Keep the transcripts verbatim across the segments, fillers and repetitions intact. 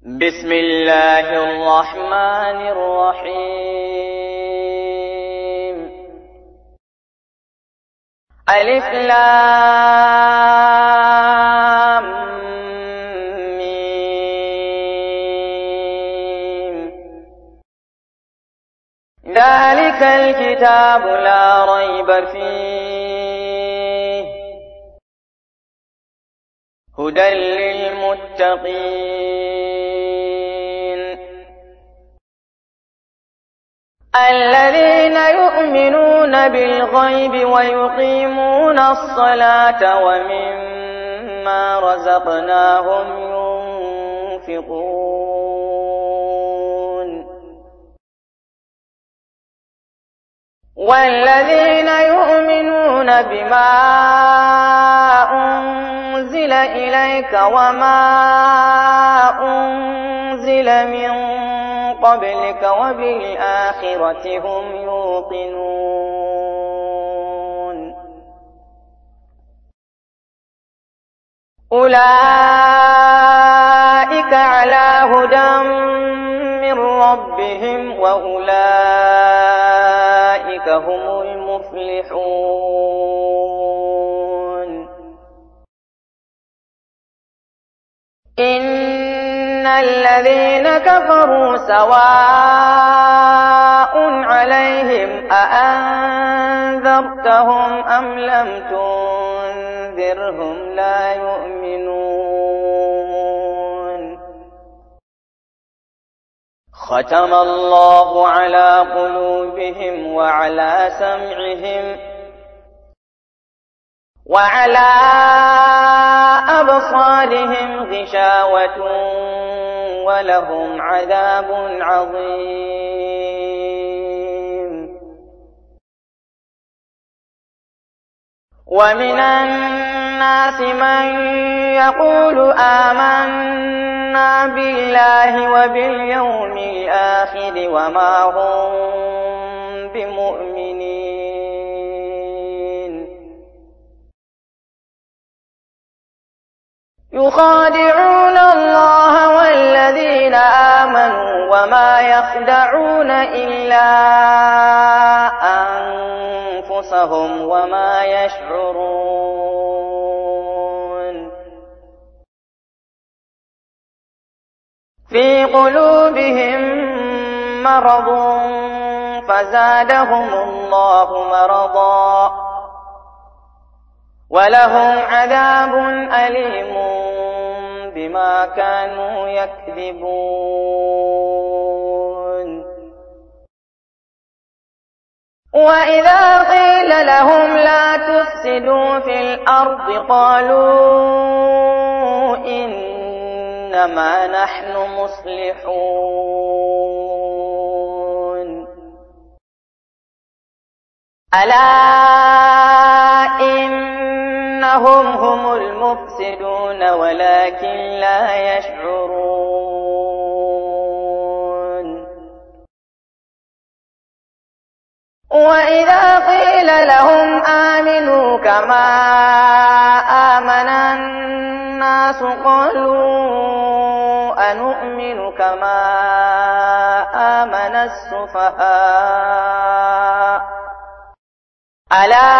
بسم الله الرحمن الرحيم. ألف لام ميم. ذلك الكتاب لا ريب فيه هدى للمتقين الذين يؤمنون بالغيب ويقيمون الصلاة ومما رزقناهم ينفقون والذين يؤمنون بما أنزل إليك وما أنزل من قبلك وبالآخرة هم يوقنون أولئك على هدى من ربهم وأولئك هم المفلحون. إن الذين كفروا سواء عليهم أأنذرتهم أم لم تنذرهم لا يؤمنون. ختم الله على قلوبهم وعلى سمعهم وعلى أبصارهم غشاوة ولهم عذاب عظيم. ومن الناس من يقول آمنا بالله وباليوم الآخر وما هم بمؤمنين يخادعون الله والذين آمنوا وما يخدعون إلا أنفسهم وما يشعرون. في قلوبهم مرض فزادهم الله مرضا ولهم عذاب أليم بما كانوا يكذبون. وإذا قيل لهم لا تفسدوا في الأرض قالوا إنما نحن مصلحون. ألا إنهم هم المفسدون ولكن لا يشعرون. وإذا قيل لهم آمنوا كما آمن الناس قالوا أنؤمن كما آمن السفهاء ألا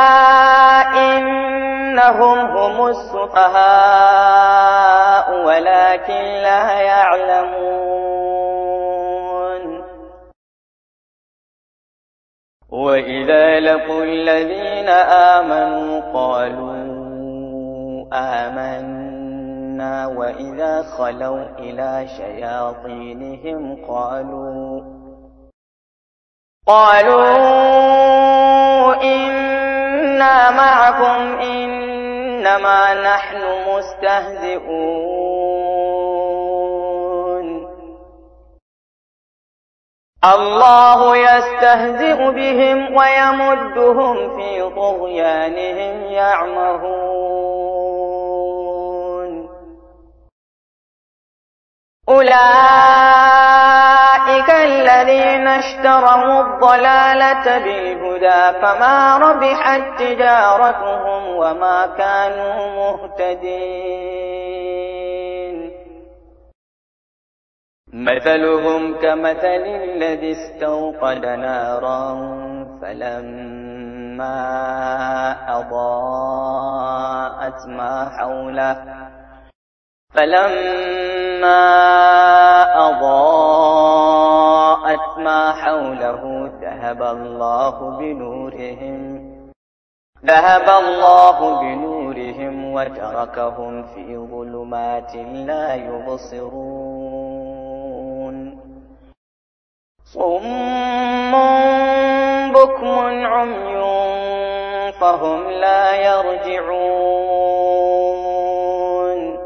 إنهم هم السفهاء ولكن لا يعلمون. وإذا لقوا الذين آمنوا قالوا آمنا وإذا خلوا إلى شياطينهم قالوا قالوا إنا معكم إنما نحن مستهزئون. الله يستهزئ بهم ويمدهم في طغيانهم يعمهون. أولئك الذين اشتروا الضلالة بالهدى فما ربحت تجارتهم وما كانوا مهتدين. مثلهم كمثل الذي استوقد نارا فلما أضاءت ما حوله فلما أضاءت ما حوله ذهب الله بنورهم ذهب الله بنورهم وتركهم في ظلمات لا يبصرون صم بكم عمي فهم لا يرجعون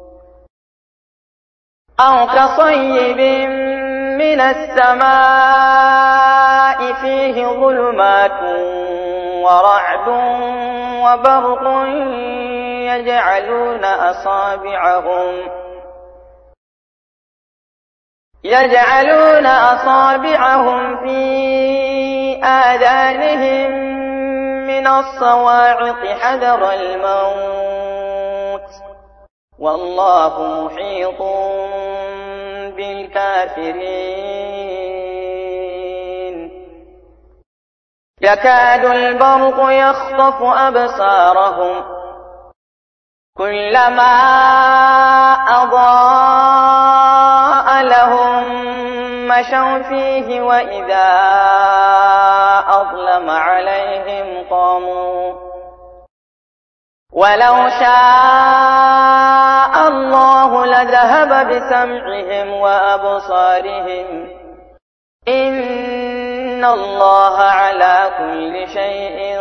أو كصيب من السماء فيه ظلمات ورعد وبرق يجعلون أصابعهم يجعلون أصابعهم في آذانهم من الصواعق حذر الموت والله محيط بالكافرين يكاد البرق يخطف أبصارهم كلما أضاء لهم مشوا فيه وإذا أظلم عليهم قاموا ولو شاء الله لذهب بسمعهم وأبصارهم إن الله على كل شيء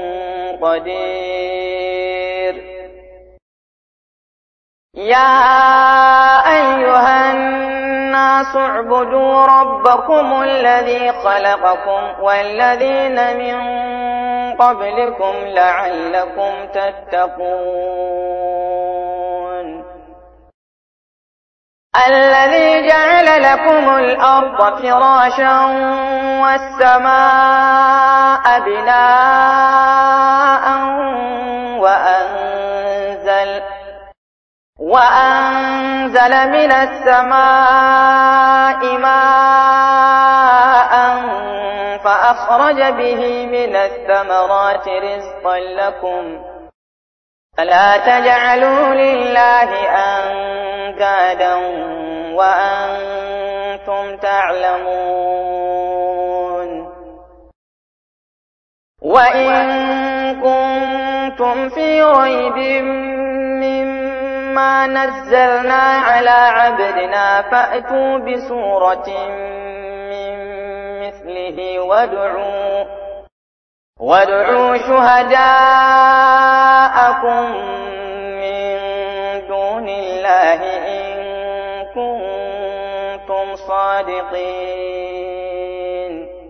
قدير يا أيها الناس اعبدوا ربكم الذي خلقكم والذين من قبلكم لعلكم تتقون الذي جعل لكم الأرض فراشا والسماء بناء وأنزل وأنزل من السماء ماء فأخرج به من الثمرات رزقا لكم فلا تجعلوا لله أندادا وأنتم تعلمون وإن كنتم في ريب مما نزلنا على عبدنا فأتوا بسورة من مثله وادعوا وادعوا شهداءكم من دون الله إن كنتم صادقين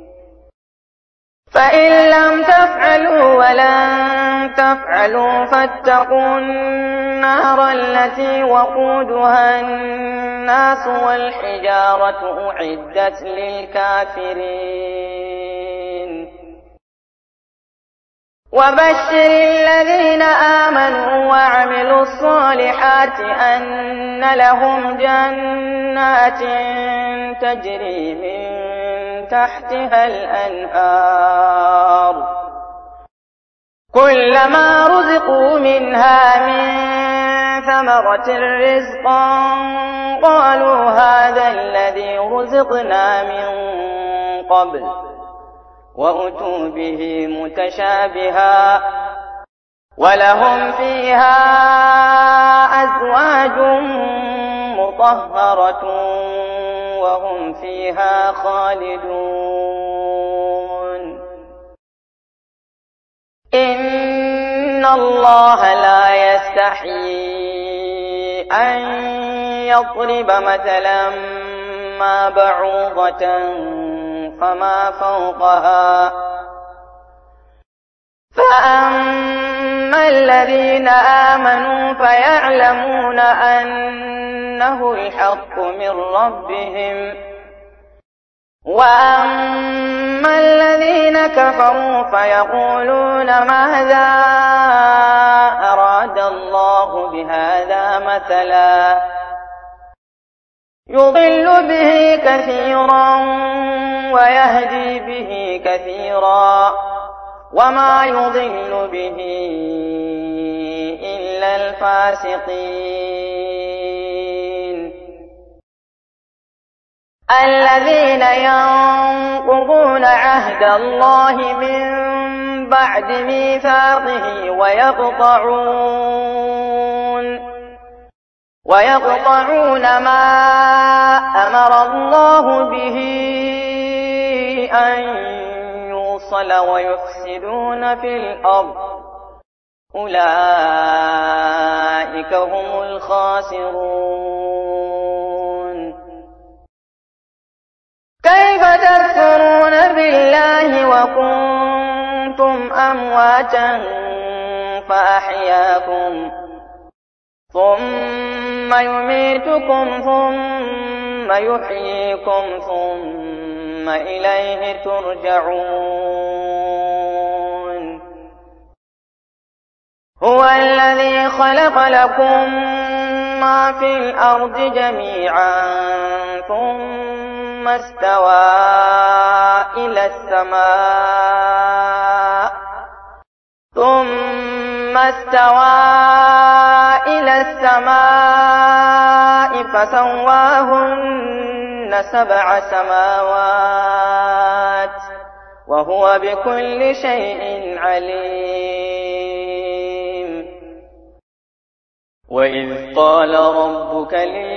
فإن لم تفعلوا ولن تفعلوا فاتقوا النار التي وقودها الناس والحجارة أعدت للكافرين وبشر الذين آمنوا وعملوا الصالحات أن لهم جنات تجري من تحتها الأنهار كلما رزقوا منها من ثمرة رزقا قالوا هذا الذي رزقنا من قبل وأتوا به متشابها ولهم فيها أزواج مطهرة وهم فيها خالدون إن الله لا يستحيي أن يضرب مثلا ما بعوضة فما فوقها فأما الذين آمنوا فيعلمون أنه الحق من ربهم وأما الذين كفروا فيقولون ماذا أراد الله بهذا مثلا يضل به كثيرا ويهدي به كثيرا وما يضل به إلا الفاسقين الذين ينقضون عهد الله من بعد ميثاقه ويقطعون ويقطعون ما أمر الله به أن يوصل ويفسدون في الأرض أولئك هم الخاسرون كيف تكفرون بالله وكنتم أمواتا فأحياكم ثم يميتكم ثم يحييكم ثم إليه ترجعون هو الذي خلق لكم ما في الأرض جميعا ثم استوى إلى السماء ثم استوى إلى السماء فسواهن سبع سماوات وهو بكل شيء عليم وإذ قال ربك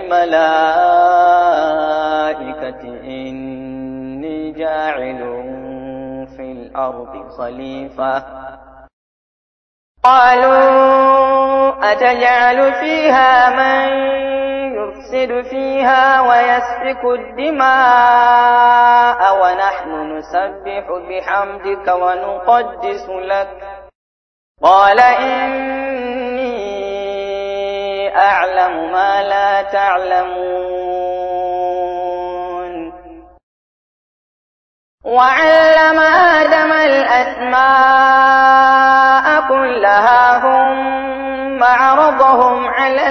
للملائكة إني جاعل في الأرض خليفة قالوا أتجعل فيها من يفسد فيها ويسفك الدماء ونحن نسبح بحمدك ونقدس لك قال إني أعلم ما لا تعلمون وعلم آدم الأسماء كلها ثم عرضهم على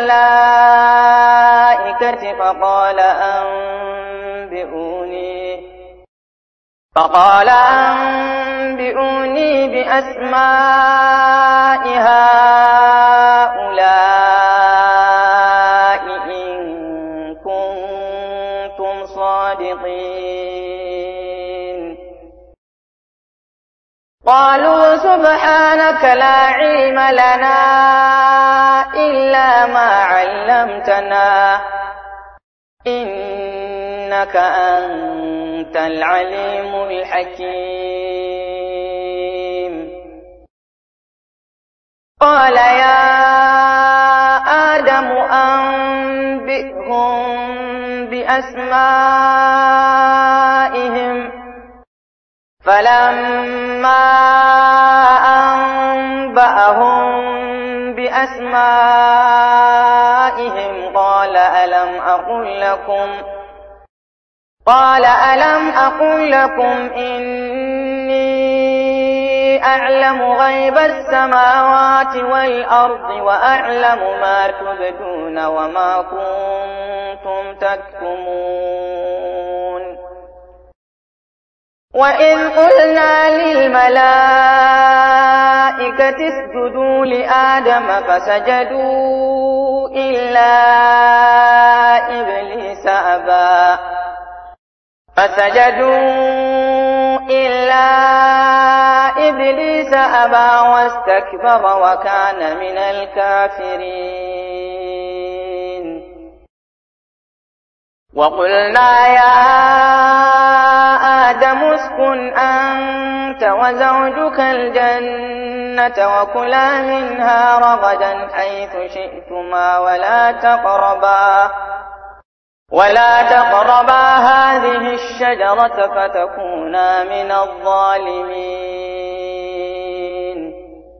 الملائكة فقال أنبئوني فقال أنبئوني بأسماء هؤلاء إن كنتم صادقين قالوا سبحانك لا علم لنا إلا ما علمتنا إنك أنت العليم الحكيم قال يا آدم أنبئهم بأسمائهم فلما أنبأهم بأسمائهم قال ألم أقل لكم قال ألم أقل لكم إني أعلم غيب السماوات والأرض وأعلم ما تبدون وما كنتم تكتمون وإذ قلنا للملائكة اسجدوا لآدم فسجدوا إلا إبليس أبى فسجدوا إلا إبليس أبى واستكبر وكان من الكافرين وقلنا يا آدم اسكن أنت وزوجك الجنة وكلا منها رغدا حيث شئتما ولا تقربا ولا تقربا هذه الشجرة فتكونا من الظالمين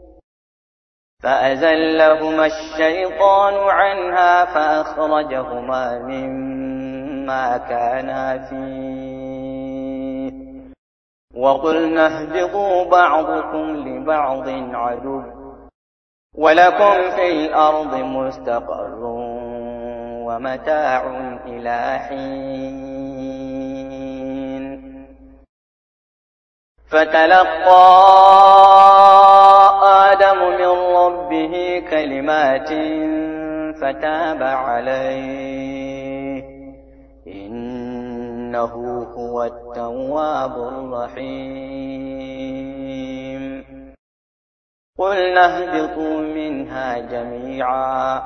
فأزلهما الشيطان عنها فأخرجهما مما كانا فيه وقلنا اهبطوا بعضكم لبعض عدو ولكم في الأرض مستقر ومتاع إلى حين. فتلقى آدم من ربه كلمات فتاب عليه إنه هو التواب الرحيم. قلنا اهبطوا منها جميعا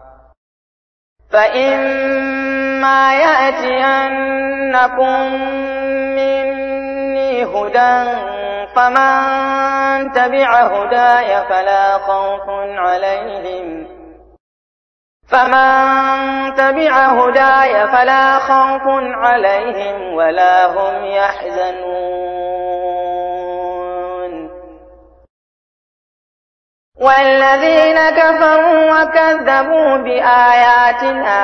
فإما يأتينكم مني هدى فمن تبع هداي فلا خوف عليهم فمن تبع هداي فلا خوف عليهم ولا هم يحزنون. والذين كفروا وكذبوا بآياتنا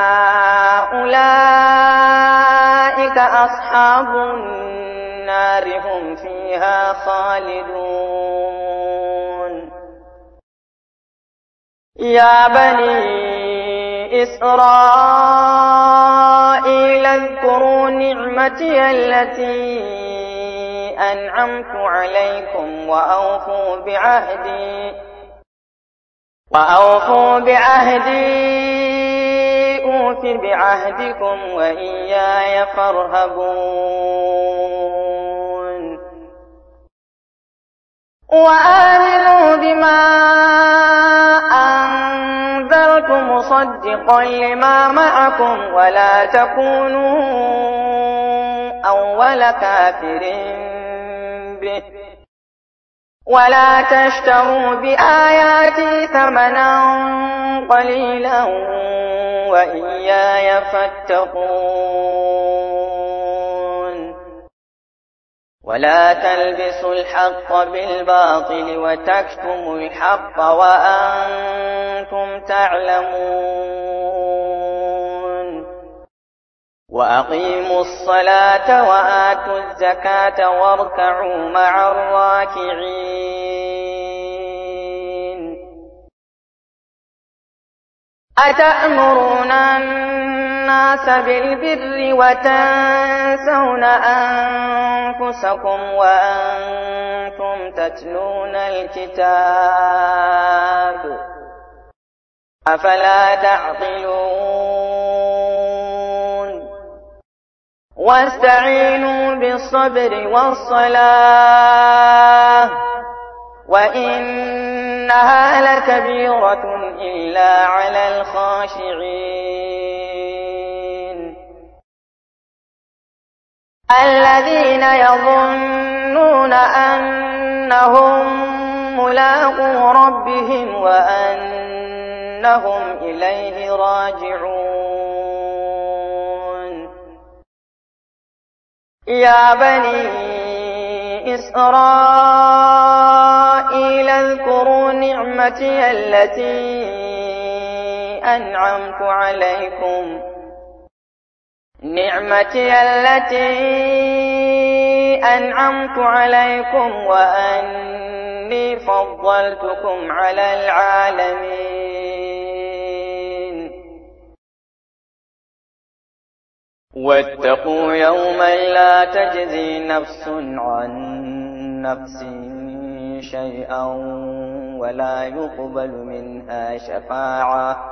أولئك أصحاب النار هم فيها خالدون. يا بني إسرائيل اذكروا نعمتي التي أنعمت عليكم وأوفوا بعهدي وأوفوا بعهدي أوف بعهدكم وإياي فارهبون. وآمنوا بما أنزلت مصدقا لما معكم ولا تكونوا أول كافر به ولا تشتروا بآياتي ثمنا قليلا وإياي فاتقون. ولا تلبسوا الحق بالباطل وتكتموا الحق وأنتم تعلمون. وأقيموا الصلاة وآتوا الزكاة واركعوا مع الراكعين. أتأمرون الناس بالبر وتنسون أنفسكم وأنتم تتلون الكتاب أفلا تعقلون. واستعينوا بالصبر والصلاة وإنها لكبيرة إلا على الخاشعين الذين يظنون أنهم ملاقو ربهم وأنهم إليه راجعون. يا بني إسرائيل اذكروا نعمتي التي أنعمت عليكم نعمتي التي أنعمت عليكم وأني فضلتكم على العالمين. واتقوا يوما لا تجزي نفس عن نفس شيئا ولا يقبل منها شفاعة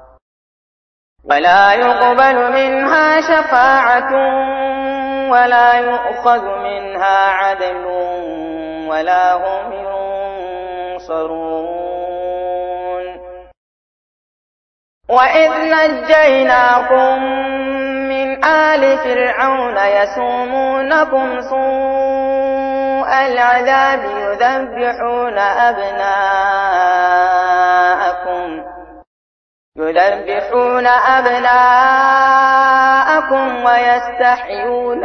ولا يقبل منها شفاعة ولا يؤخذ منها عدل ولا هم ينصرون. وإذ نجيناكم من آل فرعون يسومونكم سوء العذاب يذبحون أبناءكم يذبحون أبناءكم ويستحيون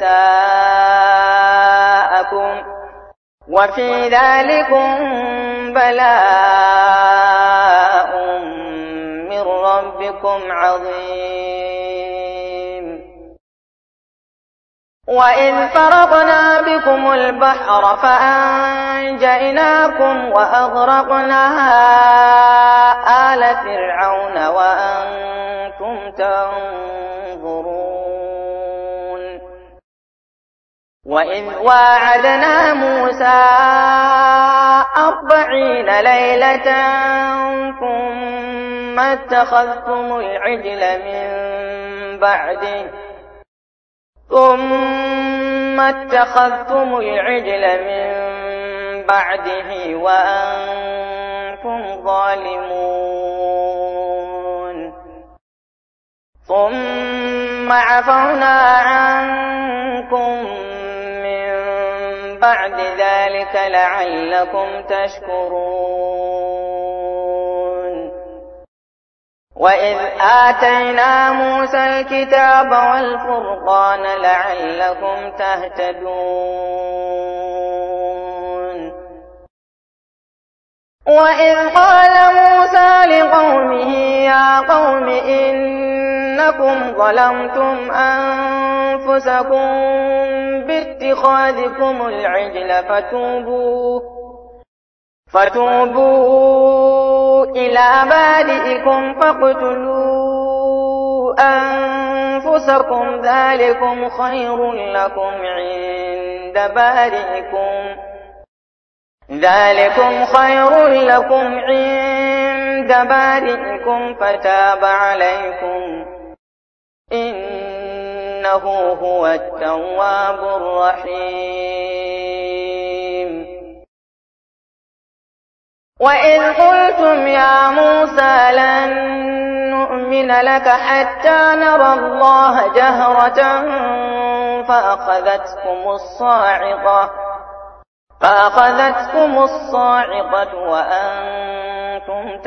نساءكم وفي ذلكم بلاء من ربكم عظيم. وإذ فرقنا بكم البحر فأنجيناكم وأغرقنا آل فرعون وأنتم تنظرون وإذ واعدنا موسى أربعين ليلة ثم اتخذتم العجل من بعده ثم اتخذتم العجل من بعده وأنتم ظالمون ثم عفونا عنكم من بعد ذلك لعلكم تشكرون وإذ آتينا موسى الكتاب والفرقان لعلكم تهتدون وإذ قال موسى لقومه يا قوم إنكم ظلمتم أنفسكم باتخاذكم العجل فتوبوا فتوبوا إلى بارئكم فاقتلوا أنفسكم ذلكم خير لكم عند بارئكم ذلكم خير لكم عند بارئكم فتاب عليكم إنه هو التواب الرحيم وإذ قلتم يا موسى لن نؤمن لك حتى نرى الله جهرة فأخذتكم الصاعقة فأخذتكم الصاعقة وأنتم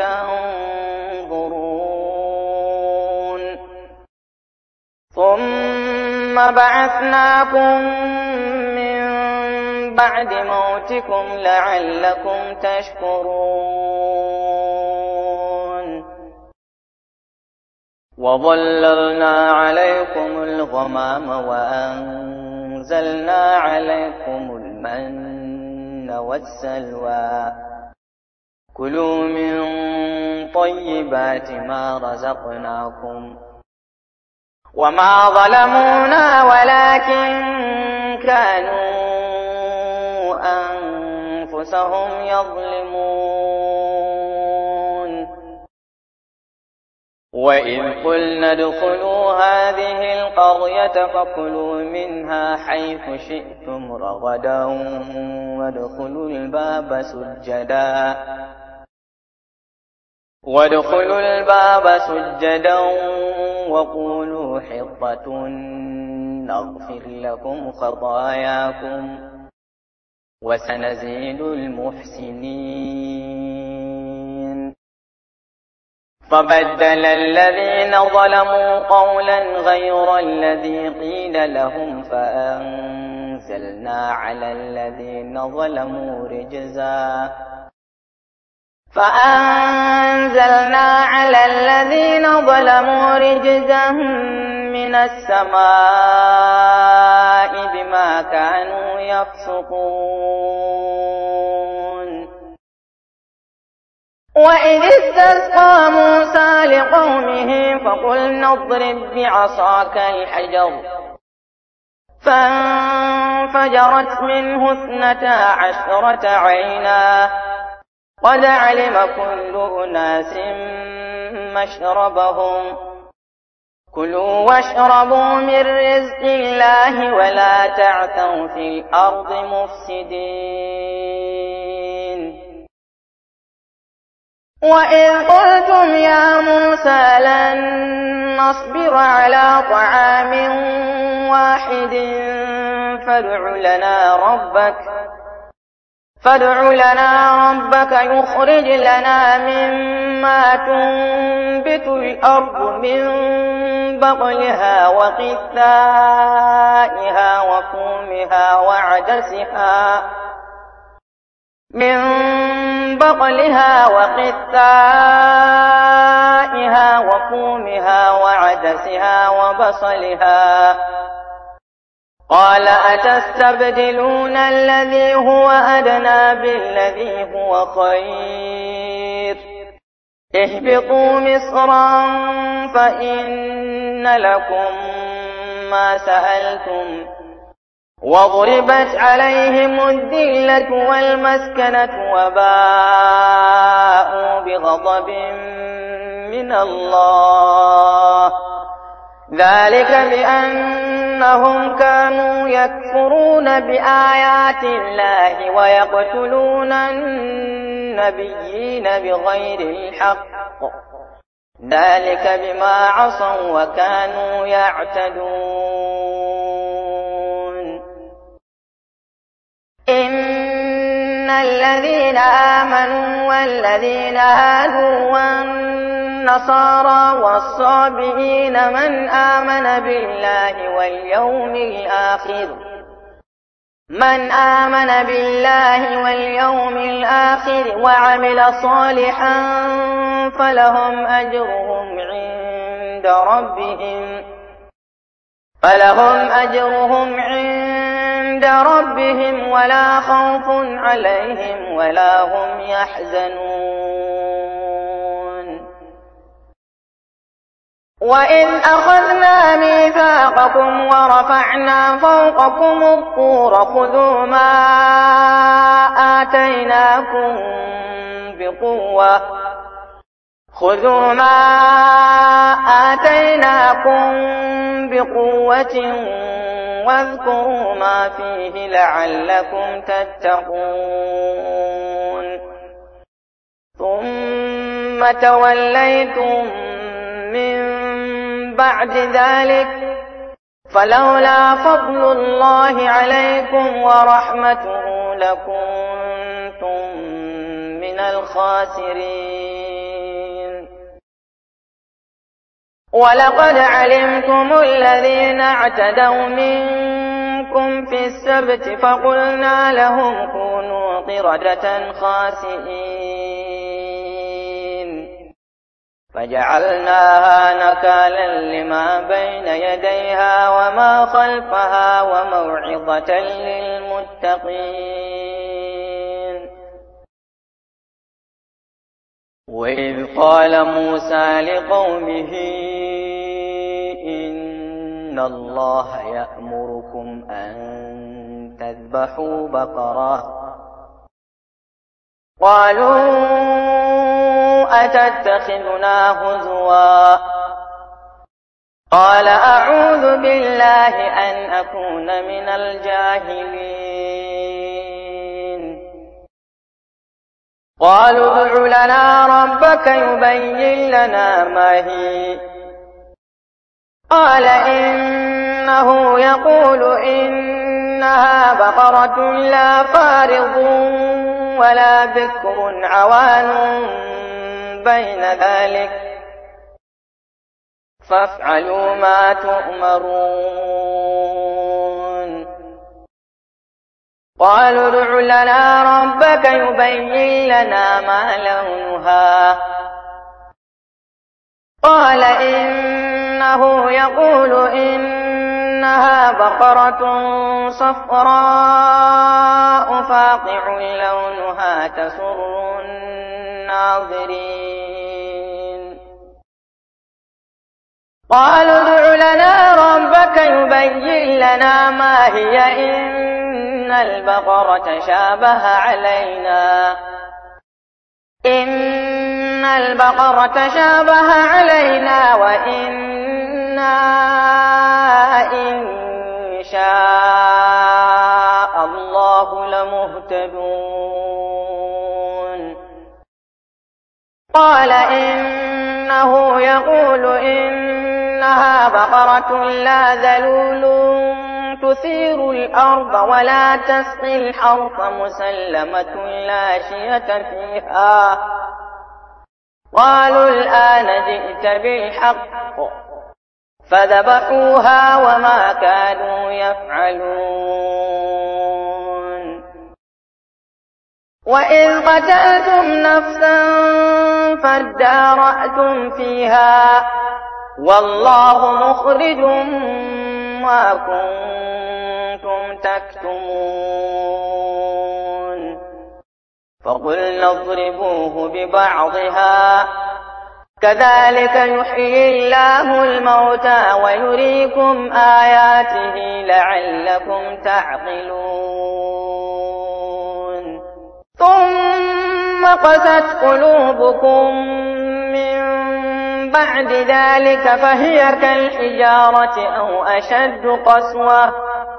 تنظرون ثم بعثناكم من بعد موتكم لعلكم تشكرون وظللنا عليكم الغمام وأنزلنا عليكم المن والسلوى كلوا من طيبات ما رزقناكم وما ظلمونا ولكن كانوا أنفسهم يظلمون وإذ قلنا ادخلوا هذه القرية فكلوا منها حيث شئتم رغدا وادخلوا الباب سجدا وادخلوا الباب سجدا وقولوا حطة نغفر لكم خطاياكم وسنزيد المحسنين فبدل الذين ظلموا قولا غير الذي قيل لهم فأنزلنا على الذين ظلموا رجزا فأنزلنا على الذين ظلموا رجزا من السماء بما كانوا يفسقون وإذ استسقى موسى لقومه فقلنا اضرب بعصاك الحجر فانفجرت منه اثنتا عشرة عينا قد علم كل أناس مشربهم كلوا واشربوا من رزق الله ولا تعثوا في الأرض مفسدين وإذ قلتم يا موسى لن نصبر على طعام واحد فادع لنا ربك فادع لنا ربك يخرج لنا مما تنبت الأرض من بقلها وقثائها وفومها وعدسها من بقلها وقثائها وفومها وعدسها وبصلها قال أتستبدلون الذي هو أدنى بالذي هو خير اهبطوا مصرا فإن لكم ما سألتم وضربت عليهم الذلة والمسكنة وباءوا بغضب من الله ذلك بأنهم كانوا يكفرون بآيات الله ويقتلون النبيين بغير الحق ذلك بما عصوا وكانوا يعتدون إن الذين آمنوا والذين هادوا والنصارى والصابئين من آمن بالله واليوم الآخر من آمن بالله واليوم الآخر وعمل صالحا فلهم أجرهم عند ربهم فلهم أجرهم عند ربهم ولا خوف عليهم ولا هم يحزنون وإذ أخذنا ميثاقكم ورفعنا فوقكم الطور خذوا ما آتيناكم بقوة خذوا ما آتيناكم بقوة واذكروا ما فيه لعلكم تتقون ثم توليتم من بعد ذلك فلولا فضل الله عليكم ورحمته لكنتم من الخاسرين ولقد علمتم الذين اعتدوا منكم في السبت فقلنا لهم كونوا قردة خاسئين فجعلناها نكالا لما بين يديها وما خلفها وموعظة للمتقين وإذ قال موسى لقومه إن الله يأمركم أن تذبحوا بقرة قالوا أتتخذنا هزوا قال أعوذ بالله أن أكون من الجاهلين قالوا ادع لنا ربك يبين لنا ما هي قال إنه يقول إنها بقرة لا فارض ولا بكر عوان بين ذلك فافعلوا ما تؤمرون قالوا ادع لنا ربك يبين لنا ما لونها قال إنه يقول إنها بقرة صفراء فاقع لونها تسر الناظرين قالوا ادع لنا ربك يبين لنا ما هي إن البقرة شابه علينا إن البقرة شابه علينا وإنا إن شاء الله لمهتدون قال إنه يقول إنها بقرة لا ذلول تثير الأرض ولا تسقي الحرث مسلمة لا شية فيها قالوا الآن جئت بالحق فذبحوها وما كانوا يفعلون وإذ قتلتم نفسا فادارأتم فيها والله مخرج ما كنتم تكتمون فقلنا اضربوه ببعضها كذلك يحيي الله الموتى ويريكم آياته لعلكم تعقلون ثم قست قلوبكم من بعد ذلك فهي كالحجارة أو أشد قسوة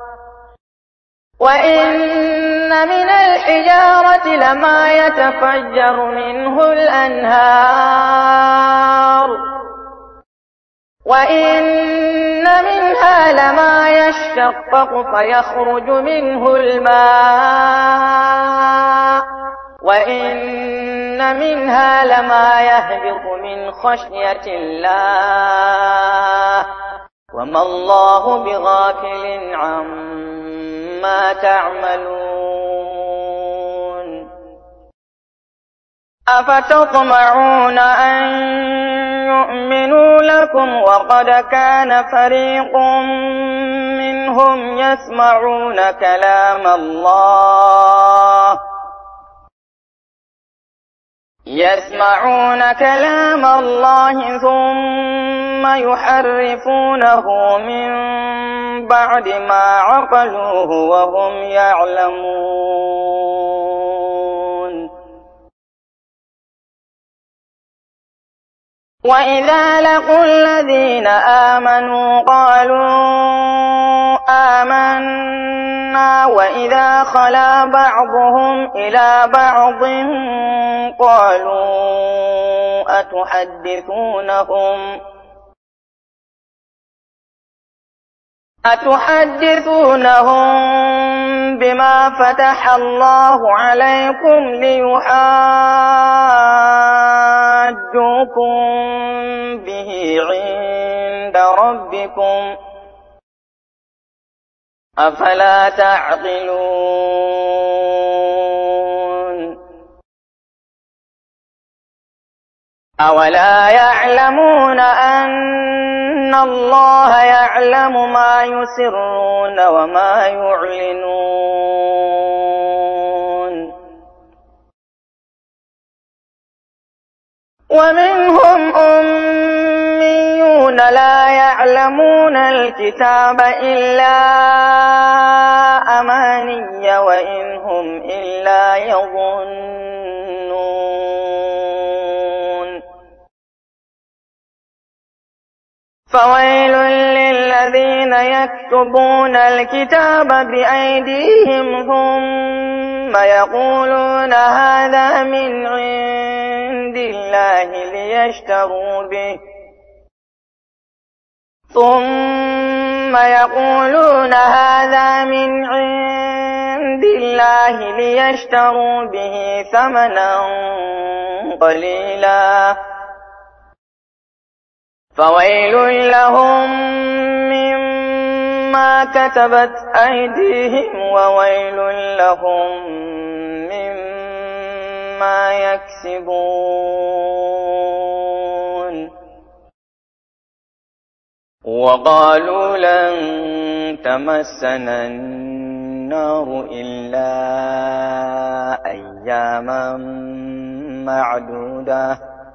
وإن من الحجارة لما يتفجر منه الأنهار وإن منها لما يشقق فيخرج منه الماء وإن منها لما يهبط من خشية الله وما الله بغافل عما تعملون أفتطمعون أن يؤمنوا لكم وقد كان فريق منهم يسمعون كلام الله يسمعون كلام الله ثم يحرفونه من بعد ما عقلوه وهم يعلمون وإذا لقوا الذين آمنوا قالوا آمنا وإذا خلا بعضهم إلى بعض قالوا أتحدثونهم أتحدثونهم بما فتح الله عليكم ليحاجوكم به عند ربكم أفلا تعقلون أولا يعلمون أن الله يعلم ما يسرون وما يعلنون ومنهم أميون لا يعلمون الكتاب إلا أماني وإن هم إلا يظنون فويل للذين يكتبون الكتاب بأيديهم ثم يقولون هذا من عند الله ليشتروا به ثم يقولون هذا من عند الله ليشتروا به ثمنا قليلا فويل لهم مما كتبت أيديهم وويل لهم مما يكسبون وقالوا لن تمسنا النار إلا أياما معدودة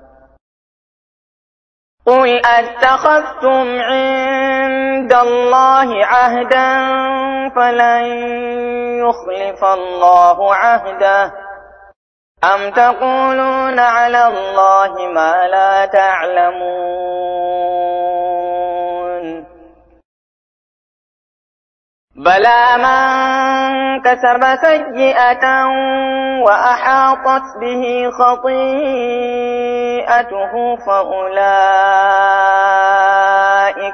قل أتخذتم عند الله عهدا فلن يخلف الله عهده أم تقولون على الله ما لا تعلمون بلى من كسب سيئة وأحاطت به خطيئته فأولئك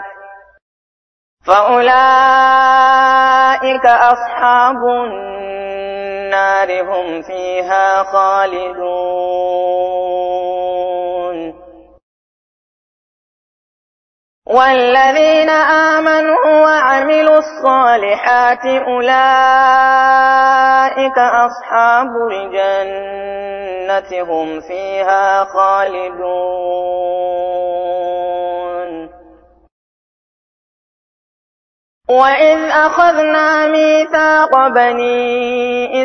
فأولئك أصحاب النار هم فيها خالدون والذين آمنوا وعملوا الصالحات أولئك أصحاب الجنة هم فيها خالدون. وإذ أخذنا ميثاق بني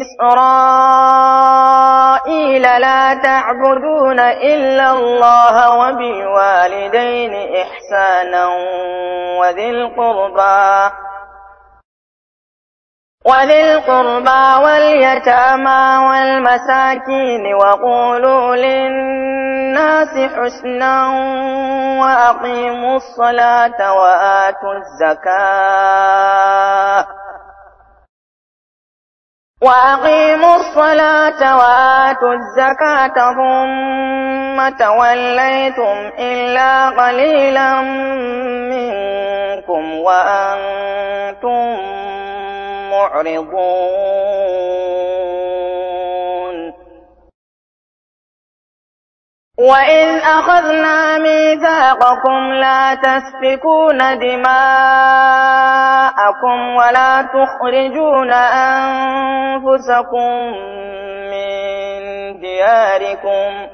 إسرائيل لا تعبدون إلا الله وبالوالدين إحسانا وذي القربى وذي القربى واليتامى والمساكين وقولوا للناس حسنا وأقيموا الصلاة وآتوا الزكاة وأقيموا الصلاة وآتوا الزكاة ثم توليتم إلا قليلا منكم وأنتم معرضون. وإذ أخذنا ميثاقكم لا تسفكون دماءكم ولا تخرجون أنفسكم من دياركم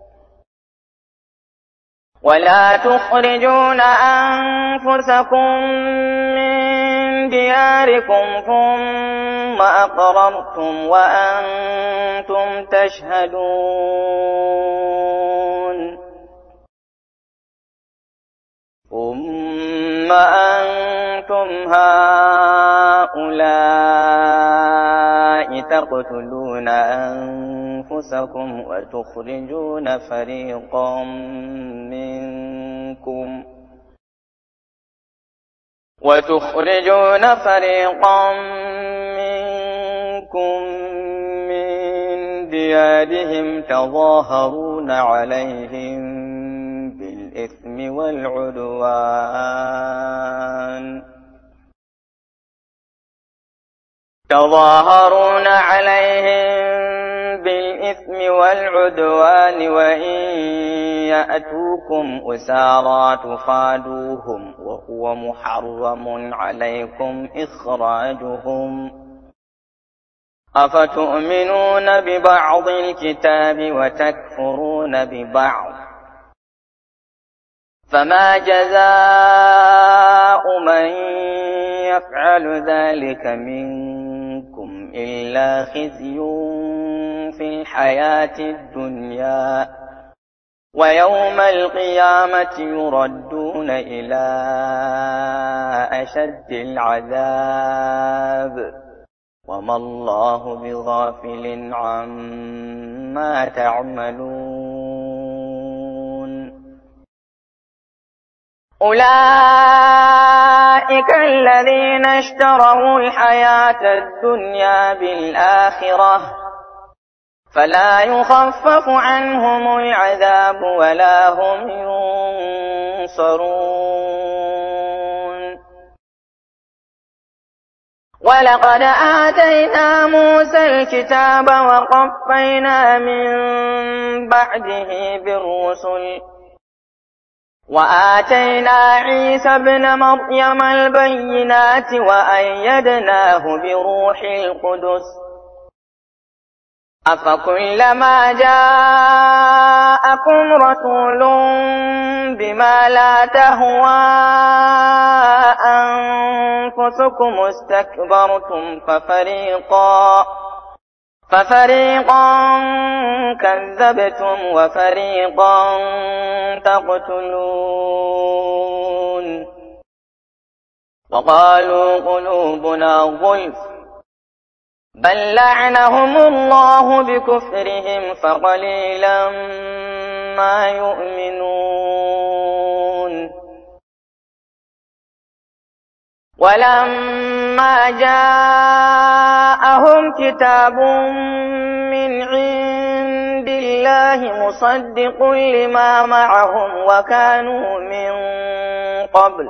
ولا تخرجون أنفسكم من دياركم ثم أقررتم وأنتم تشهدون ثم أنتم هؤلاء تقتلون أنفسكم وتخرجون فريقا منكم وتخرجون فريقا منكم من ديارهم تظاهرون عليهم بالإثم والعدوان تظاهرون عليهم بالإثم والعدوان وإن يأتوكم أسارى تفادوهم وهو محرم عليكم إخراجهم أفتؤمنون ببعض الكتاب وتكفرون ببعض فما جزاء من يفعل ذلك منكم إلا خزي في الحياة الدنيا ويوم القيامة يردون إلى أشد العذاب وما الله بغافل عما تعملون. أولئك الذين اشتروا الحياة الدنيا بالآخرة فلا يخفف عنهم العذاب ولا هم ينصرون. ولقد آتينا موسى الكتاب وقفينا من بعده بالرسل وآتينا عيسى ابن مريم البينات وأيدناه بروح القدس أفكلما جاءكم رسول بما لا تهوى أنفسكم استكبرتم ففريقا ففريقا كذبتم وفريقا تقتلون. وقالوا قلوبنا غلف بل لعنهم الله بكفرهم فقليلا ما يؤمنون. ولما جاءهم كتاب من عند الله مصدق لما معهم وكانوا من قبل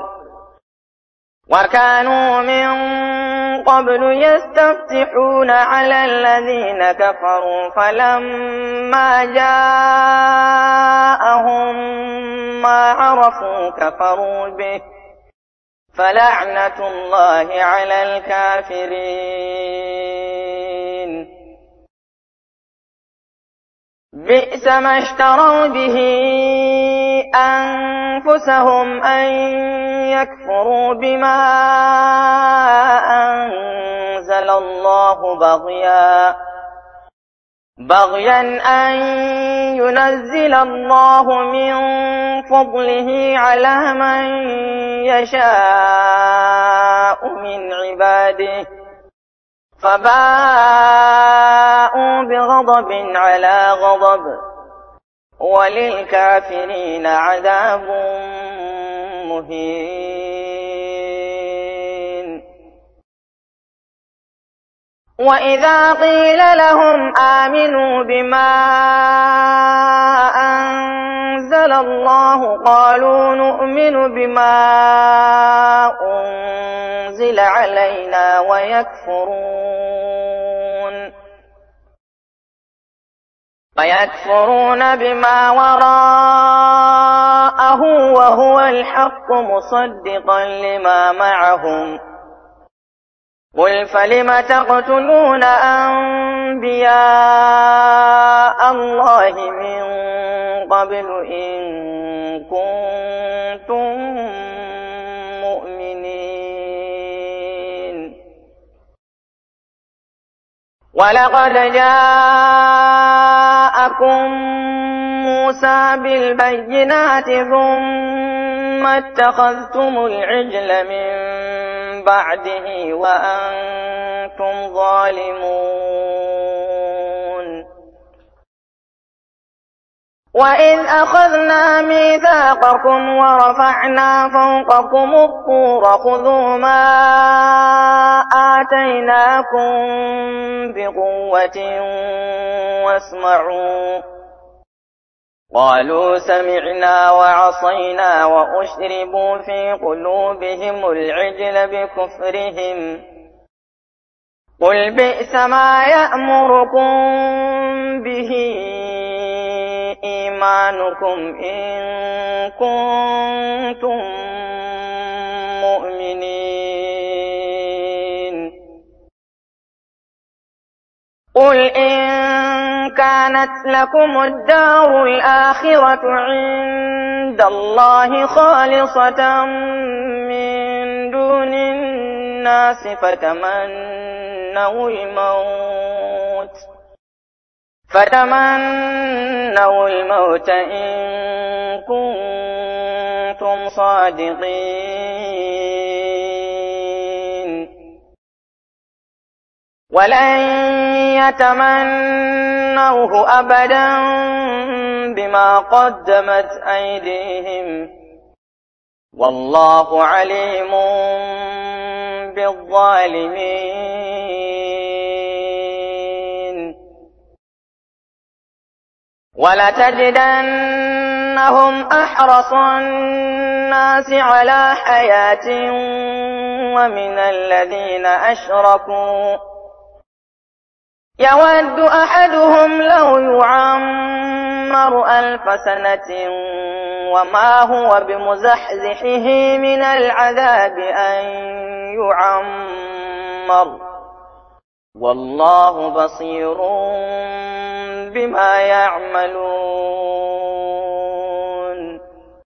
وكانوا من قبل يستفتحون على الذين كفروا فلما جاءهم ما عرفوا كفروا به فلعنة الله على الكافرين. بئس ما اشتروا به أنفسهم أن يكفروا بما أنزل الله بغيا بغيا أن ينزل الله من فضله على من يشاء من عباده فباءوا بغضب على غضب وللكافرين عذاب مهين. وإذا قيل لهم آمنوا بما أنزل الله قالوا نؤمن بما أنزل علينا ويكفرون ويكفرون بما وراءه وهو الحق مصدقا لما معهم قل فلم تقتلون أنبياء الله من قبل إن كنتم مؤمنين ولقد جاءكم موسى بالبينات ثم اتخذتم العجل من بعده وأنتم ظالمون وإذ أخذنا ميثاقكم ورفعنا فوقكم الطور خذوا ما آتيناكم بقوة واسمعوا قالوا سمعنا وعصينا وأشربوا في قلوبهم العجل بكفرهم قل بئس ما يأمركم به إيمانكم إن كنتم مؤمنين قل إن كانت لكم الدار الآخرة عند الله خالصة من دون الناس فتمنوا الموت فتمنوا الموت إن كنتم صادقين ولن يتمنوه أبدا بما قدمت أيديهم والله عليم بالظالمين ولتجدنهم أحرص الناس على حياة ومن الذين أشركوا يود أحدهم لو يعمر ألف سنة وما هو بمزحزحه من العذاب أن يعمر والله بصير بما يعملون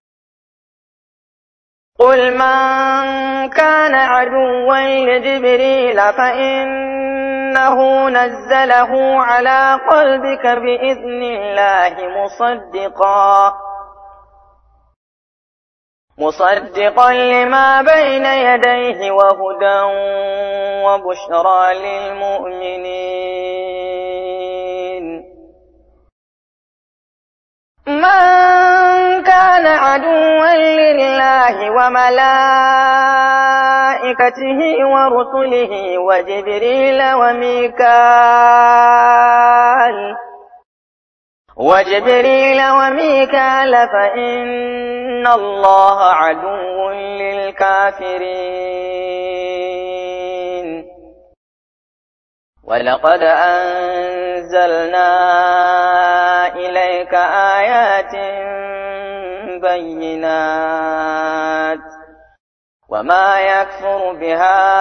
قل من كان عدوا لجبريل فإنه نزله على قلبك بإذن الله مصدقا مصدقا لما بين يديه وهدى وبشرى للمؤمنين من كان عدوا لله وملائكته ورسله وجبريل وميكال وجبريل وميكال فإن الله عدو للكافرين ولقد أنزلنا إليك آيات بينات وما يكفر بها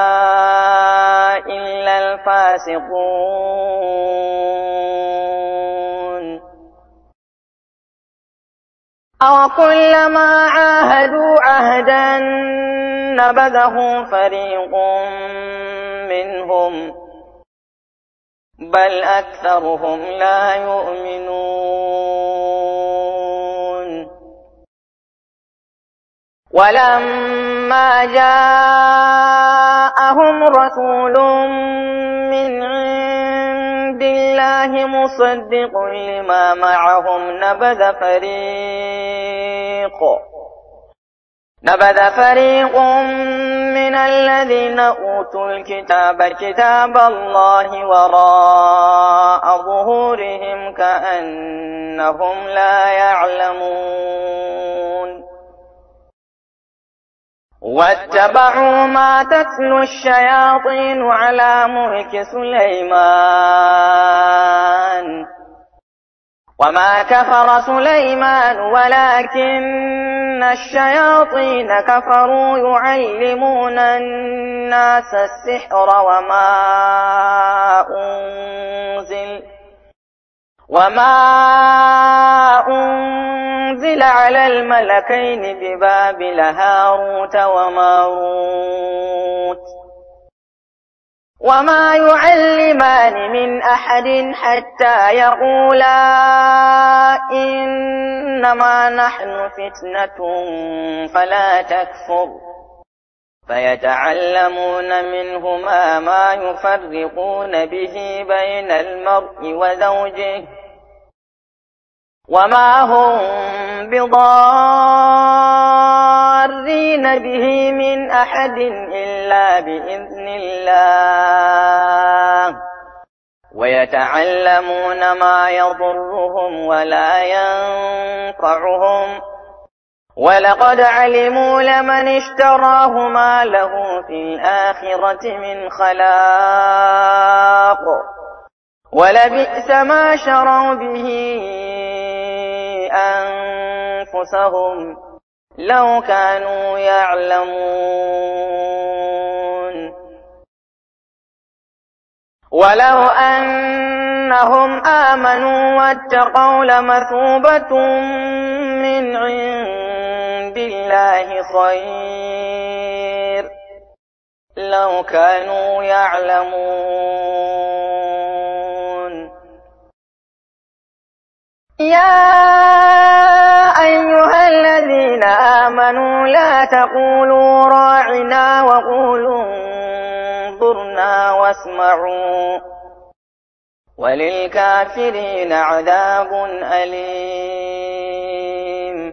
إلا الفاسقون أو كلما عاهدوا عهدا نبذه فريق منهم بل أكثرهم لا يؤمنون ولما جاءهم رسول من عند الله مصدق لما معهم نبذ فريق نبذ فريق من الذين أوتوا الكتاب كتاب الله وراء ظهورهم كأنهم لا يعلمون واتبعوا ما تتلو الشياطين على ملك سليمان وما كفر سليمان ولكن الشياطين كفروا يعلمون الناس السحر وما أنزل وما أنزل على الملكين ببابل هاروت وماروت وما يعلمان من أحد حتى يقولا إنما نحن فتنة فلا تكفر فيتعلمون منهما ما يفرقون به بين المرء وزوجه وما هم بضارين به من أحد إلا بإذن الله ويتعلمون ما يضرهم ولا ينفعهم ولقد علموا لمن اشتراه ما له في الآخرة من خلاق ولبئس ما شروا به أنفسهم لو كانوا يعلمون ولو أنهم آمنوا واتقوا لمثوبة من عند الله خير لو كانوا يعلمون يا أيها الذين آمنوا لا تقولوا راعنا وقولوا انظرنا واسمعوا وللكافرين عذاب أليم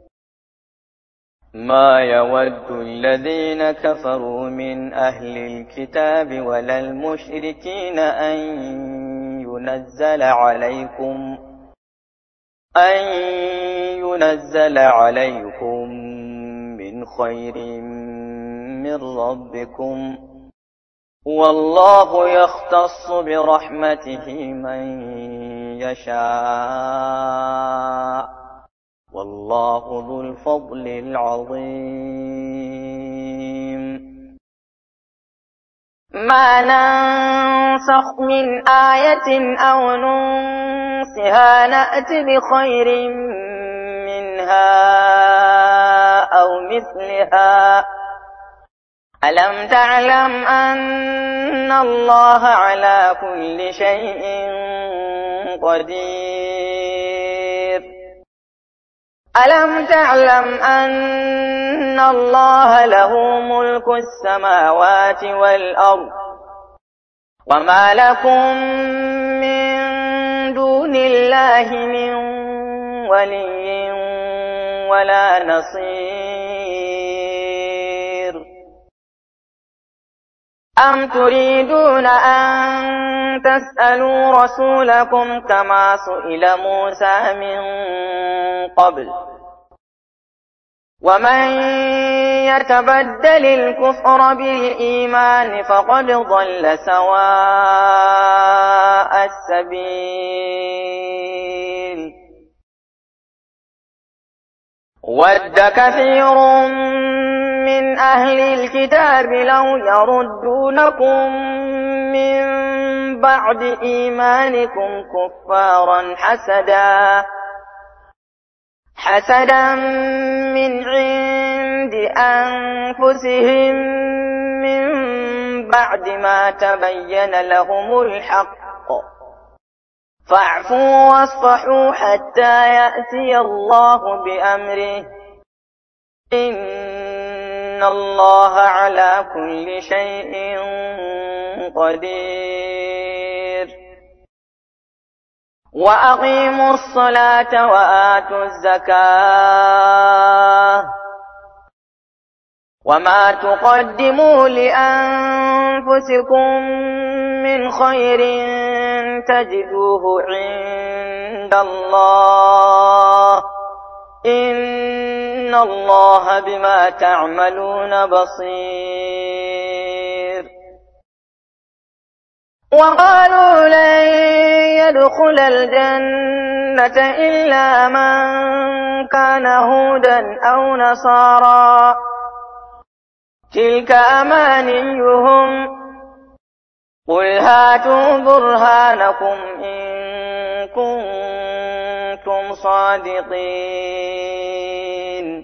ما يود الذين كفروا من أهل الكتاب ولا المشركين أن ينزل عليكم أن ينزل عليكم من خير من ربكم والله يختص برحمته من يشاء والله ذو الفضل العظيم ما ننسخ من آية أو ننسها نأت بخير منها أو مثلها ألم تعلم أن الله على كل شيء قدير ألم تعلم أن الله له ملك السماوات والأرض وما لكم من دون الله من ولي ولا نصير أم تريدون أن تسألوا رسولكم كما سئل موسى من قبل ومن يتبدل الكفر بالإيمان فقد ضل سواء السبيل ود كثير من أهل الكتاب لو يردونكم من بعد إيمانكم كفارا حسدا حسدا من عند أنفسهم من بعد ما تبين لهم الحق فاعفوا واصفحوا حتى يأتي الله بأمره إن الله على كل شيء قدير وأقيموا الصلاة وآتوا الزكاة وما تقدموا لأنفسكم من خير تجدوه عند الله إن الله بما تعملون بصير وقالوا لن يدخل الجنة إلا من كان هودا أو نصارى تلك أمانيهم قل هاتوا برهانكم إن كنتم صادقين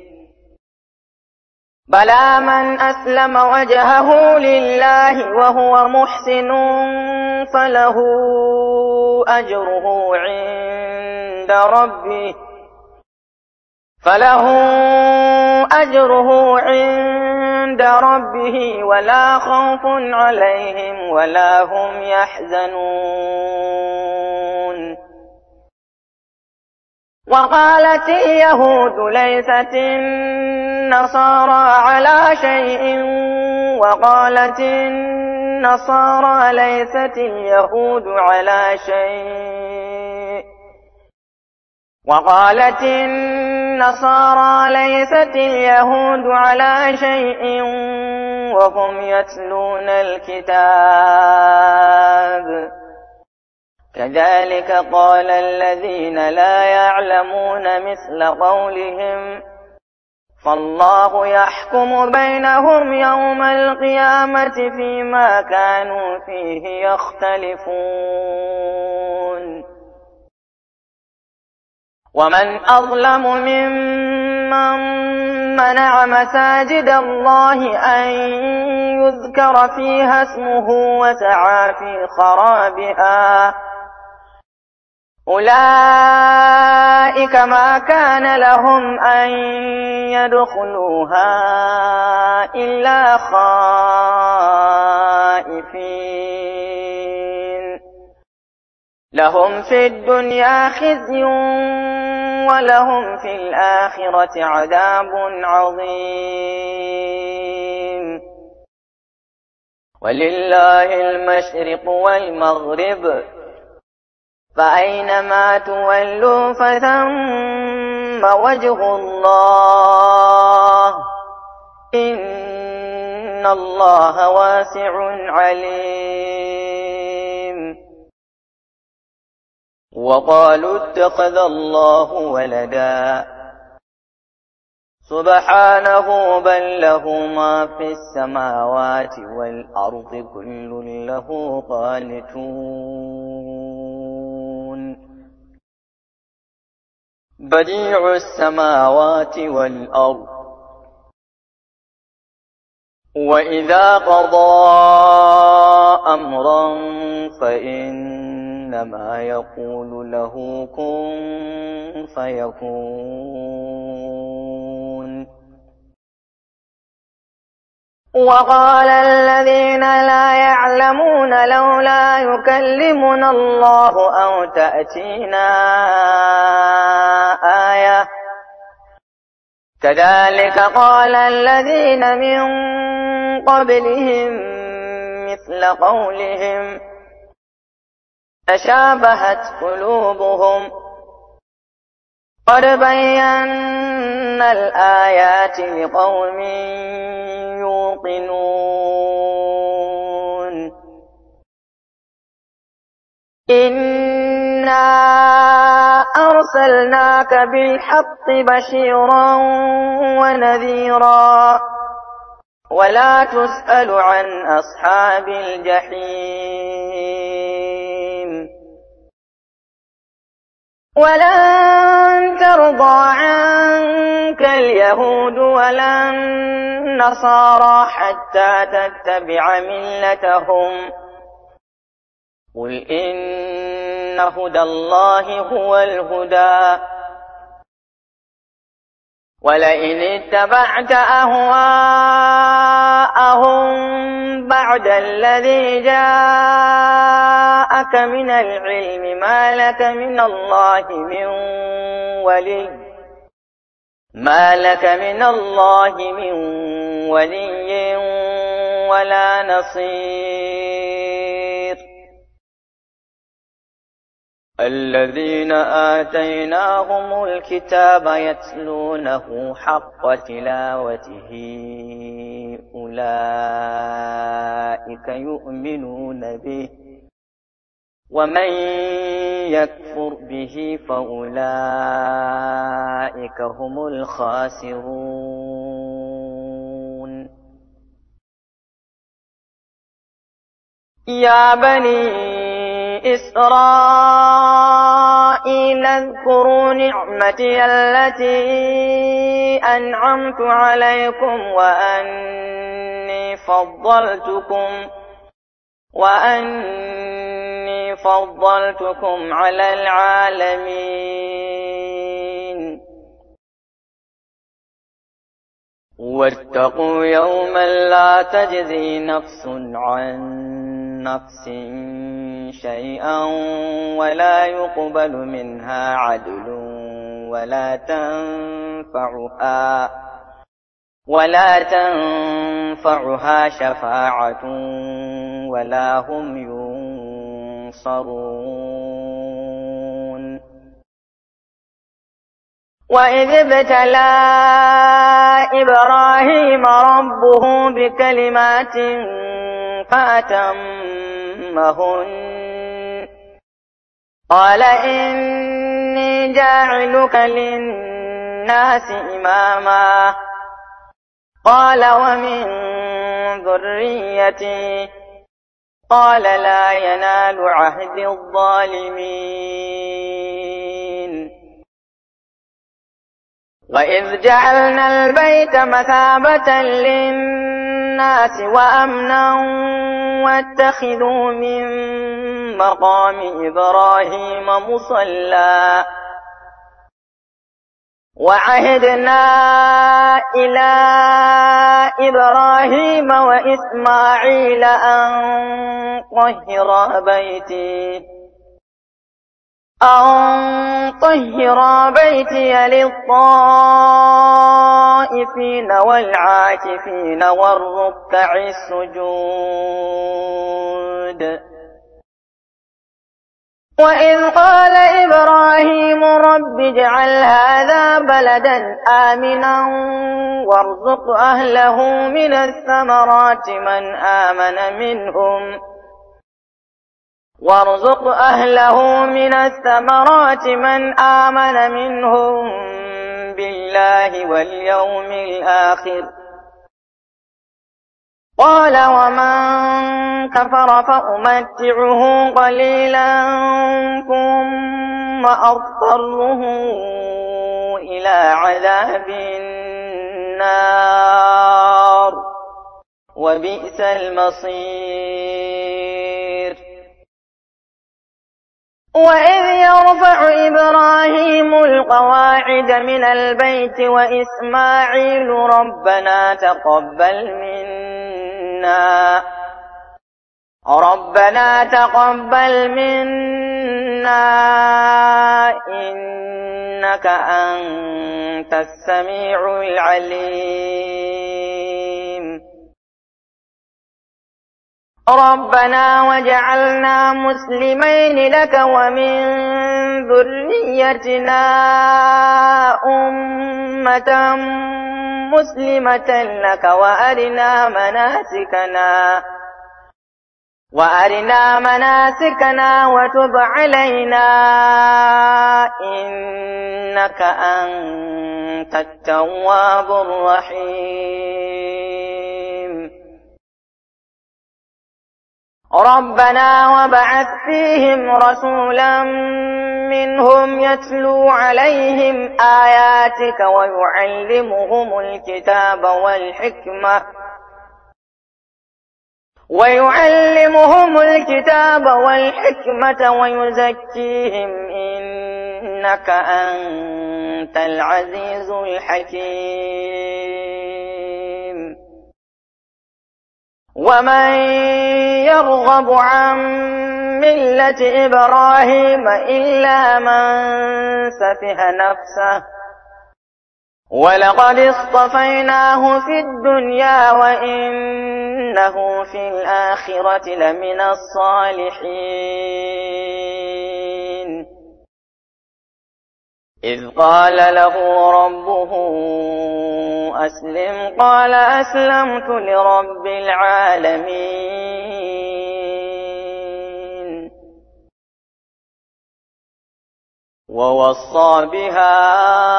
بلى من أسلم وجهه لله وهو محسن فله أجره عند ربه فله أجره عند ربه ولا خوف عليهم ولا هم يحزنون وقالت اليهود ليست النصارى على شيء وقالت النصارى ليست اليهود على شيء وقالت النصارى ليست اليهود على شيء وهم يتلون الكتاب كذلك قال الذين لا يعلمون مثل قولهم فالله يحكم بينهم يوم القيامة فيما كانوا فيه يختلفون ومن أظلم ممن منع مساجد الله أن يذكر فيها اسمه وسعى في خرابها أولئك ما كان لهم أن يدخلوها إلا خائفين لهم في الدنيا خزي ولهم في الآخرة عذاب عظيم ولله المشرق والمغرب فأينما تولوا فثم وجه الله إن الله واسع عليم وقالوا اتخذ الله ولدا سبحانه بل له ما في السماوات والأرض كل له قانتون بديع السماوات والأرض وإذا قضى أمرا فإنما يقول له كن فيكون وقال الذين لا يعلمون لولا يكلمنا الله أو تأتينا آية كذلك قال الذين من قبلهم مثل قولهم تشابهت قلوبهم قد بينا الآيات لقوم يوقنون إنا أرسلناك بالحق بشيرا ونذيرا ولا تسأل عن أصحاب الجحيم ولن ترضى عنك اليهود ولا النصارى حتى تتبع ملتهم قل إن هدى الله هو الهدى ولئن اتبعت أهواءهم بعد الذي جاءك من العلم ما لك من الله من ولي ما لك من الله من ولي ولا نصير الذين آتيناهم الكتاب يتلونه حق تلاوته أولئك يؤمنون به ومن يكفر به فأولئك هم الخاسرون يا بني إسرائيل اذكروا نعمتي التي أنعمت عليكم وأني فضلتكم وأني فضلتكم على العالمين واتقوا يوما لا تجزي نفس عن نفس شيئا ولا يقبل منها عدل ولا تنفعها ولا تنفعها شفاعة ولا هم ينصرون وإذ ابتلى إبراهيم ربه بكلمات فأتمهن قال إني جاعلك للناس إماما قال ومن ذريتي قال لا ينال عهد الظالمين وإذ جعلنا البيت مثابة للناس وأمنا واتخذوا من مقام إبراهيم مصلى وعهدنا إلى إبراهيم وإسماعيل أن طهرا بيتي أن طهرا بيتي للطائفين والعاكفين والركع السجود وإذ قال إبراهيم رب اجعل هذا بلدا آمنا وارزق أهله من الثمرات من آمن منهم وارزق أهله من الثمرات من آمن منهم بالله واليوم الآخر قال ومن كفر فأمتعه قليلا ثم أضطره إلى عذاب النار وبئس المصير وإذ يرفع إبراهيم القواعد من البيت وإسماعيل ربنا تقبل منا ربنا تقبل منا إنك أنت السميع العليم ربنا وجعلنا مسلمين لك ومن ذريتنا أمة مسلمة لك وأرنا مناسكنا وأرنا مناسكنا وتب علينا إنك أنت التواب الرحيم ربنا وابعث فيهم رسولا منهم يتلو عليهم آياتك ويعلمهم الكتاب والحكمة ويعلمهم الكتاب والحكمة ويزكيهم إنك أنت العزيز الحكيم. ومن يرغب عن ملة إبراهيم إلا من سفه نفسه ولقد اصطفيناه في الدنيا وإنه في الآخرة لمن الصالحين. إذ قال له ربه أسلم قال أسلمت لرب العالمين. ووصى بها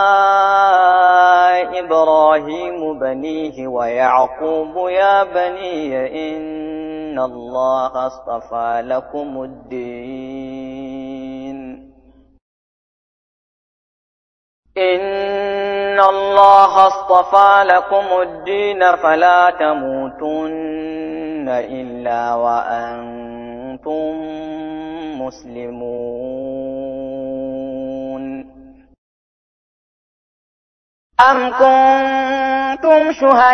إبراهيم بنيه ويعقوب يا بني إن الله اصطفى لكم الدين إن الله اصطفى لكم الدين فلا تموتن إلا وأنتم مسلمون. أم كنتم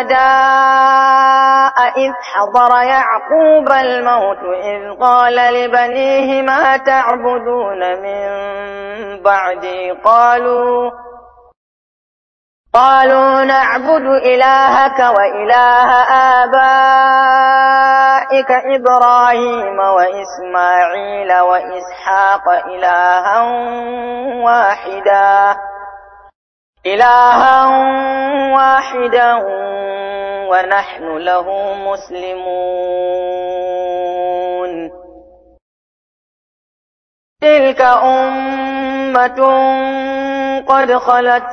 شهداء إذ حضر يعقوب الموت إذ قال لبنيه ما تعبدون من بعدي قالوا قالوا نعبد إلهك وإله آبائك إبراهيم وإسماعيل وإسحاق إلها واحدا إلها واحدا ونحن له مسلمون. تلك أمة قد خلت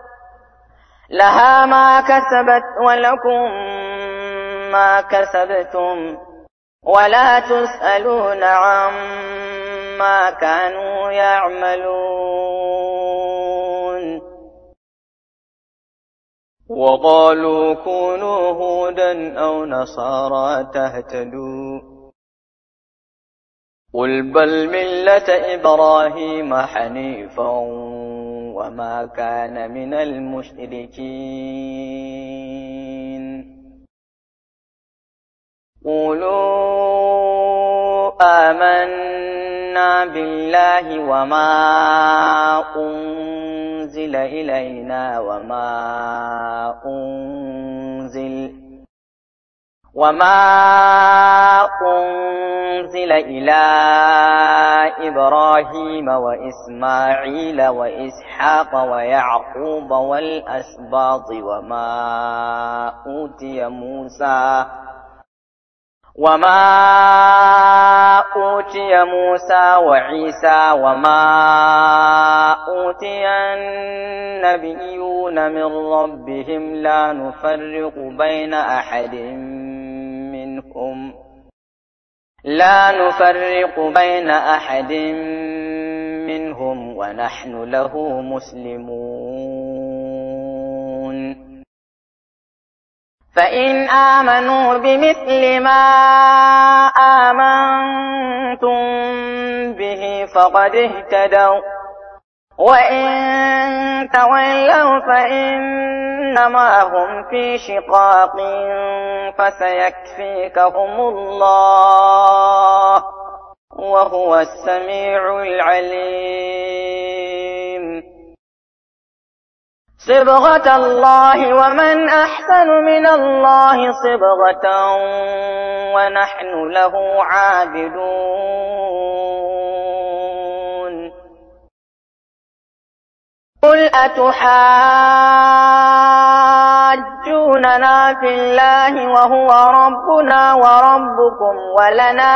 لها ما كسبت ولكم ما كسبتم ولا تسألون عما كانوا يعملون. وقالوا كونوا هودا أو نصارى تهتدوا قل بل ملة إبراهيم حنيفا وما كان من المشركين. قولوا آمنا بالله وما أنزل إلينا وما أنزل وما أنزل إلى إبراهيم وإسماعيل وإسحاق ويعقوب والأسباط وما أوتي موسى وما أوتي موسى وعيسى وما أوتي النبيون من ربهم لا نفرق بين أحد منهم لا نفرق بين أحد منهم ونحن له مسلمون. فإن آمنوا بمثل ما آمنتم به فقد اهتدوا وإن تولوا فإنما هم في شقاق فسيكفيكهم الله وهو السميع العليم. صبغة الله ومن أحسن من الله صبغة ونحن له عابدون. قل أتحاجوننا في الله وهو ربنا وربكم ولنا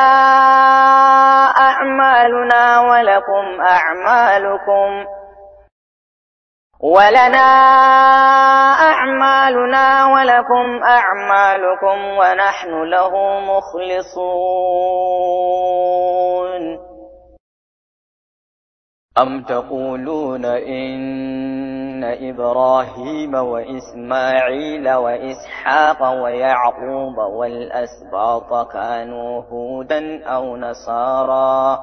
أعمالنا ولكم أعمالكم ولنا أعمالنا ولكم أعمالكم ونحن له مخلصون. أم تقولون إن إبراهيم وإسماعيل وإسحاق ويعقوب والأسباط كانوا هودا أو نصارى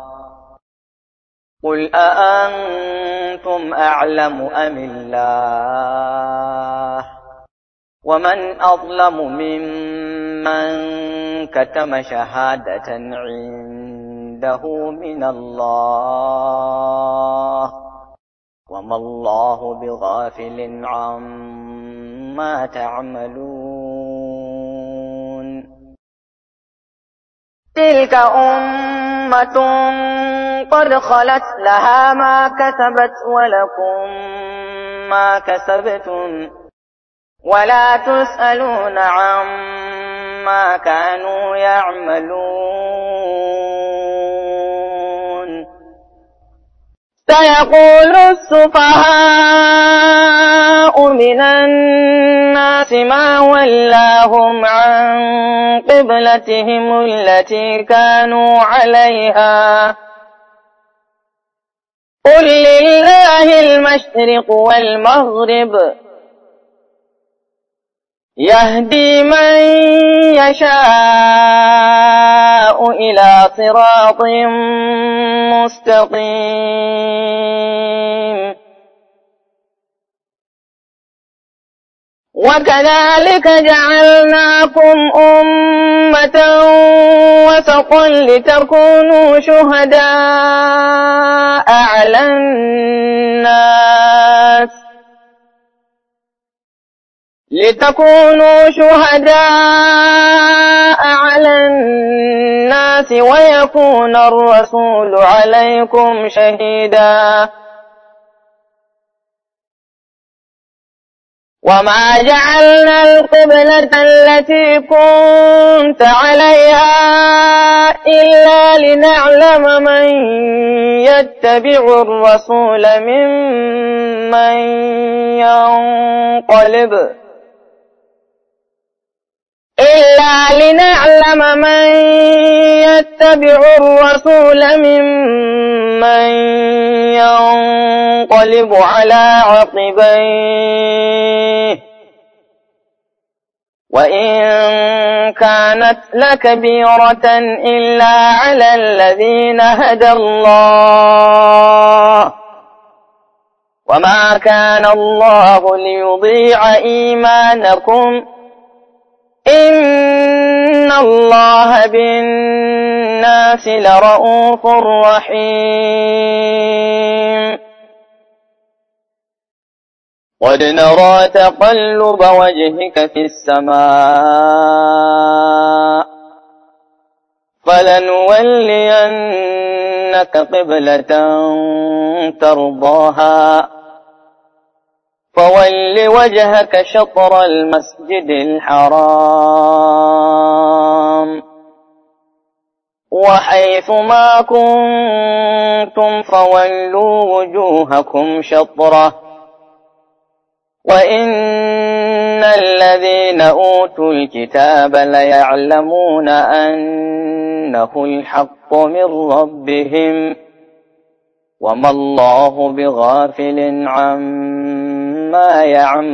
قل أأنتم أعلم أم الله ومن أظلم ممن كتم شهادة عنده من الله وما الله بغافل عما تعملون تلك أمة قد خلت لها ما كسبت ولكم ما كسبتم ولا تسألون عما كانوا يعملون سيقول السفهاء من الناس ما ولاهم عن قبلتهم التي كانوا عليها قل لله المشرق والمغرب يهدي من يشاء إلى صراط مستقيم وكذلك جعلناكم أمة وسطا لتكونوا شهداء على الناس لتكونوا شهداء على الناس ويكون الرسول عليكم شهيدا وما جعلنا القبلة التي كنت عليها إلا لنعلم من يتبع الرسول ممن ينقلب إلا لنعلم من يتبع الرسول ممن ينقلب على عقبيه وإن كانت لكبيرة إلا على الذين هدى الله وما كان الله ليضيع إيمانكم إن الله بالناس لرءوف رحيم قد نرى تقلب وجهك في السماء فلنولينك قبلة ترضاها فول وجهك شطر المسجد الحرام وحيث ما كنتم فولوا وجوهكم شطره وإن الذين أوتوا الكتاب ليعلمون أنه الحق من ربهم وما الله بغافل عما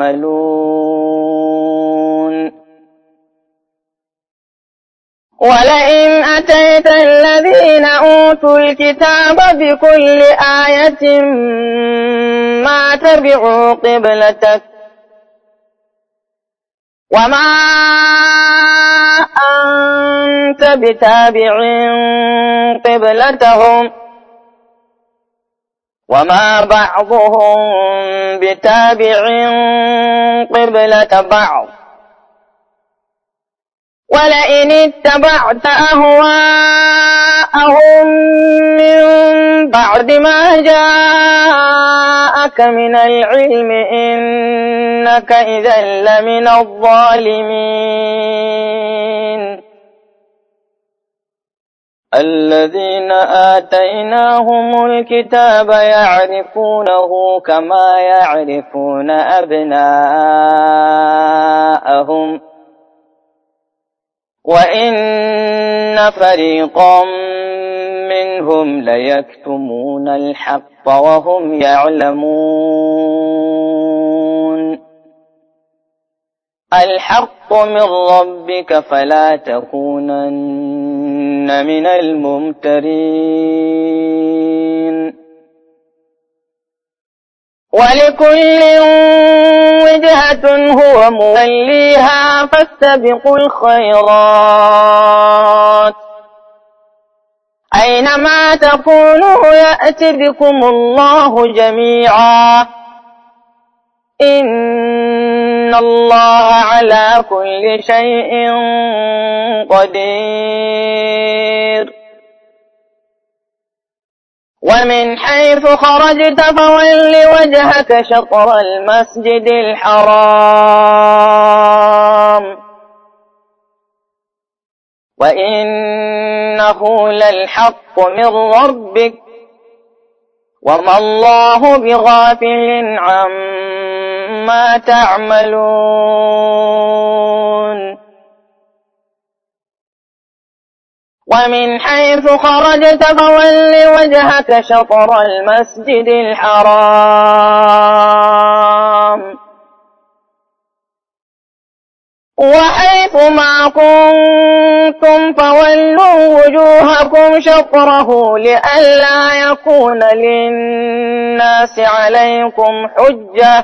يعملون ولئن أتيت الذين أوتوا الكتاب بكل آية ما تبعوا قبلتك وما أنت بتابع قبلتهم وما بعضهم بتابع قبلة بعض ولئن اتبعت أهواءهم من بعد ما جاءك من العلم إنك إذا لمن الظالمين الذين آتيناهم الكتاب يعرفونه كما يعرفون أبناءهم وإن فريقا منهم ليكتمون الحق وهم يعلمون الحق من ربك فلا تكونن من الممترين ولكل وجهة هو موليها فاستبقوا الخيرات أينما تكونوا يأت بكم الله جميعا إن الله على كل شيء قدير ومن حيث خرجت فول وجهك شطر المسجد الحرام وإنه للحق من ربك وما الله بغافل عما تعملون ومن حيث خرجت فول وجهك شطر المسجد الحرام وحيث ما كنتم فولوا وجوهكم شطره لئلا يكون للناس عليكم حجة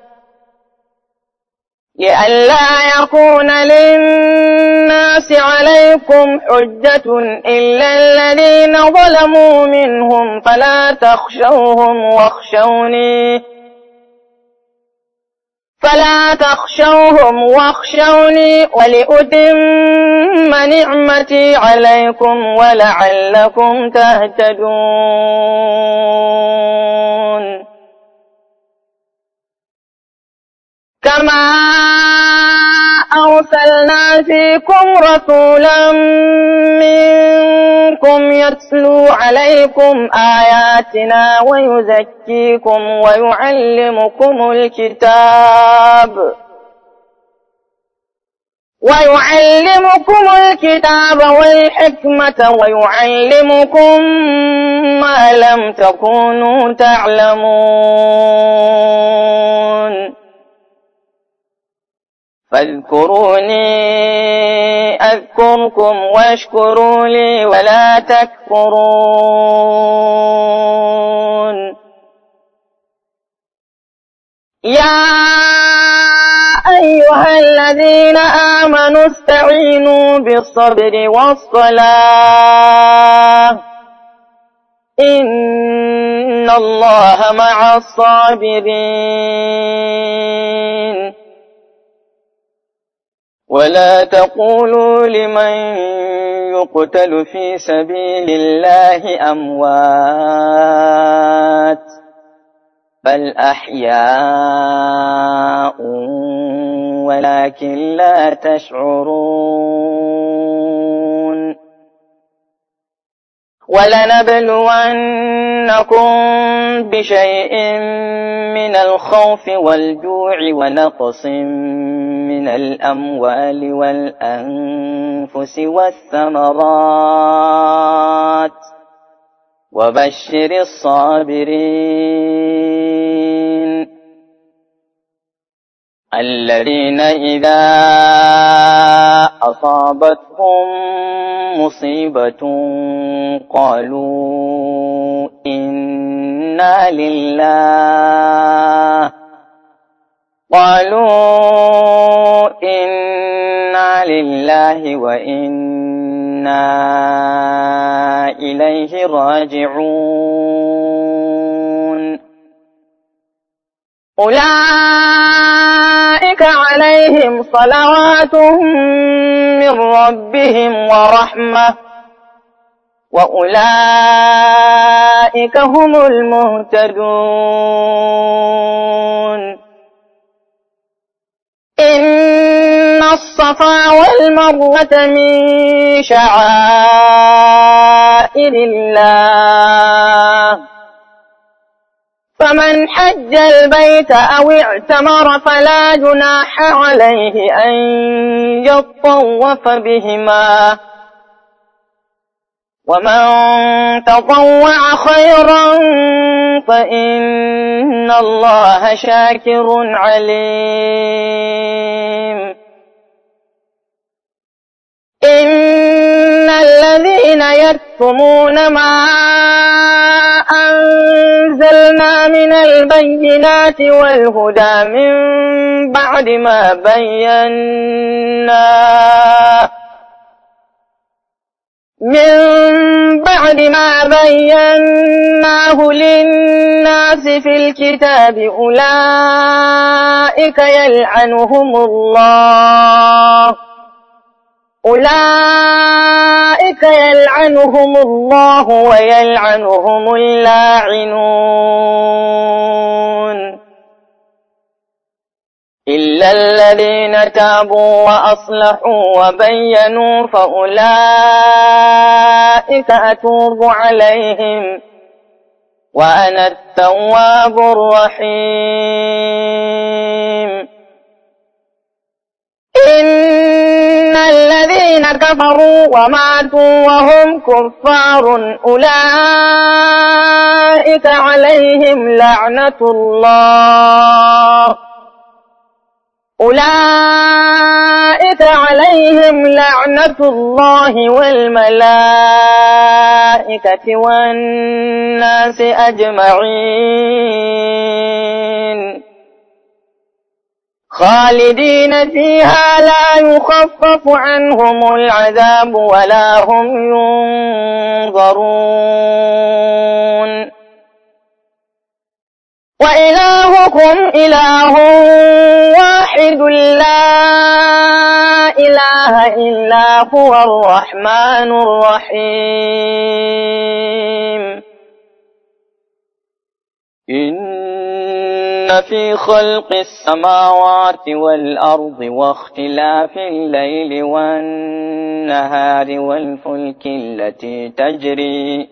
لئلا يكون للناس عليكم حجة إلا الذين ظلموا منهم فلا تخشوهم واخشوني فلا تخشوهم واخشوني ولأتم نعمتي عليكم ولعلكم تهتدون كما أرسلنا فيكم رسولا منكم يتلو عليكم آياتنا ويزكيكم ويعلمكم الكتاب ويعلمكم الكتاب والحكمة ويعلمكم ما لم تكونوا تعلمون فاذكروني أذكركم واشكروا لي ولا تكفرون يا أيها الذين آمنوا استعينوا بالصبر والصلاة إن الله مع الصابرين ولا تقولوا لمن يقتل في سبيل الله أموات بل أحياء ولكن لا تشعرون ولنبلونكم بشيء من الخوف والجوع ونقص من الأموال والأنفس والثمرات وبشر الصابرين الذين إذا أصابتهم مصيبة قالوا إنا لله قالوا إنا لله وإنا إليه راجعون أولئك عليهم صلوات من ربهم ورحمة وأولئك هم المهتدون إن الصفا والمروة من شعائر الله فمن حج البيت أو اعتمر فلا جناح عليه أن يطوف بهما ومن تطوع خيرا فإن الله شاكر عليم إن الذين يكتمون ما أنزلنا من البينات والهدى من بعد ما بينا من بعد ما بيناه للناس في الكتاب أولئك يلعنهم الله أولئك يلعنهم الله ويلعنهم اللاعنون إلا الذين تابوا وأصلحوا وبينوا فأولئك أتوب عليهم وأنا التواب الرحيم إن الذين كفروا وماتوا وهم كفار أولئك عليهم لعنة الله أولئك عليهم لعنة الله والملائكة والناس أجمعين خالدين فيها لا يخفف عنهم العذاب ولا هم ينظرون وإلهكم إله واحد لا إله إلا هو الرحمن الرحيم إن في خلق السماوات والأرض واختلاف الليل والنهار والفلك التي تجري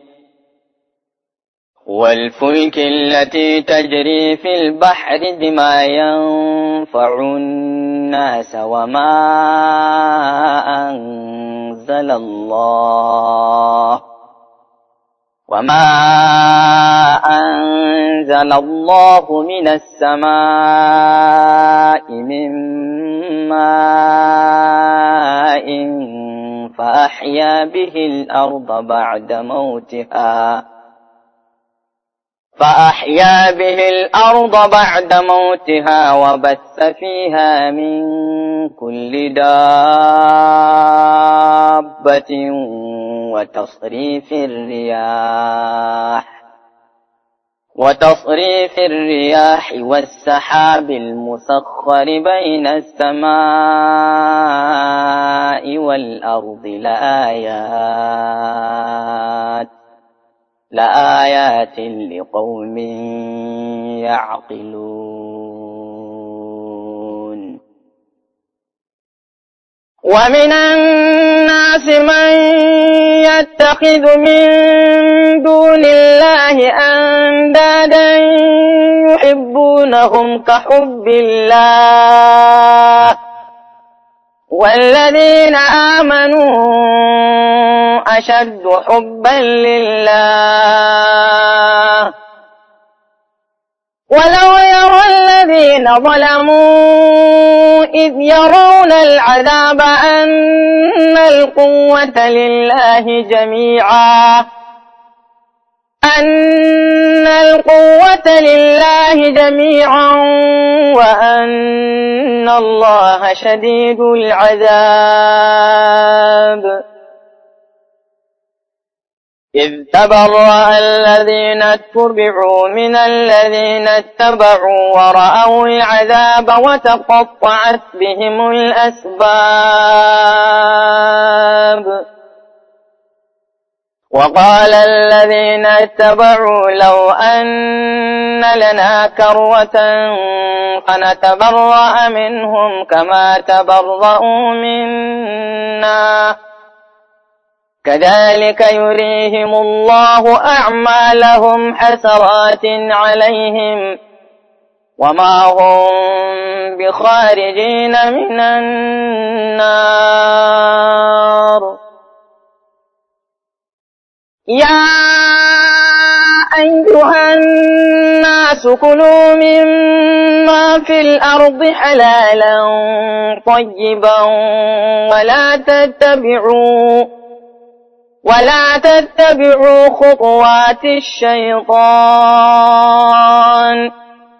والفلك التي تجري في البحر بما ينفع الناس وما أنزل الله وما أنزل الله من السماء من ماء فأحيا به الأرض بعد موتها فأحيا به الأرض بعد موتها وبث فيها من كل دابة وتصريف الرياح وتصريف الرياح والسحاب المسخر بين السماء والأرض لآيات لآيات لقوم يعقلون ومن الناس من يتخذ من دون الله أندادا يحبونهم كحب الله والذين آمنوا أشد حبا لله ولو يرى الذين ظلموا إذ يرون العذاب أن القوة لله جميعا أن القوة لله جميعا وأن الله شديد العذاب إذ تبرأ الذين اتبعوا من الذين اتبعوا ورأوا العذاب وتقطعت بهم الأسباب وقال الذين اتبعوا لو أن لنا كروة فنتبرأ منهم كما تبرأوا منا كذلك يريهم الله أعمالهم حسرات عليهم وما هم بخارجين من النار يا أيها الناس كلوا مما في الأرض حلالا طيبا ولا تتبعوا ولا تتبعوا خطوات الشيطان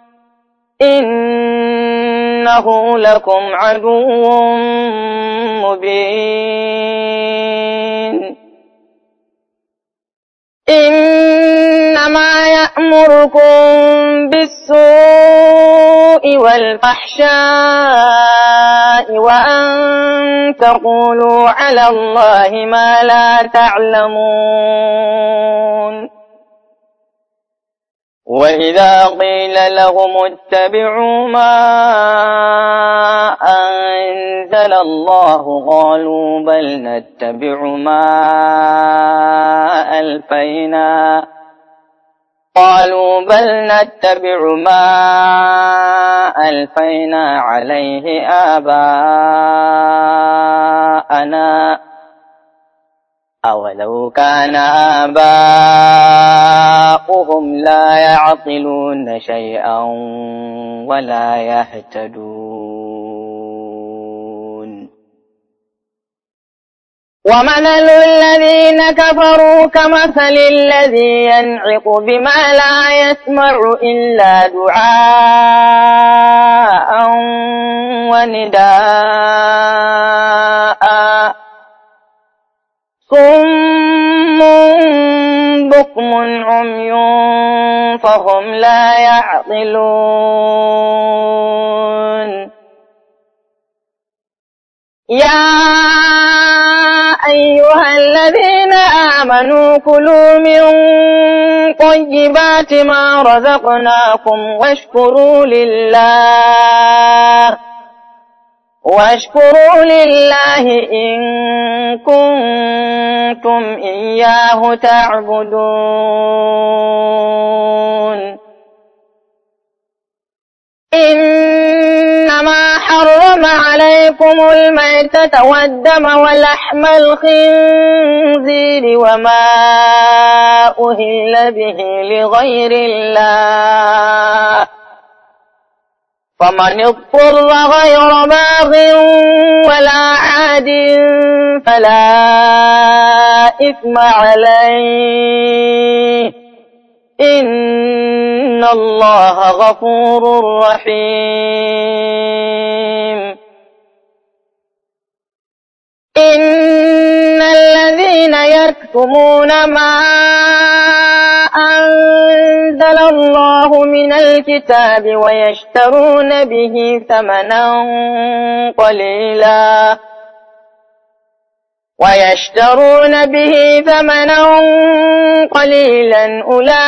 إنه لكم عدو مبين إنما يأمركم بالسوء والفحشاء وأن تقولوا على الله ما لا تعلمون وإذا قيل لهم اتبعوا ما أنزل الله قالوا بل نتبع ما ألفينا قالوا بل نتبع ما ألفينا عليه آباءنا أولو كان آباؤهم لا يعقلون شيئا ولا يهتدون ومثل الذين كفروا كمثل الذي ينعق بما لا يسمع إلا دعاء ونداء صم بكم عمي فهم لا يعقلون يا أيها الذين آمنوا كلوا من طيبات ما رزقناكم واشكروا لله واشكروا لله إن كنتم إياه تعبدون إنما حرم عليكم الميتة والدم ولحم الخنزير وما أهل به لغير الله فمن اضطر غير باغ ولا عاد فلا إثم عليه إن الله غفور رحيم إن الذين يكتمون ما أنزل الله من الكتاب ويشترون به ثمنا قليلا ويشترون به ثمنا قليلا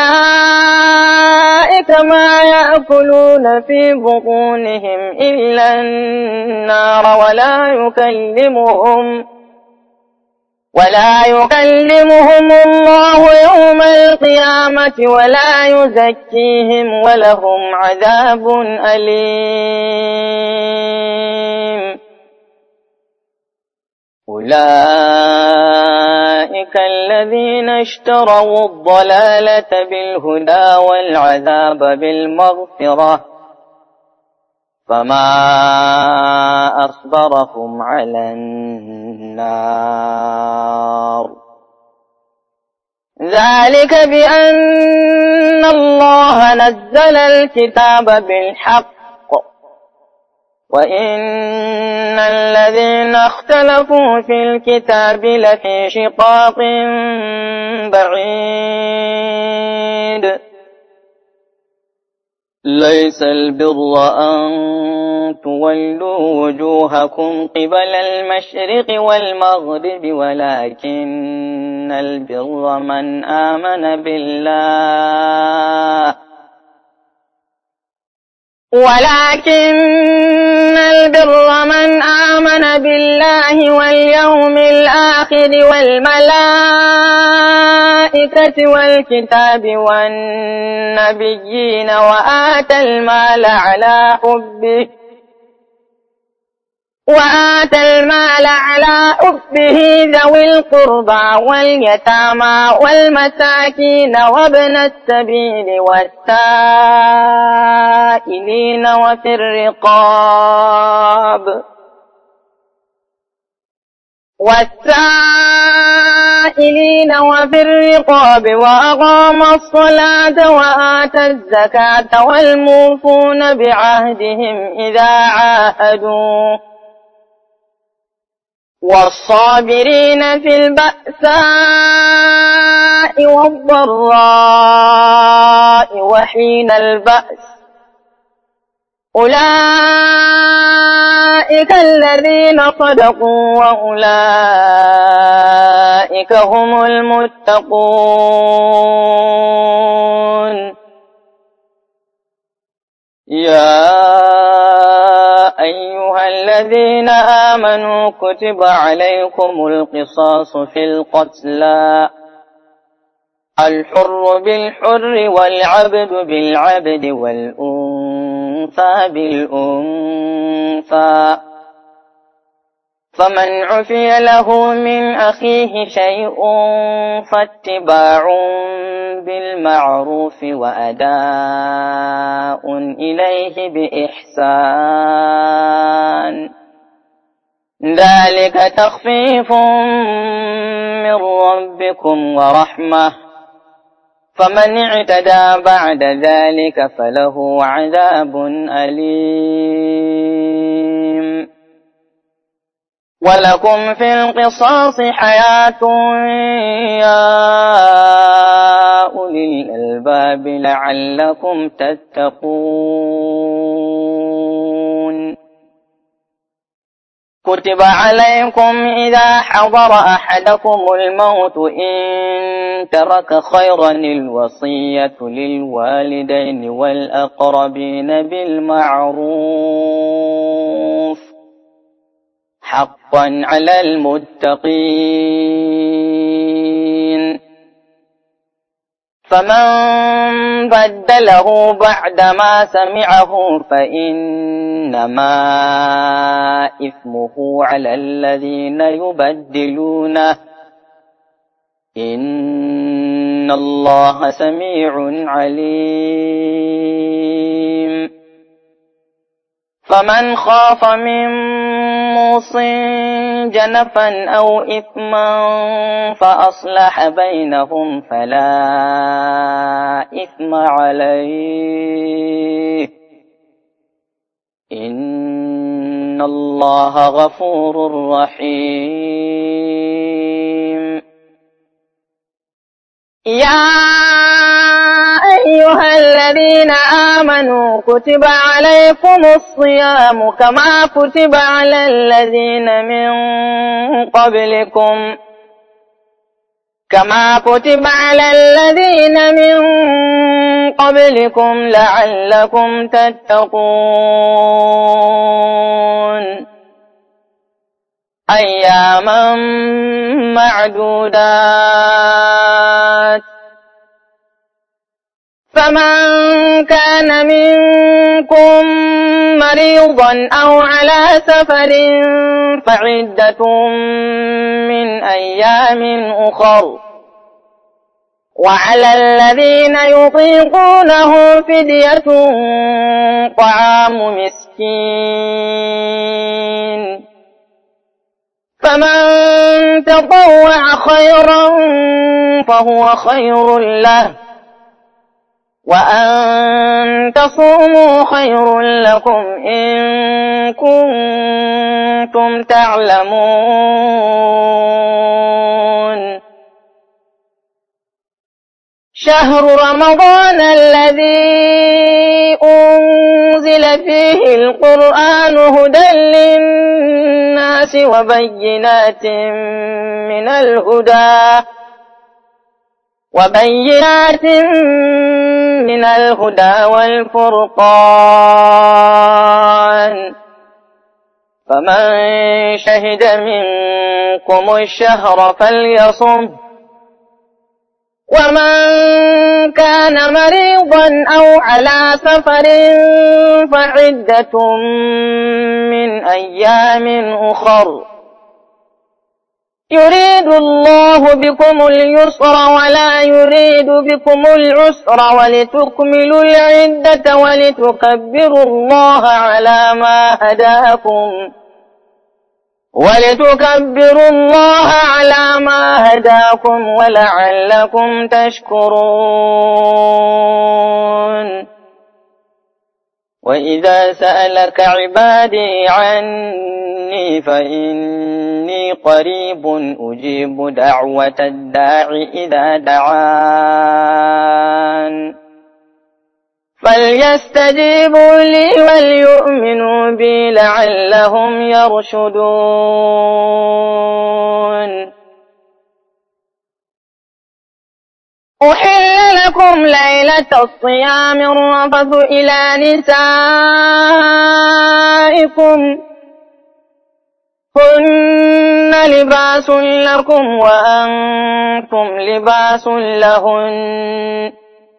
أولئك ما يأكلون في بطونهم إلا النار ولا يكلمهم ولا يكلمهم الله يوم القيامة ولا يزكيهم ولهم عذاب أليم أولئك الذين اشتروا الضلالة بالهدى والعذاب بالمغفرة فما أصبرهم على النار ذلك بأن الله نزل الكتاب بالحق وإن الذين اختلفوا في الكتاب لفي شقاق بعيد ليس البر أن تولوا وجوهكم قبل المشرق والمغرب ولكن البر من آمن بالله ولكن البر من آمن بالله واليوم الآخر والملائكة والكتاب والنبيين وآتى المال على حبه وآتى المال على حبه ذوي القربى واليتامى والمساكين وابن السبيل والسائلين وفي الرقاب والسائلين وفي الرقاب وأقام الصلاة وآتى الزكاة والموفون بعهدهم إذا عاهدوا والصابرين في البأساء والضراء وحين البأس أولئك الذين صدقوا وأولئك هم المتقون. يا أيها الذين آمنوا كتب عليكم القصاص في القتلى الحر بالحر والعبد بالعبد والأنثى بالأنثى فمن عفي له من أخيه شيء فاتباع بالمعروف وأداء إليه بإحسان ذلك تخفيف من ربكم ورحمة فمن اعتدى بعد ذلك فله عذاب أليم. ولكم في القصاص حياة يا أولي الألباب لعلكم تتقون. كتب عليكم إذا حضر أحدكم الموت إن ترك خيرا الوصية للوالدين والأقربين بالمعروف حقا على المتقين. فمن بدله بعدما سمعه فإنما إثمه على الذين يبدلونه إن الله سميع عليم. فمن خاف من موص جنفا أو إثما فأصلح بينهم فلا إثم عليه إن الله غفور رحيم. يا أيها الذين آمنوا كتب عليكم الصيام كما كتب على الذين من قبلكم كما كتب على الذين من قبلكم لعلكم تتقون. أياما معدودات فمن كان منكم مريضا أو على سفر فعدة من أيام أخر وعلى الذين يطيقونه فدية طعام مسكين فمن تطوع خيرا فهو خير له وأن تصوموا خير لكم إن كنتم تعلمون. شهر رمضان الذي أنزل فيه القرآن هدى للناس وبينات من الهدى وبينات من الهدى والفرقان فمن شهد منكم الشهر فليصم ومن كان مريضا أو على سفر فعدة من أيام أخر يريد الله بكم اليسر ولا يريد بكم العسر ولتكملوا العدة ولتكبروا الله على ما هداكم ولتكبروا الله على ما هداكم ولعلكم تشكرون. وإذا سألك عبادي عني فإني قريب أجيب دعوة الداع إذا دعان فليستجيبوا لي وليؤمنوا بي لعلهم يرشدون. أحل لكم ليلة الصيام الرفث إلى نسائكم هن لباس لكم وأنتم لباس لهن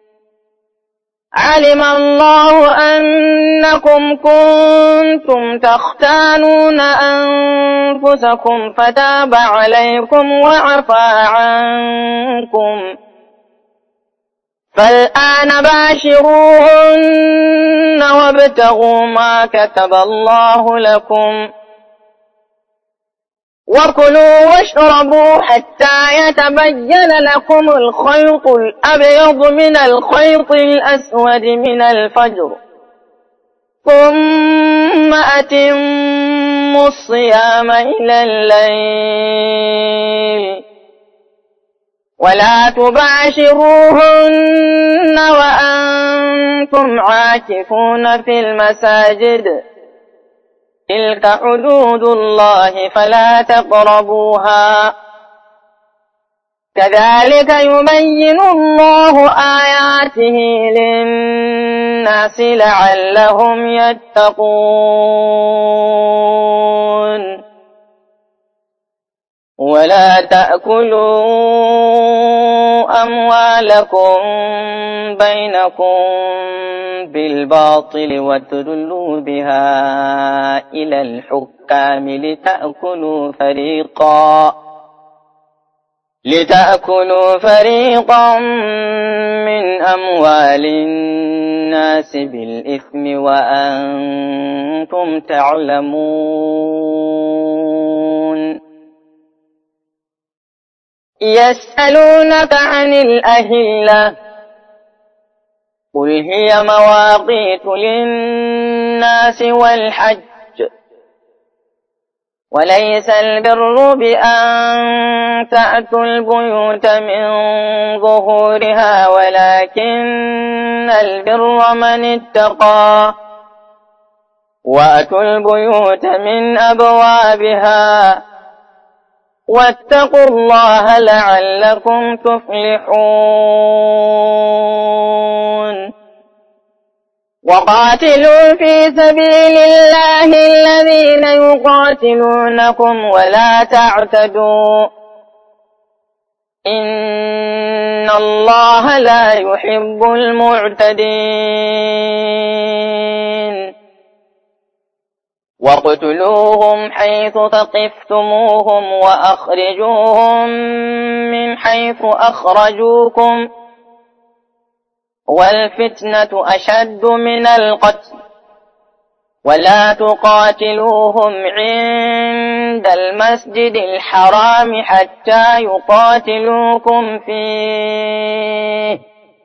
علم الله أنكم كنتم تختانون أنفسكم فتاب عليكم وعفى عنكم فالآن باشروهن وابتغوا ما كتب الله لكم وكلوا واشربوا حتى يتبين لكم الخيط الأبيض من الخيط الأسود من الفجر ثم أتموا الصيام إلى الليل ولا تباشروهن وأنتم عاكفون في المساجد تلك حدود الله فلا تقربوها كذلك يبين الله آياته للناس لعلهم يتقون. ولا تأكلوا أموالكم بينكم بالباطل وتدلوا بها إلى الحكام لتأكلوا فريقا لتأكلوا فريقا من أموال الناس بالإثم وأنتم تعلمون. يسألونك عن الأهلة قل هي مواقيت للناس والحج وليس البر بأن تأتوا البيوت من ظهورها ولكن البر من اتقى وأتوا البيوت من أبوابها واتقوا الله لعلكم تفلحون. وقاتلوا في سبيل الله الذين يقاتلونكم ولا تعتدوا إن الله لا يحب المعتدين. واقتلوهم حيث ثقفتموهم وأخرجوهم من حيث أخرجوكم والفتنة أشد من القتل ولا تقاتلوهم عند المسجد الحرام حتى يقاتلوكم فيه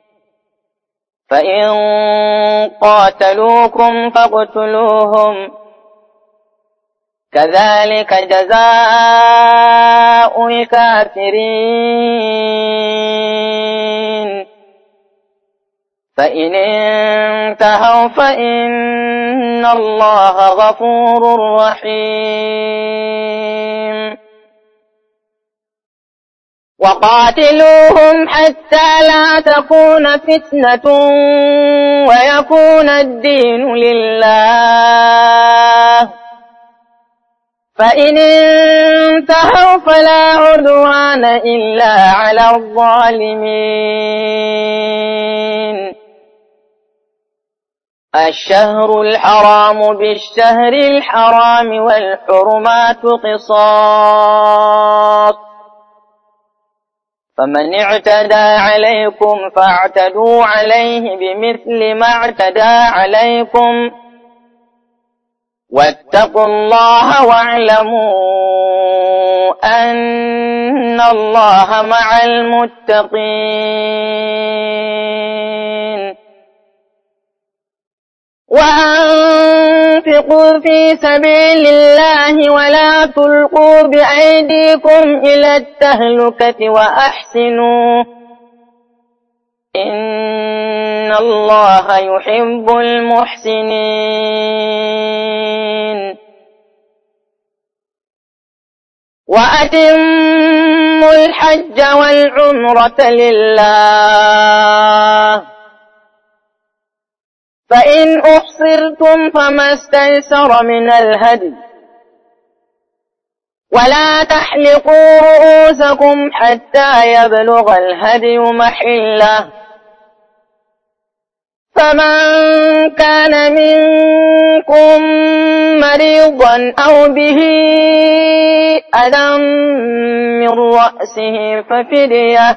فإن قاتلوكم فاقتلوهم كذلك جزاء الكافرين. فإن انتهوا فإن الله غفور رحيم. وقاتلوهم حتى لا تكون فتنة ويكون الدين لله فإن انتهوا فلا عدوان عدوان إلا على الظالمين. الشهر الحرام بالشهر الحرام والحرمات قصاص، فمن اعتدى عليكم فاعتدوا عليه بمثل ما اعتدى عليكم، واتقوا الله واعلموا أن الله مع المتقين. وأنفقوا في سبيل الله ولا تلقوا بأيديكم إلى التهلكة وأحسنوا إن الله يحب المحسنين. وأتموا الحج والعمرة لله، فإن أحصرتم فما استيسر من الهدي، ولا تحلقوا رؤوسكم حتى يبلغ الهدي محله، فمن كان منكم مريضا أو به أذى من رأسه ففدية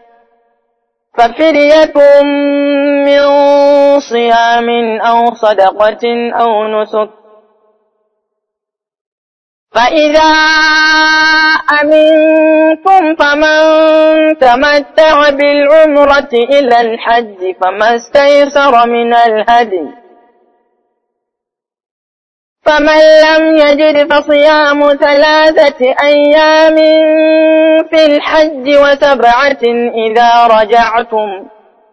ففدية من صيام أو صدقة أو نسك، فإذا أمنتم فمن تمتع بالعمرة إلى الحج فما استيسر من الهدي، فمن لم يجد فصيام ثلاثة أيام في الحج وسبعة إذا رجعتم،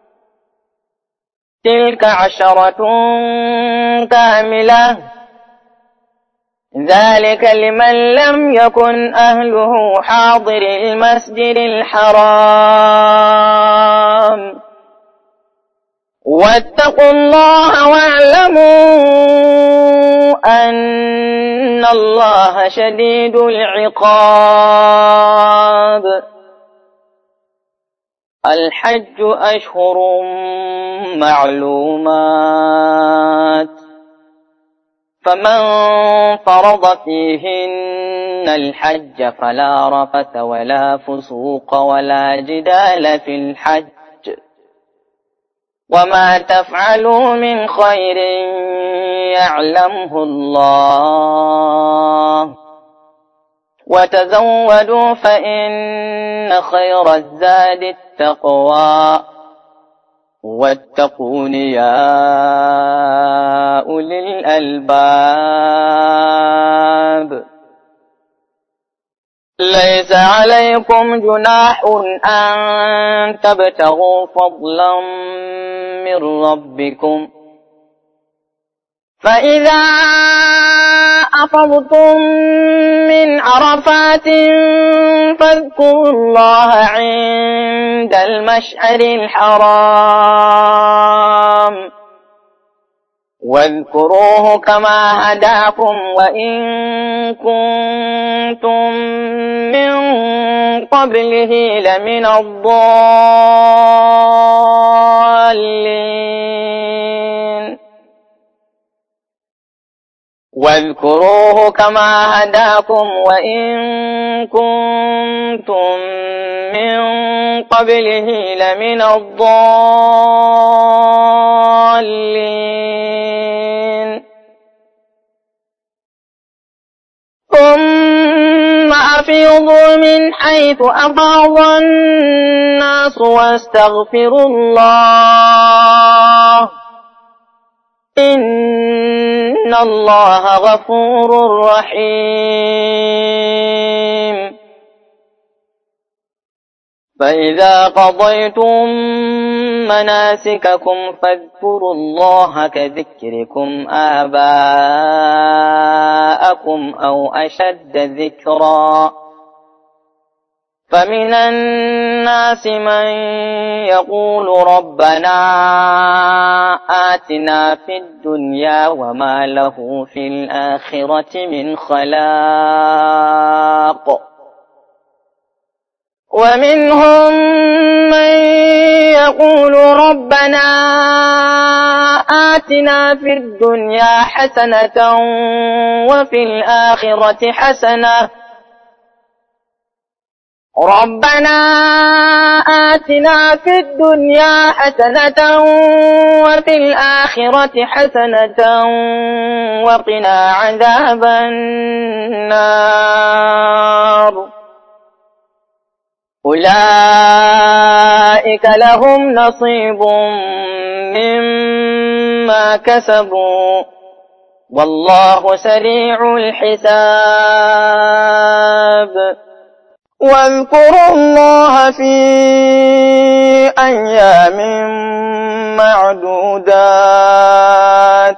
تلك عشرة كاملة، ذلك لمن لم يكن أهله حاضر المسجد الحرام. واتقوا الله واعلموا أن الله شديد العقاب. الحج أشهر معلومات، فمن فرض فيهن الحج فلا رفث ولا فسوق ولا جدال في الحج، وما تفعلوا من خير يعلمه الله، وتزودوا فإن خير الزاد التقوى، واتقون يا أولي الألباب. ليس عليكم جناح أن تبتغوا فضلا من ربكم، فإذا أفضتم من عرفات فاذكروا الله عند المشعر الحرام، واذكروه كما هداكم وإن كنتم من قبله لمن الضالين. واذكروه كما هداكم وإن كنتم من قبله لمن الضالين. ثم أفيضوا من حيث أفاض الناس واستغفروا الله إن الله غفور رحيم. فإذا قضيتم مناسككم فاذكروا الله كذكركم آباءكم أو أشد ذكرا، فمن الناس من يقول ربنا آتنا في الدنيا وما له في الآخرة من خلاق. ومنهم من يقول ربنا آتنا في الدنيا حسنة وفي الآخرة حسنة ربنا آتنا في الدنيا حسنة وفي الآخرة حسنة وقنا عذاب النار أولئك لهم نصيب مما كسبوا والله سريع الحساب واذكروا الله في أيام معدودات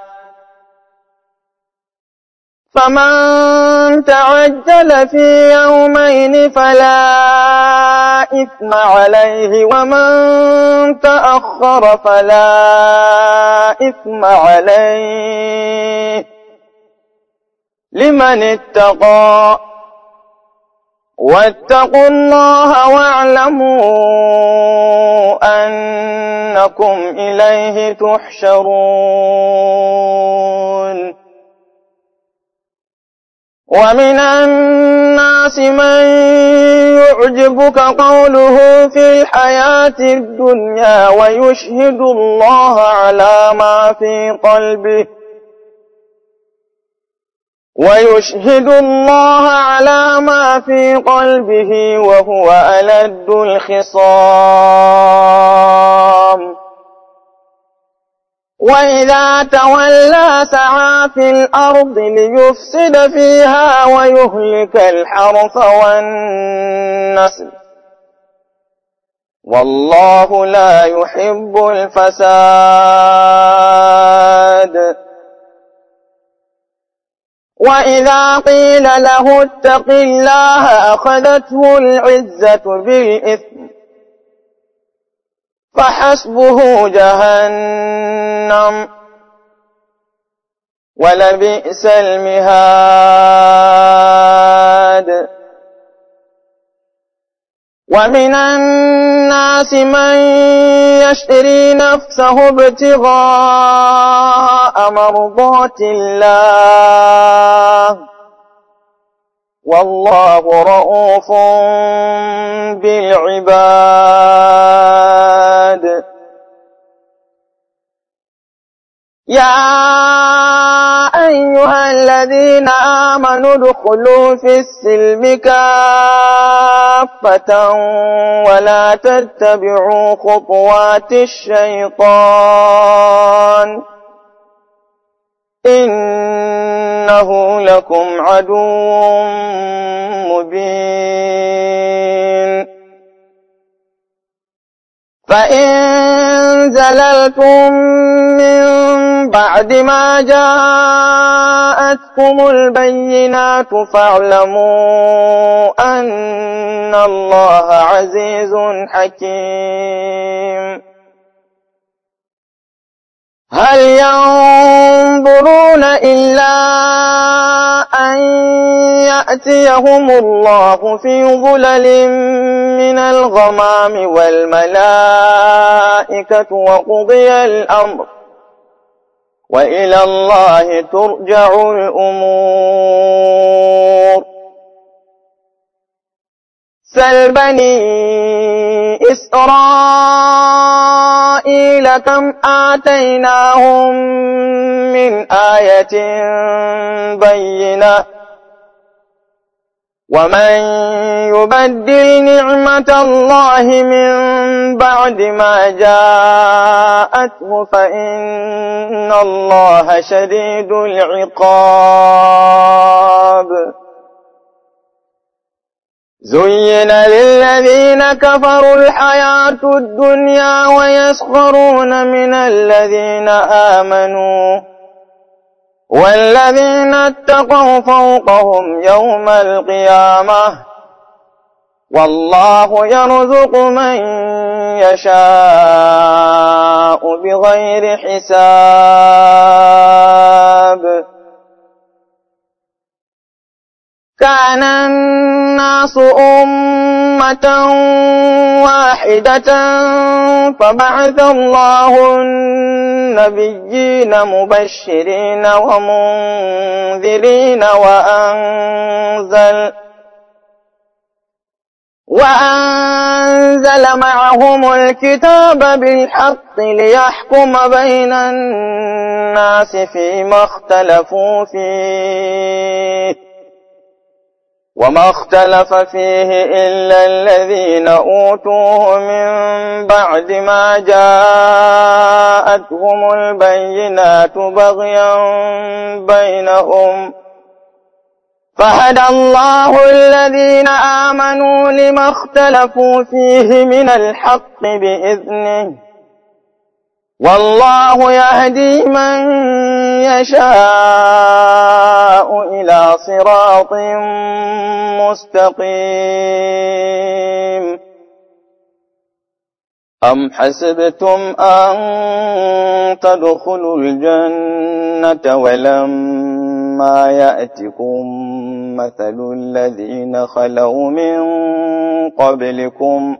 فمن تعجل في يومين فلا إثم عليه ومن تأخر فلا إثم عليه لمن اتقى واتقوا الله واعلموا أنكم إليه تحشرون ومن الناس من يعجبك قوله في الحياة الدنيا ويشهد الله على ما في قلبه ويشهد الله على ما في قلبه وهو ألد الخصام وإذا تولى سعى في الأرض ليفسد فيها ويهلك الحرث والنسل والله لا يحب الفساد وإذا قيل له اتق الله أخذته العزة بالإثم فحسبه جهنم ولبئس المهاد ومن الناس من يشتري نفسه ابتغاء مرضات الله والله رؤوف بالعباد يا أيها الذين آمنوا ادخلوا في السلم كافة ولا تتبعوا خطوات الشيطان إنه لكم عدو مبين فإن زللتم من بعد ما جاءتكم البينات فاعلموا أن الله عزيز حكيم هل ينظرون إلا أن يأتيهم الله في ظلل من الغمام والملائكة وقضي الأمر وإلى الله ترجع الأمور سل بني إسرائيل كم آتيناهم من آية بينة ومن يبدل نعمة الله من بعد ما جاءته فإن الله شديد العقاب زين للذين كفروا الحياة الدنيا ويسخرون من الذين آمنوا والذين اتقوا فوقهم يوم القيامة والله يرزق من يشاء بغير حساب كان الناس أمة أمة واحدة فبعث الله النبيين مبشرين ومنذرين وأنزل وأنزل معهم الكتاب بالحق ليحكم بين الناس فيما اختلفوا فيه وما اختلف فيه إلا الذين أوتوه من بعد ما جاءتهم البينات بغيا بينهم فهدى الله الذين آمنوا لما اختلفوا فيه من الحق بإذنه والله يهدي من يشاء إلى صراط مستقيم أم حسبتم أن تدخلوا الجنة ولما يأتكم مثل الذين خلوا من قبلكم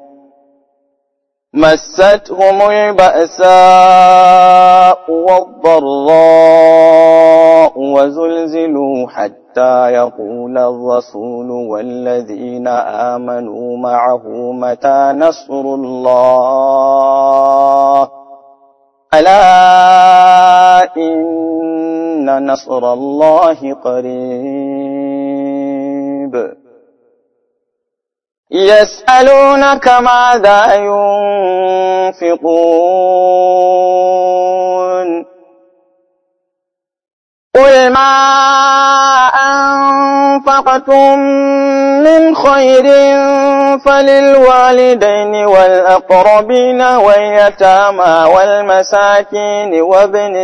مستهم البأساء والضراء وزلزلوا حتى يقول الرسول والذين آمنوا معه متى نصر الله ألا إن نصر الله قريب يسألونك ماذا ينفقون قل ما أنفقتم من خير فللوالدين والأقربين واليتامى والمساكين وابن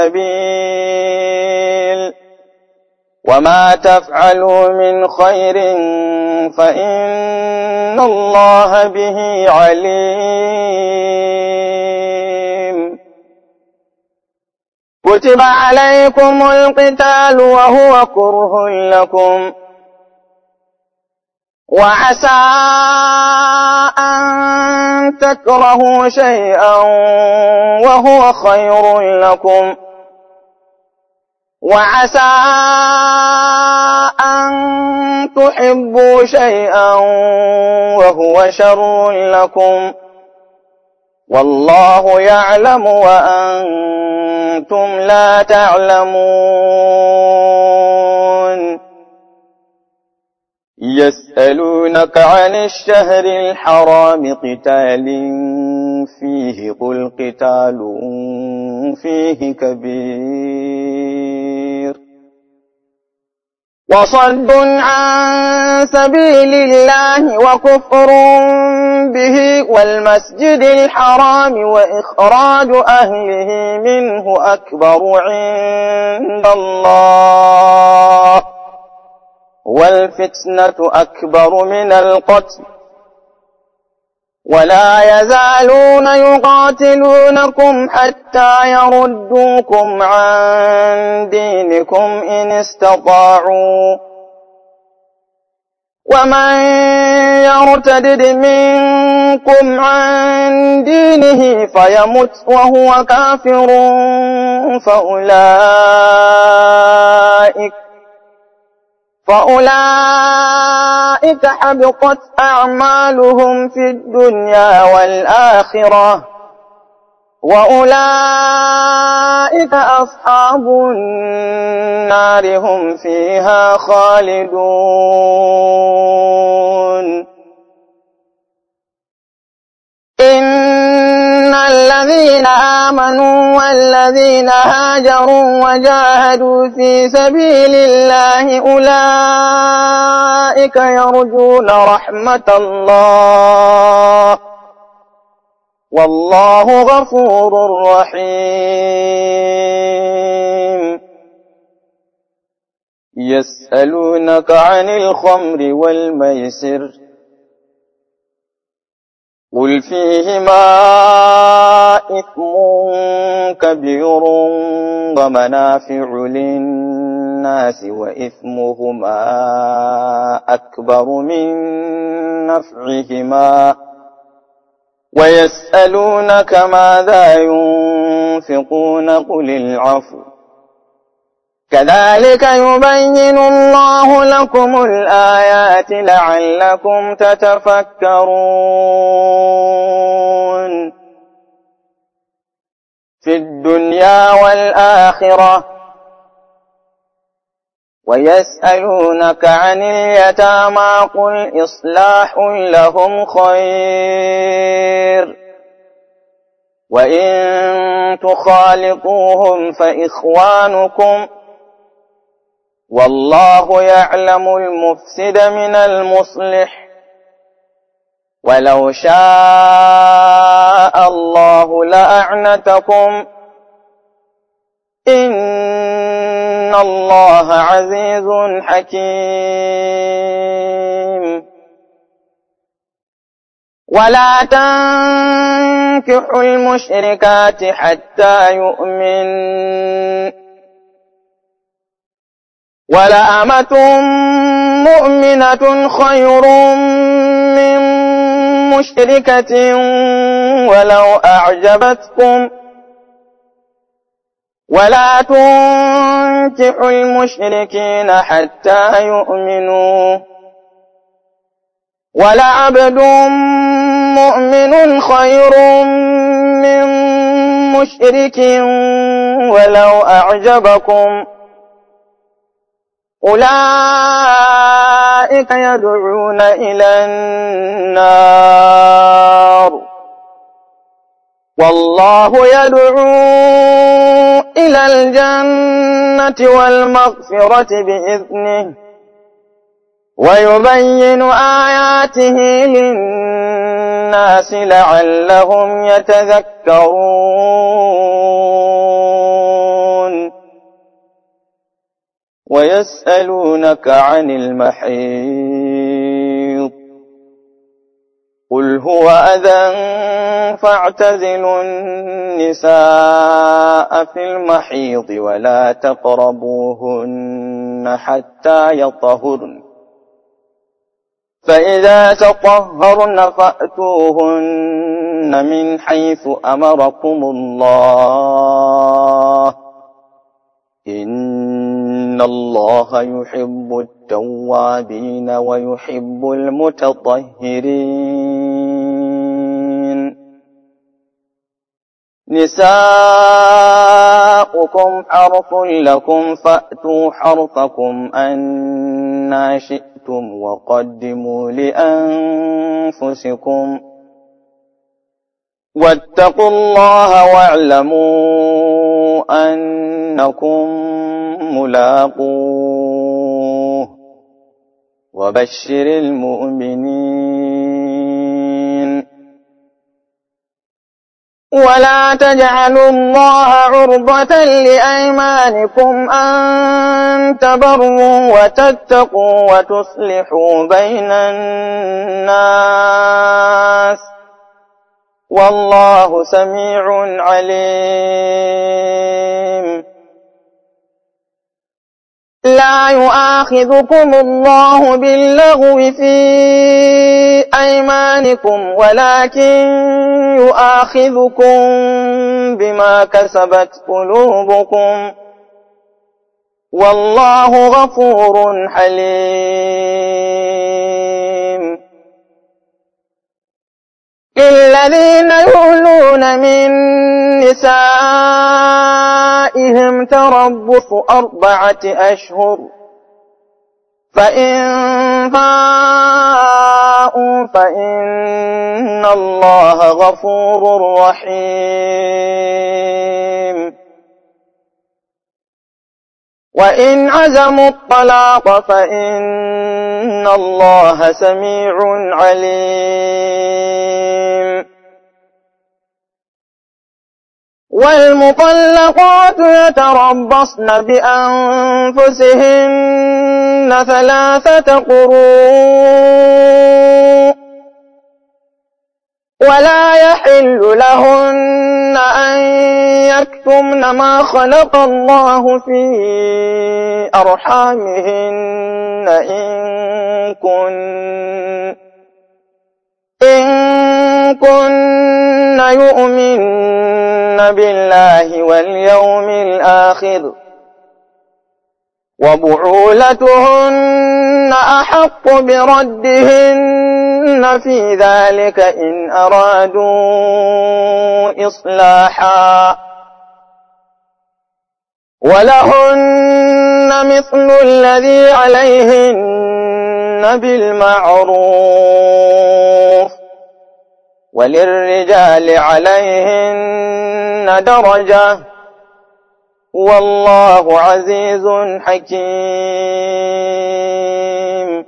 السبيل وما تفعلوا من خير فإن الله به عليم كتب عليكم القتال وهو كره لكم وعسى أن تكرهوا شيئا وهو خير لكم وعسى أن تحبوا شيئا وهو شر لكم والله يعلم وأنتم لا تعلمون يسألونك عن الشهر الحرام قتال فيه قل قتال فيه كبير وصد عن سبيل الله وكفر به والمسجد الحرام وإخراج أهله منه أكبر عند الله والفتنة أكبر من القتل ولا يزالون يقاتلونكم حتى يردوكم عن دينكم إن استطاعوا ومن يرتدد منكم عن دينه فيمت وهو كافر فأولئك فأولئك حبطت أعمالهم في الدنيا والآخرة وأولئك أصحاب النار هم فيها خالدون إن الذين آمنوا والذين هاجروا وجاهدوا في سبيل الله أولئك يرجون رحمة الله والله غفور رحيم يسألونك عن الخمر والميسر قل فيهما إثم كبير ومنافع للناس الناس وإثمهما أكبر من نفعهما ويسألونك ماذا ينفقون قل العفو كذلك يبين الله لكم الآيات لعلكم تتفكرون في الدنيا والآخرة ويسألونك عن اليتامى قل إصلاح لهم خير وإن تخالطوهم فإخوانكم والله يعلم المفسد من المصلح ولو شاء الله لأعنتكم إن الله عزيز حكيم ولا تنكحوا المشركات حتى يؤمن ولأمة مؤمنة خير من مشركة ولو أعجبتكم ولا تنكحوا المشركين حتى يؤمنوا ولعبد مؤمن خير من مشرك ولو أعجبكم أولئك يدعون إلى النار والله يدعو إلى الجنة والمغفرة بإذنه ويبين آياته للناس لعلهم يتذكرون ويسألونك عن المحيض قل هو أذى فاعتزلوا النساء في المحيض ولا تقربوهن حتى يطهرن فإذا تطهرن فأتوهن من حيث أمركم الله إن الله يحب التوابين ويحب المتطهرين نساؤكم حرث لكم فأتوا حرثكم أنى شئتم وقدموا لأنفسكم واتقوا الله واعلموا أنكم ملاقوه وبشر المؤمنين ولا تجعلوا الله عرضة لأيمانكم أن تبروا وتتقوا وتصلحوا بين الناس والله سميع عليم لا يؤاخذكم الله باللغو في أيمانكم ولكن يؤاخذكم بما كسبت قلوبكم والله غفور حليم الذين يؤلون من نسائهم تربص أربعة أشهر فإن فاءوا فإن الله غفور رحيم وإن عزموا الطلاق فإن الله سميع عليم والمطلقات يتربصن بأنفسهن ثلاثة قروء ولا يحل لهن أن يكتمن ما خلق الله في أرحامهن إن كن إن كن يؤمن بالله واليوم الآخر وبعولتهن أحق بردهن في ذلك إن أرادوا إصلاحا ولهن مثل الذي عليهن بالمعروف وللرجال عليهن درجة والله عزيز حكيم.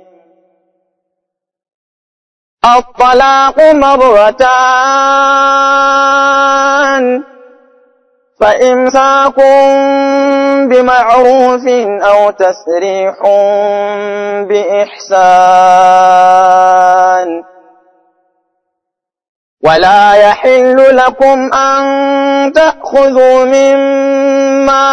الطلاق مرتان فإمساك بمعروف أو تسريح بإحسان ولا يحل لكم أن تأخذوا مما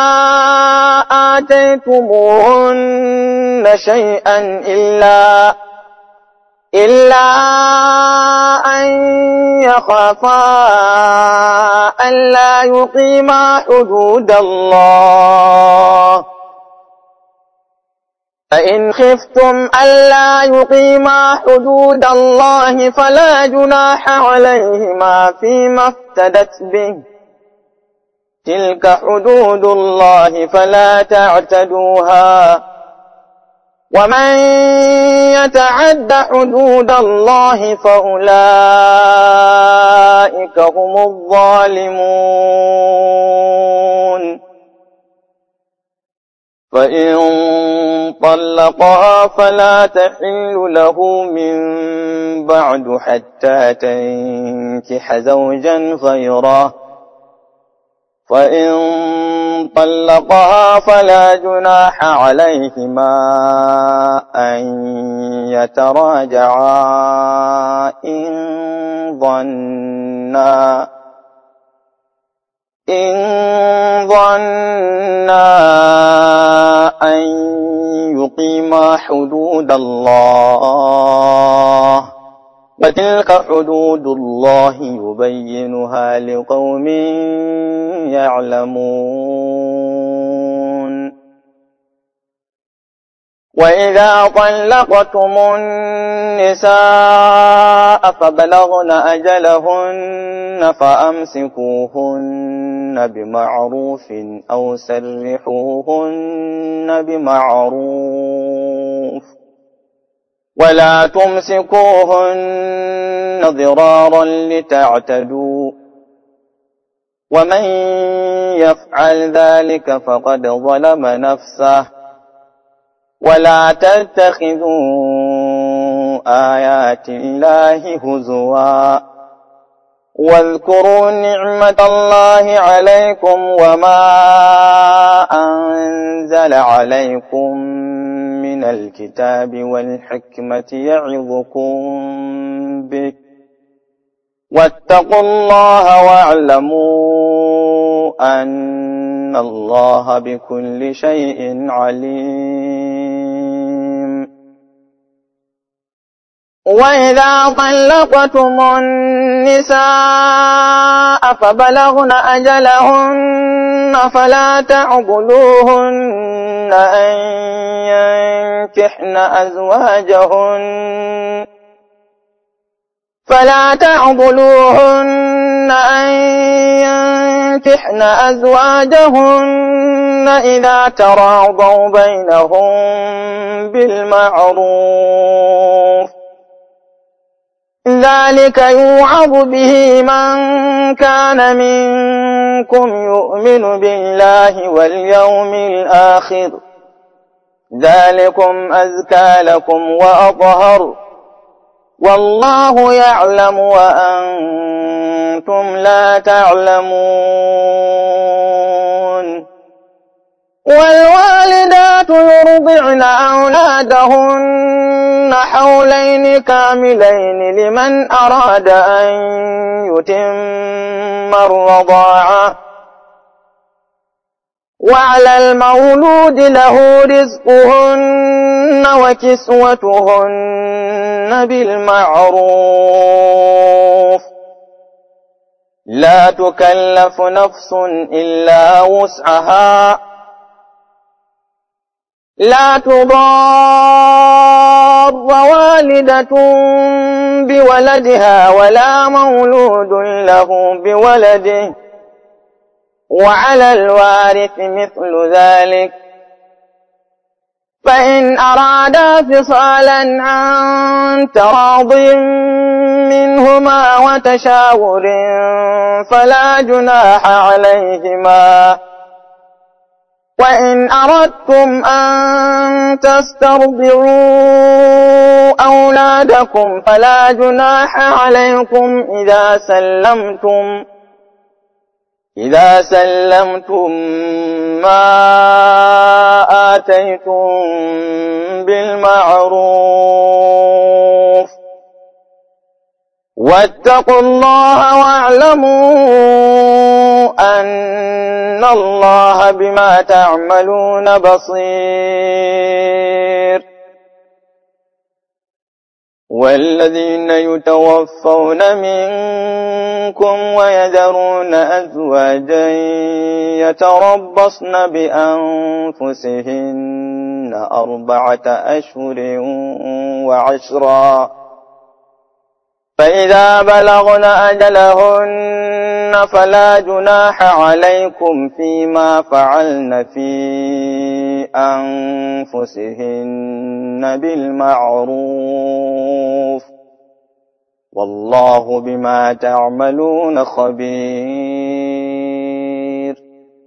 آتيتموهن شيئا إلا إلا أن يخافا ألا يقيما حدود الله فإن خفتم ألا يقيما حدود الله فلا جناح عليهما فيما افتدت به تلك حدود الله فلا تعتدوها ومن يتعد حدود الله فأولئك هم الظالمون. فإن طلقها فلا تحل له من بعد حتى تنكح زوجا غيره فإن طلقها فلا جناح عليهما أن يتراجعا إن ظنا إن ظنا أن يقيما حدود الله وتلك حدود الله يبينها لقوم يعلمون. وإذا طلقتم النساء فبلغن أجلهن فأمسكوهن بمعروف أو سرحوهن بمعروف ولا تمسكوهن ضرارا لتعتدوا ومن يفعل ذلك فقد ظلم نفسه ولا تتخذوا آيات الله هزوا واذكروا نعمة الله عليكم وما أنزل عليكم من الكتاب والحكمة يعظكم به واتقوا الله واعلموا أن الله بكل شيء عليم. وإذا طلقتم النساء فبلغن أجلهن فلا تعضلوهن أن ينكحن أزواجهن فلا تعضلوهن أن ينكحن أزواجهن إذا تراضوا بينهم بالمعروف ذلك يوعظ به من كان منكم يؤمن بالله واليوم الآخر ذلكم أزكى لكم وأطهر والله يعلم وأنتم لا تعلمون. والوالدات يرضعن أولادهن حولين كاملين لمن أراد أن يتم الرضاعة وعلى المولود له رزقهن وكسوتهن بالمعروف لا تكلف نفس إلا وسعها لا تضار والدة بولدها ولا مولود له بولده وعلى الوارث مثل ذلك فإن أرادا فصالا عن تراض منهما وتشاور فلا جناح عليهما وإن أردتم أن تسترضعوا أولادكم فلا جناح عليكم إذا سلمتم إذا سلمتم ما آتيتم بالمعروف واتقوا الله واعلموا أن الله بما تعملون بصير والذين يتوفون منكم ويذرون أزواجا يتربصن بأنفسهن أربعة أشهر وعشرا فإذا بلغن أجلهن فلا جناح عليكم فيما فعلن في أنفسهن بالمعروف والله بما تعملون خبير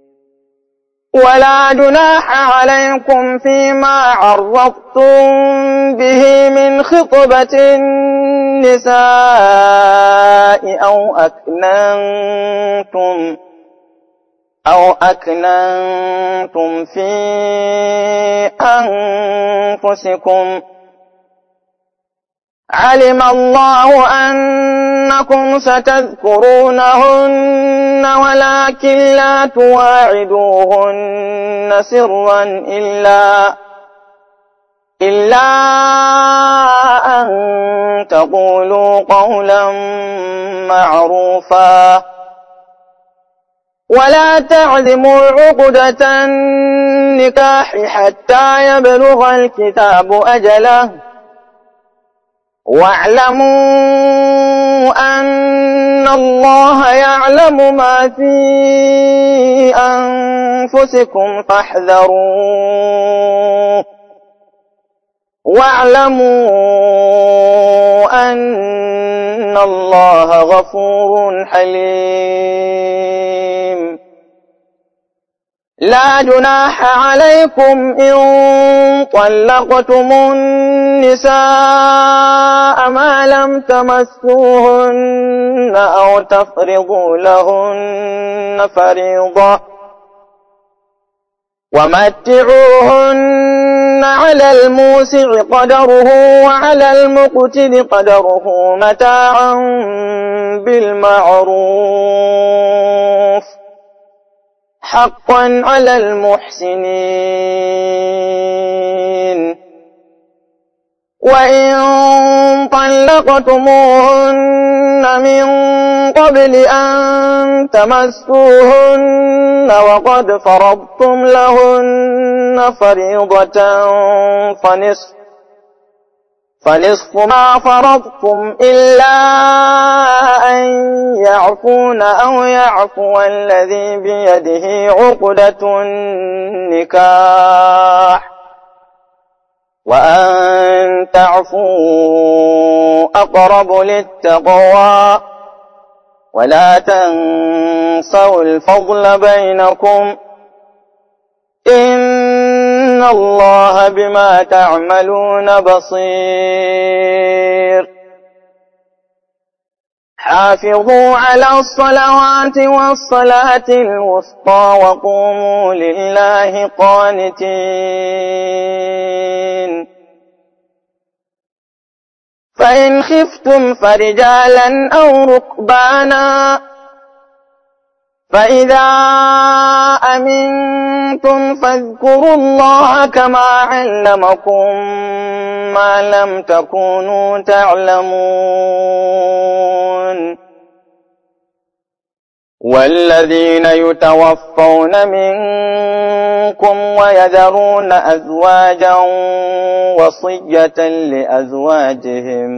ولا جناح عليكم فيما عرضتم به من خطبة النساء أو أكننتم أو أكننتم في أنفسكم علم الله أنكم ستذكرونهن ولكن لا تواعدوهن سرا إلا إلا أن تقولوا قولا معروفا ولا تعزموا عقدة النكاح حتى يبلغ الكتاب أجله واعلموا أن الله يعلم ما في أنفسكم فاحذروه واعلموا أن الله غفور حليم لا جناح عليكم إن طلقتم النساء ما لم تمسوهن أو تفرضوا لهن فريضة ومتعوهن على الموسع قدره وعلى المقتر قدره متاعا بالمعروف حقا على المحسنين وإن طلقتموهن من قبل أن تمسوهن وقد فرضتم لهن فريضة فنصف فنصف ما فرضتم إلا أن يعفون أو يعفو الذي بيده عقدة النكاح وأن تعفوا أقرب للتقوى ولا تنسوا الفضل بينكم إن الله بما تعملون بصير حافظوا على الصلوات والصلاة الوسطى وقوموا لله قانتين فإن خفتم فرجالا أو ركبانا فإذا أمنتم فاذكروا الله كما علمكم ما لم تكونوا تعلمون والذين يتوفون منكم ويذرون أزواجا وصية لأزواجهم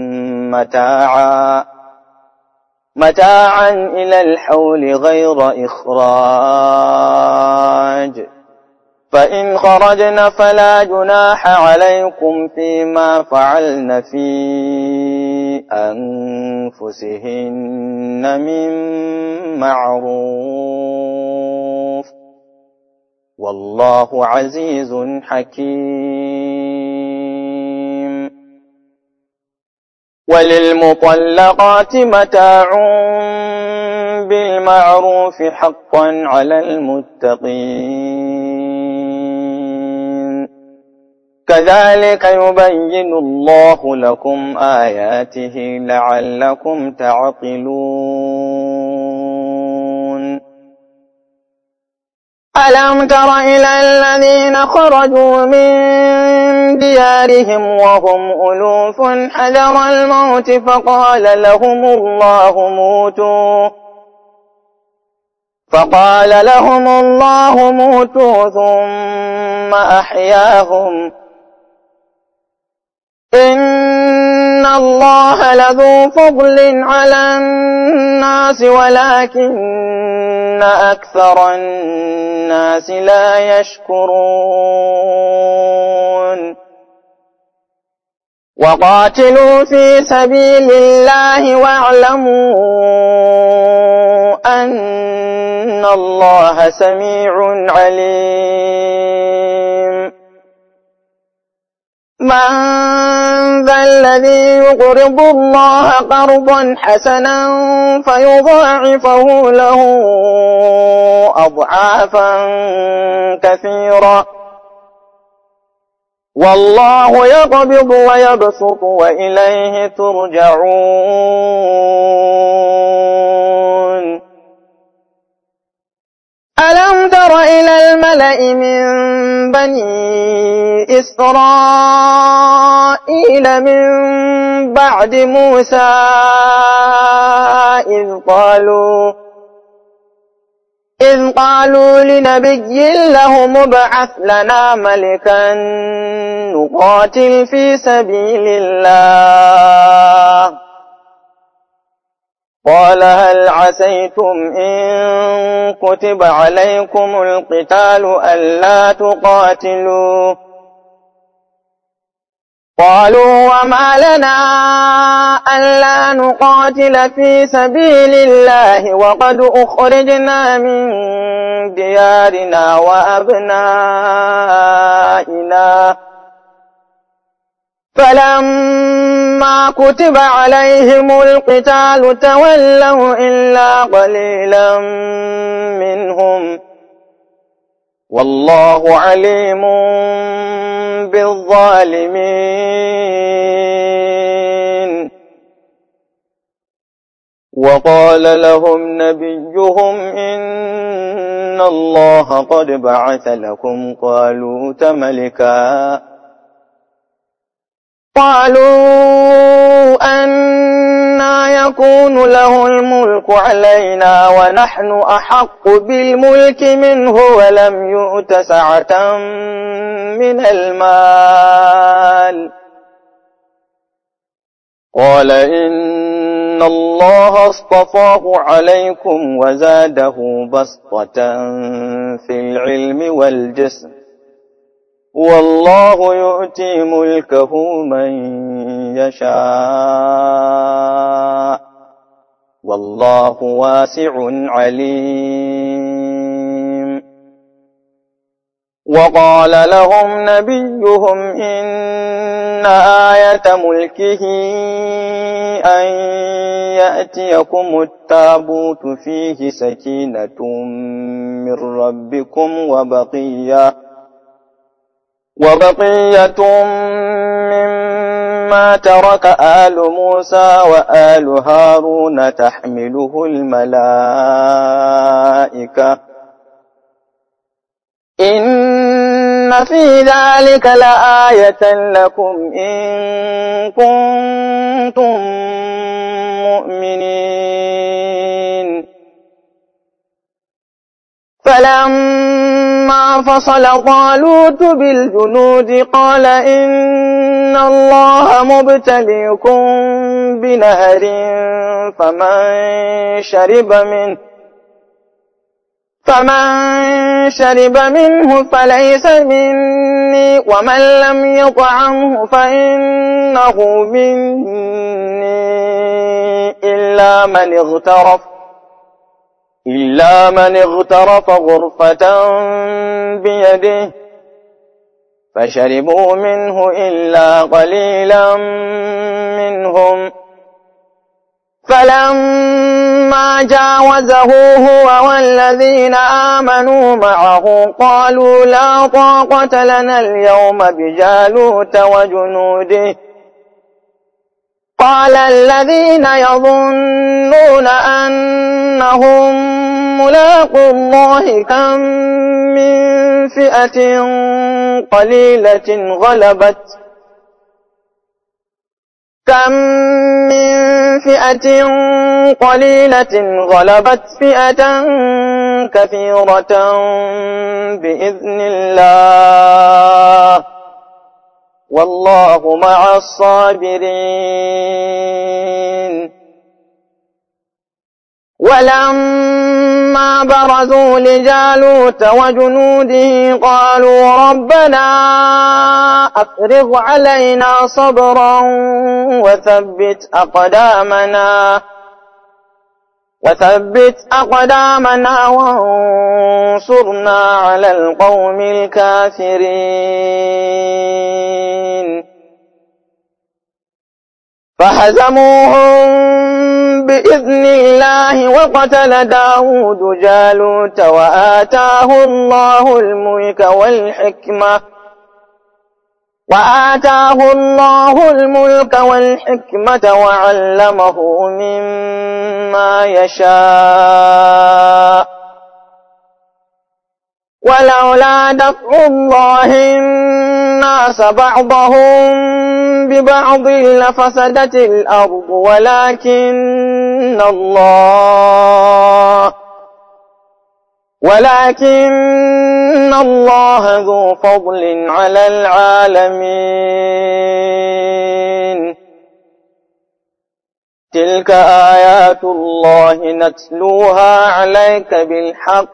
متاعا متاعا إلى الحول غير إخراج فإن خرجن فلا جناح عليكم فيما فعلن في أنفسهن من معروف والله عزيز حكيم وللمطلقات متاع بالمعروف حقا على المتقين كذلك يبين الله لكم آياته لعلكم تعقلون ألم تر إلى الذين خرجوا من ديارهم وهم ألوف حذر الموت فقال لهم الله موتوا فقال لهم الله موتوا ثم أحياهم إن الله لذو فضل على الناس ولكن أكثر الناس لا يشكرون وقاتلوا في سبيل الله واعلموا أن الله سميع عليم من ذا الذي يقرض الله قرضا حسنا فيضاعفه له أضعافا كثيرة والله يقبض ويبسط وإليه ترجعون ألم تر إلى الملأ من بني إسرائيل من بعد موسى إذ قالوا إذ قالوا لنبي له مبعث لنا ملكا نقاتل في سبيل الله قال هل عسيتم إن كتب عليكم القتال ألا تقاتلوا قالوا وما لنا ألا نقاتل في سبيل الله وقد أخرجنا من ديارنا وأبنائنا فلما كتب عليهم القتال تولوا إلا قليلا منهم والله عليم بالظالمين وقال لهم نبيهم إن الله قد بعث لكم طالوت ملكا قالوا أنى يكون له الملك علينا ونحن أحق بالملك منه ولم يؤت سعة من المال قال إن الله اصطفاه عليكم وزاده بسطة في العلم والجسم والله يؤتي ملكه من يشاء والله واسع عليم وقال لهم نبيهم إن آية ملكه أن يأتيكم التابوت فيه سكينة من ربكم وبقية وبقية مما ترك آل موسى وآل هارون تحمله الملائكة إن في ذلك لآية لكم إن كنتم مؤمنين. فلما فصل طالوت بالجنود قال إن الله مبتليكم بنهر فمن شرب منه فمن شرب منه فليس مني ومن لم يطعمه فإنه مني إلا من اغترف إلا من اغترف غرفة بيده فشربوا منه إلا قليلا منهم. فلما جاوزه هو والذين آمنوا معه قالوا لا طاقة لنا اليوم بجالوت وجنوده. قال الذين يظنون أنهم ملاقو الله كم من فئة قليلة غلبت كم من فئة قليلة غلبت فئة كثيرة بإذن الله والله مع الصابرين. ولما برزوا لجالوت وجنوده قالوا ربنا أفرغ علينا صبرا وثبت أقدامنا وثبت أقدامنا وانصرنا على القوم الكافرين. فهزموهم بإذن الله وقتل داود جالوت وآتاه الله الملك والحكمة وآتاه الله الملك والحكمة وعلمه مما يشاء ولولا دفع الله الناس بعضهم ببعض لفسدت الأرض ولكن الله ولكن الله ذو فضل على العالمين. تلك آيات الله نتلوها عليك بالحق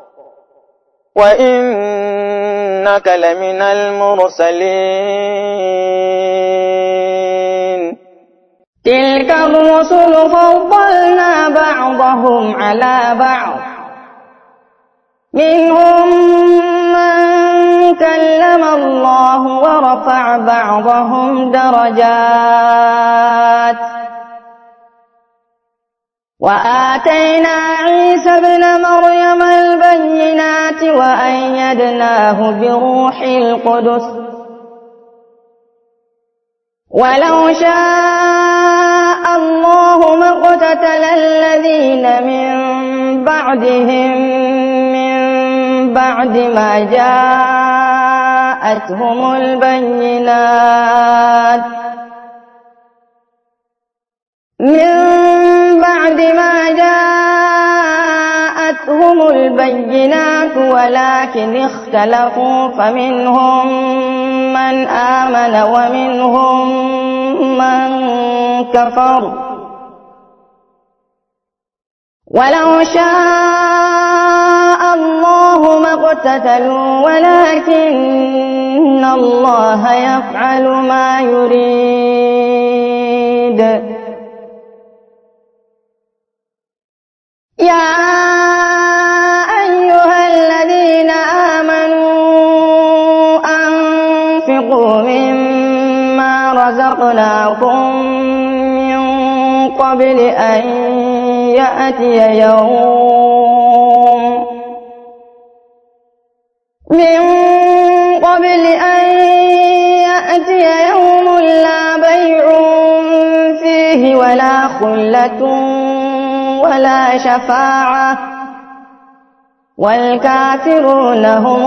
وإنك لمن المرسلين. تلك الرسل فضلنا بعضهم على بعض منهم من كلم الله ورفع بعضهم درجات وآتينا عيسى ابن مريم البينات وأيدناه بروح القدس ولو شاء الله ما اقتتل الذين من بعدهم من بعد ما جاءتهم البينات من بعد ما جاءتهم البينات ولكن اختلفوا فمنهم من آمن ومنهم من كفر ولو شاء الله ما اقتتلوا ولكن الله يفعل ما يريد. يا أيها الذين آمنوا خلقناكم من قبل أن يأتي يوم من قبل أن يأتي يوم لا بيع فيه ولا خلة ولا شفاعة والكافرون هم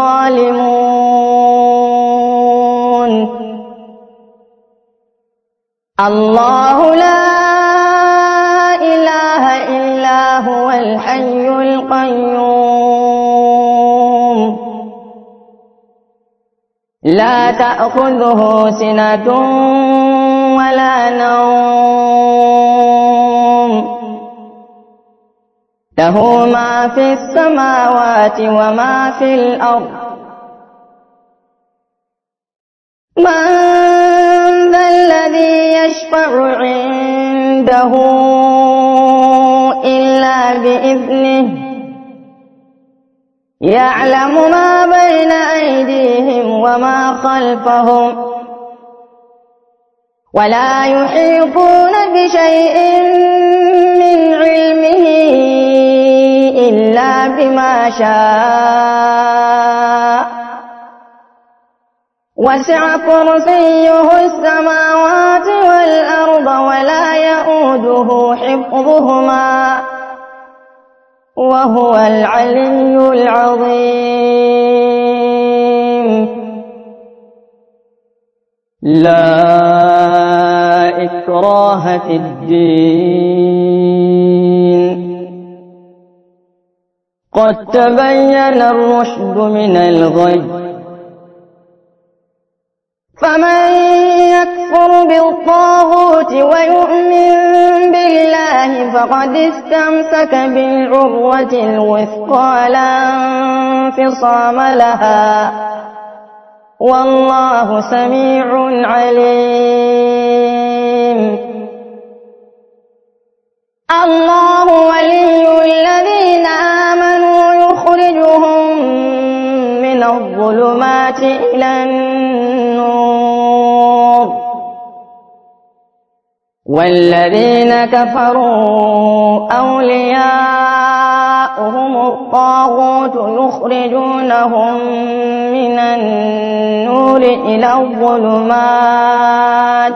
الظالمون. الله لا إله إلا هو الحي القيوم لا تأخذه سنة ولا نوم له ما في السماوات وما في الأرض. من ذا الذي يشفع عنده إلا بإذنه يعلم ما بين أيديهم وما خلفهم ولا يحيطون بشيء من علمه إلا بما شاء وسع كرسيه السماوات والأرض ولا يئوده حفظهما وهو العلي العظيم. لا إكراه في الدين قد تبين الرشد من الغي فمن يكفر بالطاغوت ويؤمن بالله فقد استمسك بالعروة الوثقى لا انفصام لها والله سميع عليم. الله ولي الذين آمنوا يخرجهم من الظلمات إلى النور والذين كفروا أولياؤهم الطاغوت يخرجونهم من النور إلى الظلمات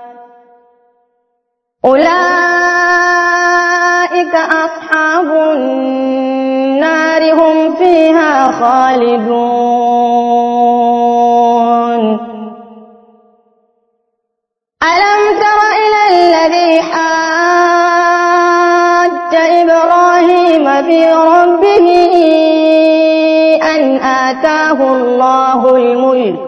أولئك أصحاب النار هم فيها خالدون. ألم تر إلى الذي حاج إبراهيم في ربه أن آتاه الله الملك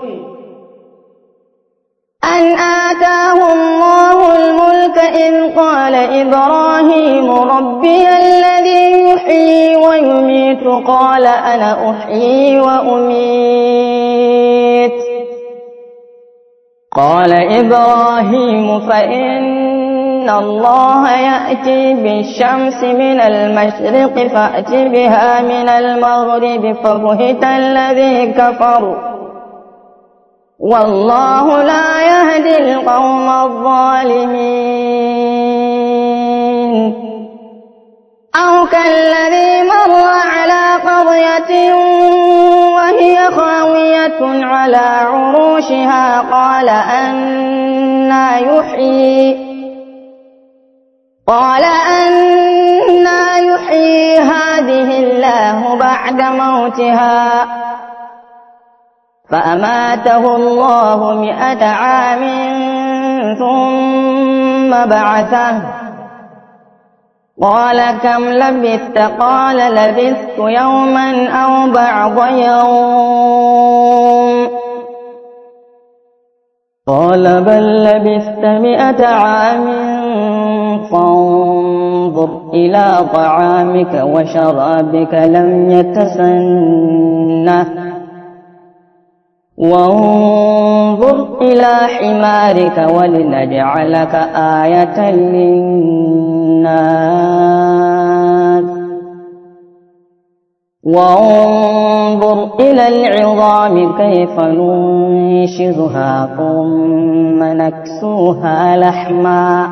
أن آتاه الله الملك إذ قال إبراهيم ربي الذي يحيي ويميت قال أنا أحيي وأميت قال إبراهيم فإن الله يأتي بالشمس من المشرق فأت بها من المغرب فبهت الذي كفر والله لا يهدي القوم الظالمين. أو كالذي مر على قرية وهي خاوية على عروشها قال أنى يحيي قال أنى يحيي هذه الله بعد موتها فأماته الله مئة عام ثم بعثه قال كم لبثت قال لبثت يوما أو بعض يوم قال بل لبثت مئة عام فانظر إلى طعامك وشرابك لم يتسنه وانظر إلى حمارك ولنجعلك آية للناس وانظر انظر إلى العظام كيف ننشزها ثم نكسوها لحما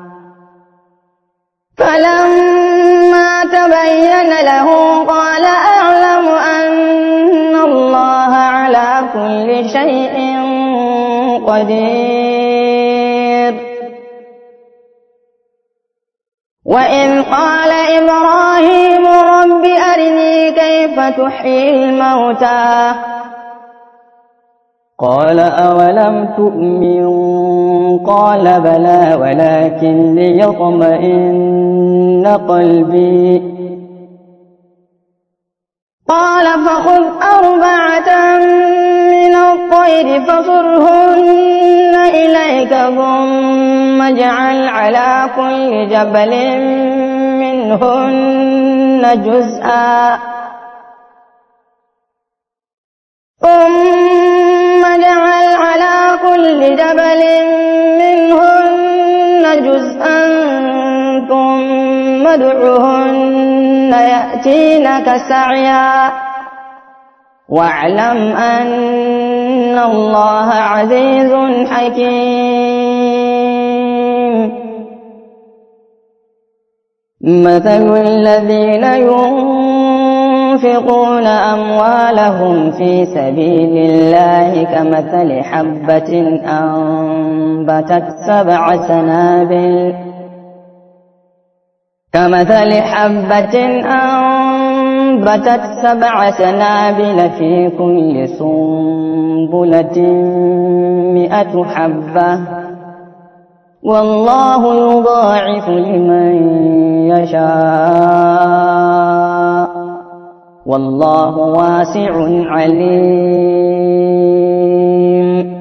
فلما تبين له قال أعلم أن الله على كل شيء قدير. وإذ قال إبراهيم رب أرني كيف تحيي الموتى قال أولم تؤمن قال بلى ولكن ليطمئن قلبي قال فخذ أربعة من الطير فصرهن إليك ثم اجعل على كل جبل منهن جزءا ثم اجعل على كل جبل منهن جزءا ثم ادعهن يأتينك سعيا واعلم أن الله عزيز حكيم. مثل الذين ينفقون أموالهم في سبيل الله كمثل حبة أنبتت سبع سنابل كمثل حبة أنبتت سبع سنابل في كل سنبلة مئة حبة والله يضاعف لمن يشاء والله واسع عليم.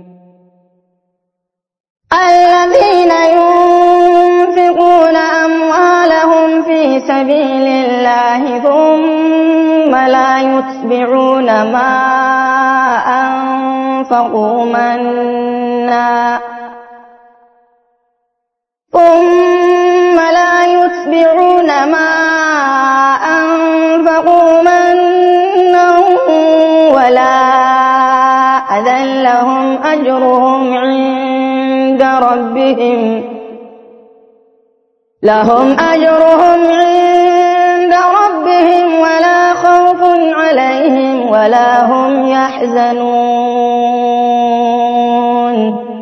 الذين ينفقون أموالهم في سبيل الله ثم لا يتبعون ما أنفقوا منا ثم لا يتبعون ما أنفقوا منا ولا أذى لهم أجرهم عند ربهم لهم أجرهم عند ربهم ولا خوف عليهم ولا هم يحزنون.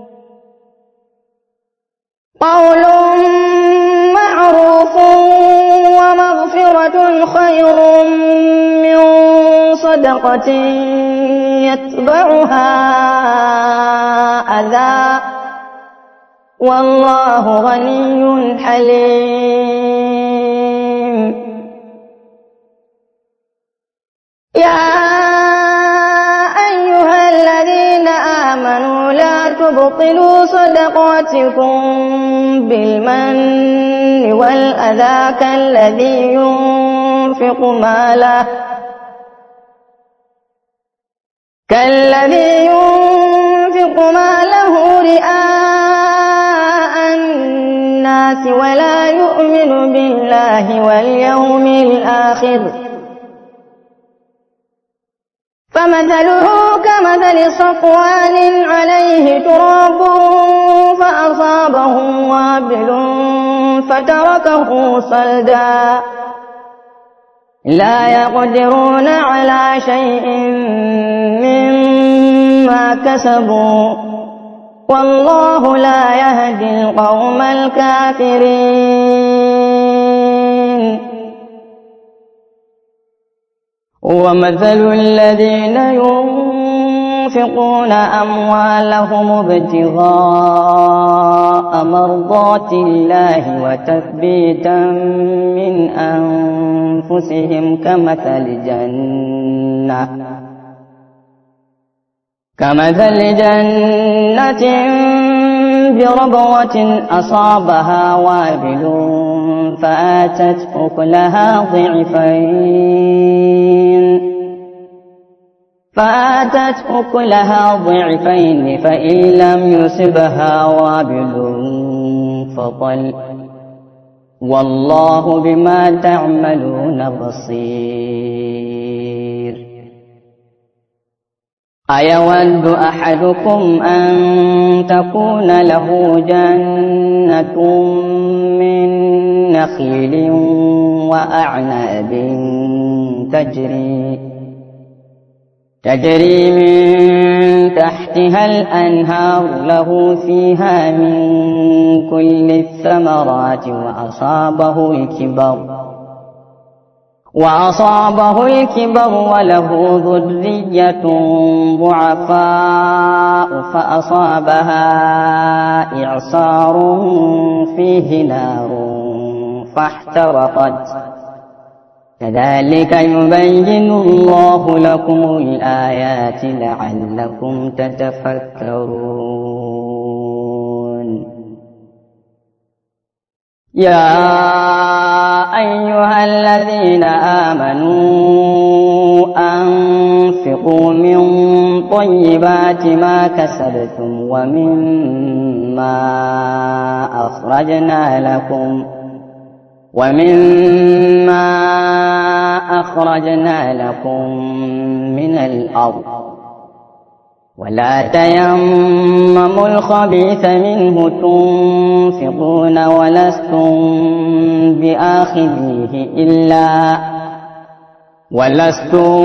قول معروف ومغفرة خير من صدقة يتبعها أذى والله غني حليم. يا أيها الذين آمنوا لا تبطلوا صدقاتكم بالمن والأذى كالذي ينفق ماله كالذي ينفق ماله رئاء الناس ولا يؤمن بالله واليوم الآخر فمثله كمثل صفوان عليه تراب فأصابه وابل فتركه صلدا لا يقدرون على شيء مما كسبوا والله لا يهدي القوم الكافرين. ومثل الذين ينفقون أموالهم ابتغاء مرضات الله وتثبيتا من أنفسهم كمثل جنة كمثل جنة بربوة أصابها وابل فآتت أكلها ضعفين فآتت أكلها ضعفين فإن لم يصبها وابل فطل والله بما تعملون بصير. أيود أحدكم أن تكون له جنة من نخيل وأعناب تجري تجري من تحتها الأنهار له فيها من كل الثمرات وأصابه الكبر وأصابه الكبر وله ذرية ضعفاء فأصابها إعصار فيه نار فاحترقت كذلك يبين الله لكم الآيات لعلكم تتفكرون. يا أيها الذين آمنوا أنفقوا من طيبات ما كسبتم ومما أخرجنا لكم ومما أخرجنا لكم من الأرض ولا تيمموا الخبيث منه تنفقون ولستم بآخذيه إلا ولستم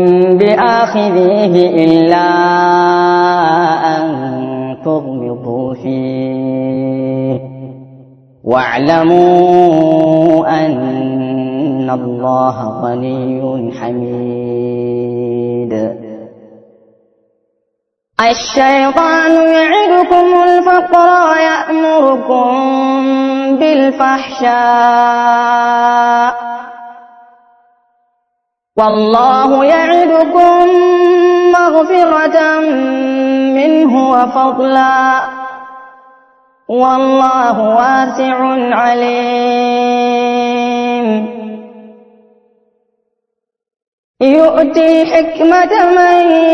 بآخذيه إلا أن تغمضوا فيه واعلموا أن الله غني حميد. الشيطان يعدكم الفقر ويأمركم بالفحشاء والله يعدكم مغفرة منه وفضلا والله واسع عليم. يؤتي الحكمة من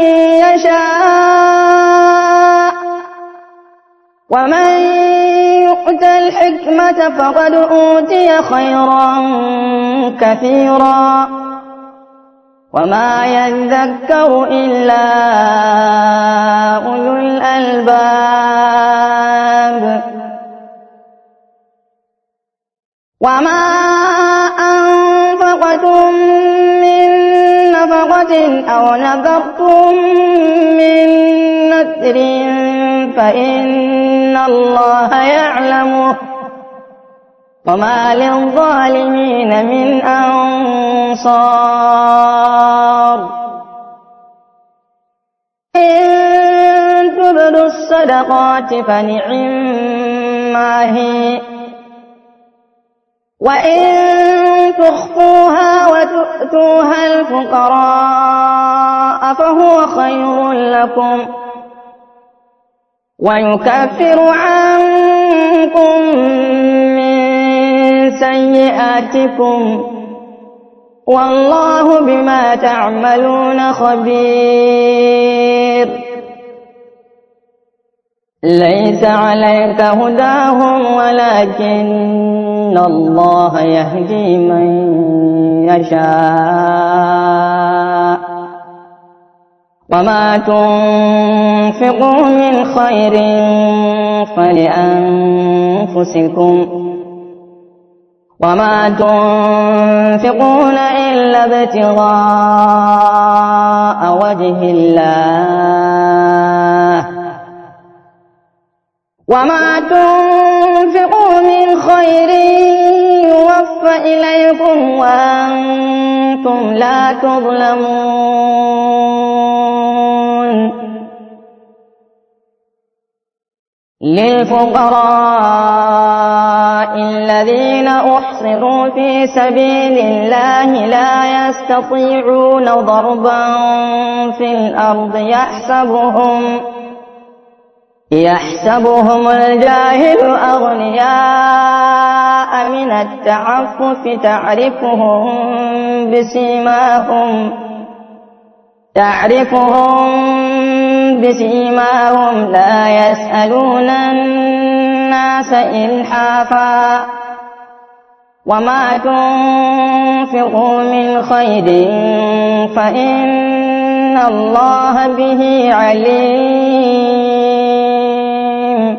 يشاء ومن يؤت الحكمة فقد أوتي خيرا كثيرا وما يذكر إلا أولو الألباب. وما أنفقتم من نفقة أو نذرتم من نذر فإن الله يعلمه وما للظالمين من أنصار. إن تبدوا الصدقات فنعما هي وإن تخفوها وتؤتوها الفقراء فهو خير لكم ويكفر عنكم من سيئاتكم والله بما تعملون خبير. ليس عليك هداهم ولكن الله يهدي من يشاء وما تنفقوا من خير فلأنفسكم وما تنفقون إلا ابتغاء وجه الله وما تنفقوا من خير يوفى إليكم وأنتم لا تظلمون. للفقراء الذين أحصروا في سبيل الله لا يستطيعون ضربا في الأرض يحسبهم يحسبهم الجاهل أغنياء من التعفف تعرفهم بسيماهم تعرفهم بسيماهم لا يسألون الناس إلحافا وما تنفقوا من خير فإن إن الله به عليم.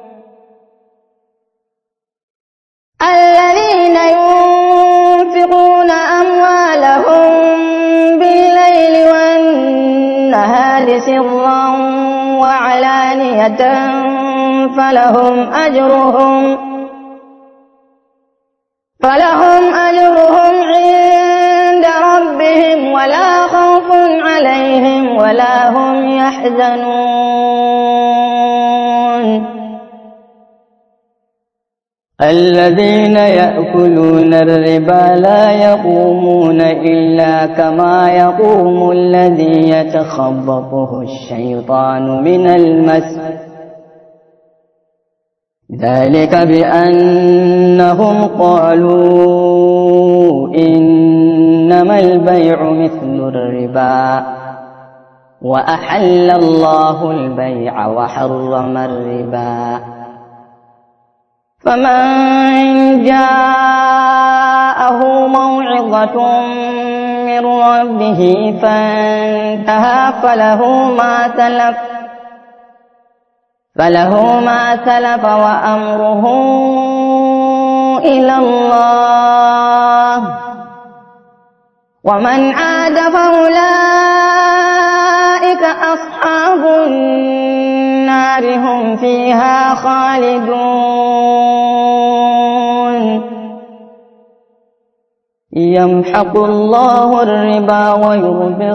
الذين ينفقون أموالهم بالليل والنهار سرا وعلانية فلهم أجرهم فلهم أجرهم عند ربهم ولا خوف عليهم ولا هم يحزنون. الذين يأكلون الربا لا يقومون إلا كما يقوم الذي يتخبطه الشيطان من المس، ذلك بأنهم قالوا إنما البيع مثل الربا وأحل الله البيع وحرم الربا. فمن جاءه موعظة من ربه فانتهى فله ما سلف فله ما سلف وأمره إلى الله، ومن عاد فأولئك أصحاب النار هم فيها خالدون. يمحق الله الربا ويربي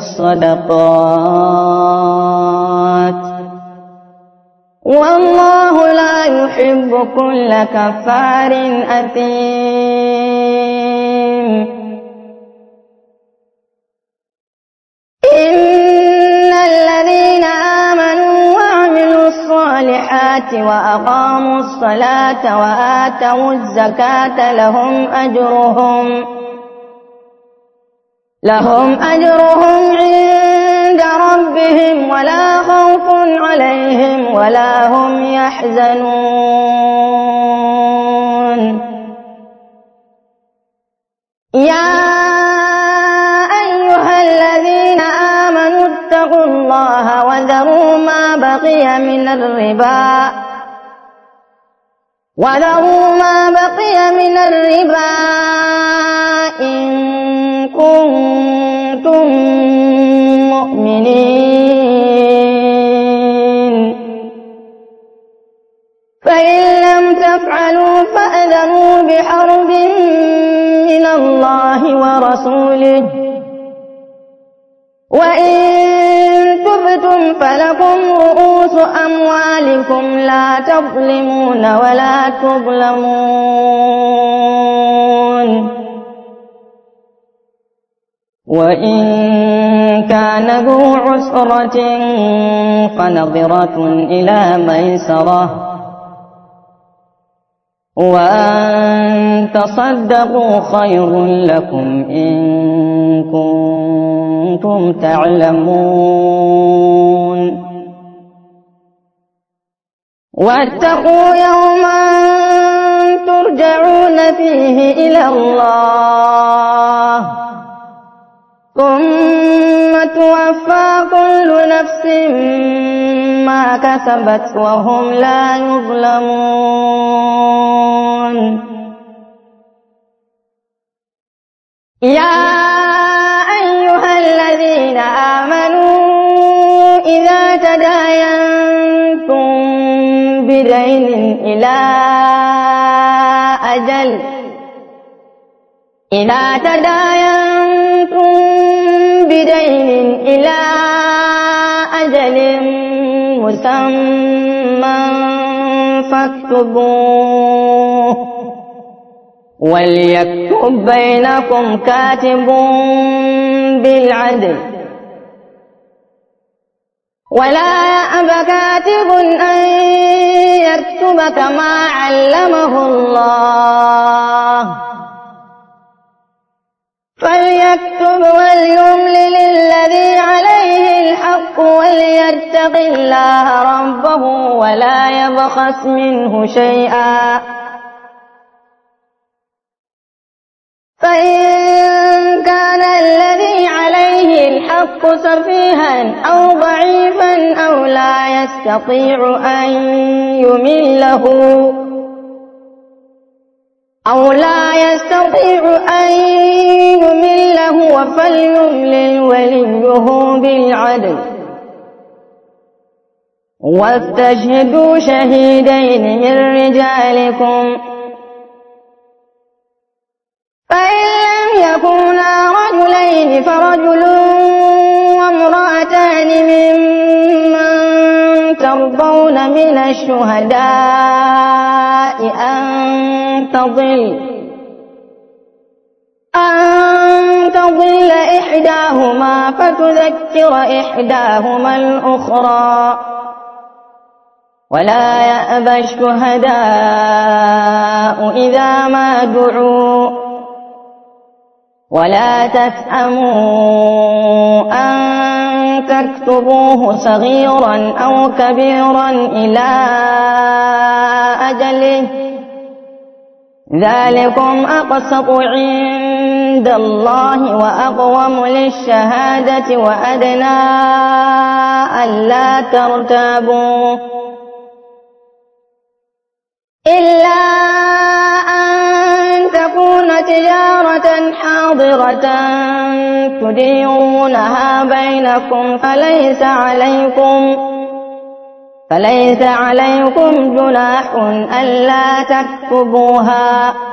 الصدقات والله لا يحب كل كفار أثيم. إن الذين آمنوا وعملوا الصالحات وأقاموا الصلاة وآتوا الزكاة لهم أجرهم لهم أجرهم عند ربهم ولا خوف عليهم ولا هم يحزنون. يا أيها الذين آمنوا اتقوا الله وذروا ما بقي من الربا وذروا ما بقي من الربا إن كنتم مؤمنين، فإن لم تفعلوا فأذنوا بحرب من الله ورسوله، وإن تبتم فلكم رؤوس أموالكم لا تظلمون ولا تظلمون. وإن كان ذو عسرة فنظرة إلى ميسرة وأن تصدقوا خير لكم إن كنتم تعلمون. واتقوا يوما ترجعون فيه إلى الله ثم توفى كل نفس ما كسبت وهم لا يظلمون. يا أيها الذين آمنوا إذا تداينتم بدين إلى أجل إذا تداينتم بدين إلى أجل مسمى فاكتبوه وليكتب بينكم كاتب بالعدل ولا يأب كاتب أن يكتب كما علمه الله فليكتب وليملل الذي عليه الحق وليتق الله ربه ولا يبخس منه شيئا فإن كان الذي عليه الحق الحق سفيها أو ضعيفا أو لا يستطيع أن يمله أو لا يستطيع أن يمله فليملل وليه بالعدل واستشهدوا شهيدين من رجالكم فإن لم يكونا رجلين فرجل وامرأتان ممن ترضون من الشهداء أن تضل أن تضل إحداهما فتذكر إحداهما الأخرى ولا يأبى الشهداء إذا ما دعوا ولا تسأموا أن تكتبوه صغيرا أو كبيرا إلى أجله ذلكم أقسط عند الله وأقوم للشهادة وأدنى ألا ترتابوا إلا أن تكون تجارة حاضرة تديرونها بينكم فليس عليكم فليس عليكم جناح ألا تكتبوها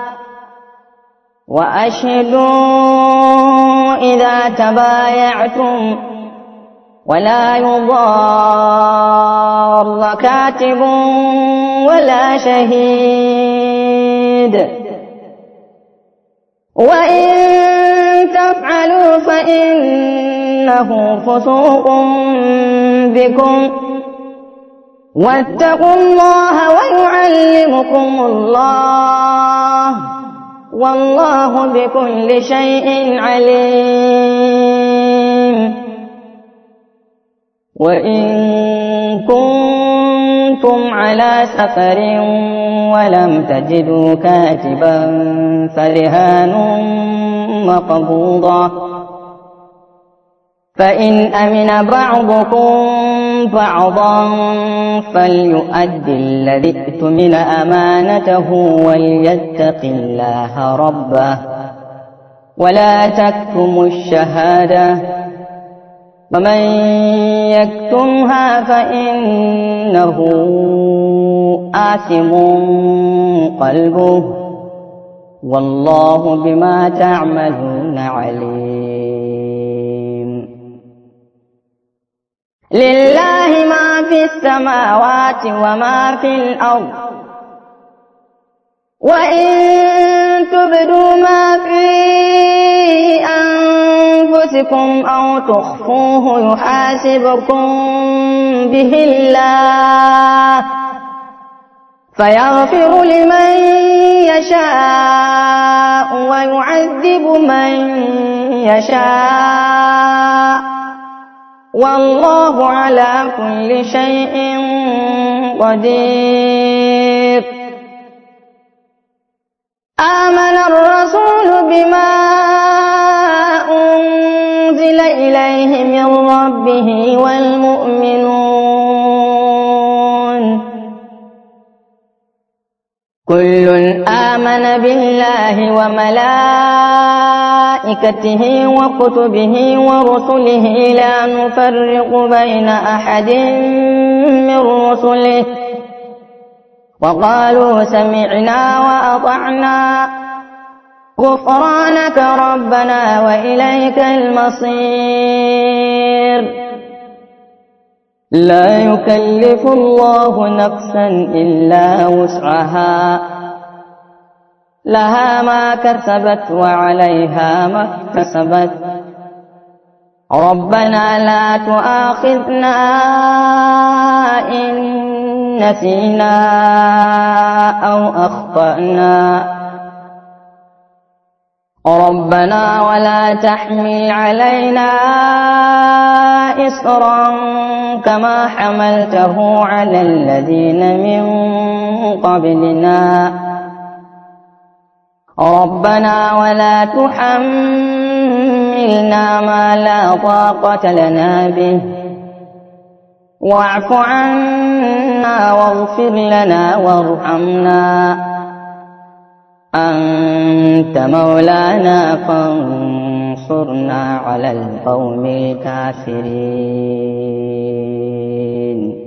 وأشهدوا إذا تبايعتم ولا يضار كاتب ولا شهيد وإن تفعلوا فإنه فسوق بكم واتقوا الله ويعلمكم الله والله بكل شيء عليم وإن كنتم على سفر ولم تجدوا كاتبا فرهان مقبوضة فإن أمن بعضكم بعضا فليؤدي الذي اؤتمن أمانته وليتق الله ربه ولا تكتموا الشهادة ومن يكتمها فإنه آثم قلبه والله بما تعملون عليم لله ما في السماوات وما في الأرض وإن تبدوا ما في أنفسكم أو تخفوه يحاسبكم به الله فيغفر لمن يشاء ويعذب من يشاء والله على كل شيء قدير آمن الرسول بما أنزل إليه من ربه والمؤمنون كل آمن بالله وملائكته وكتبه ورسله لا نفرق بين أحد من رسله وقالوا سمعنا وأطعنا غفرانك ربنا وإليك المصير لا يكلف الله نفسا إلا وسعها لها ما كسبت وعليها ما اكتسبت ربنا لا تؤاخذنا إن نسينا أو أخطأنا ربنا ولا تحمل علينا إصرا كما حملته على الذين من قبلنا ربنا ولا تحملنا تحملنا ما لا طاقة لنا به واعف عنا واغفر لنا وارحمنا أنت مولانا فانصرنا على القوم الكافرين.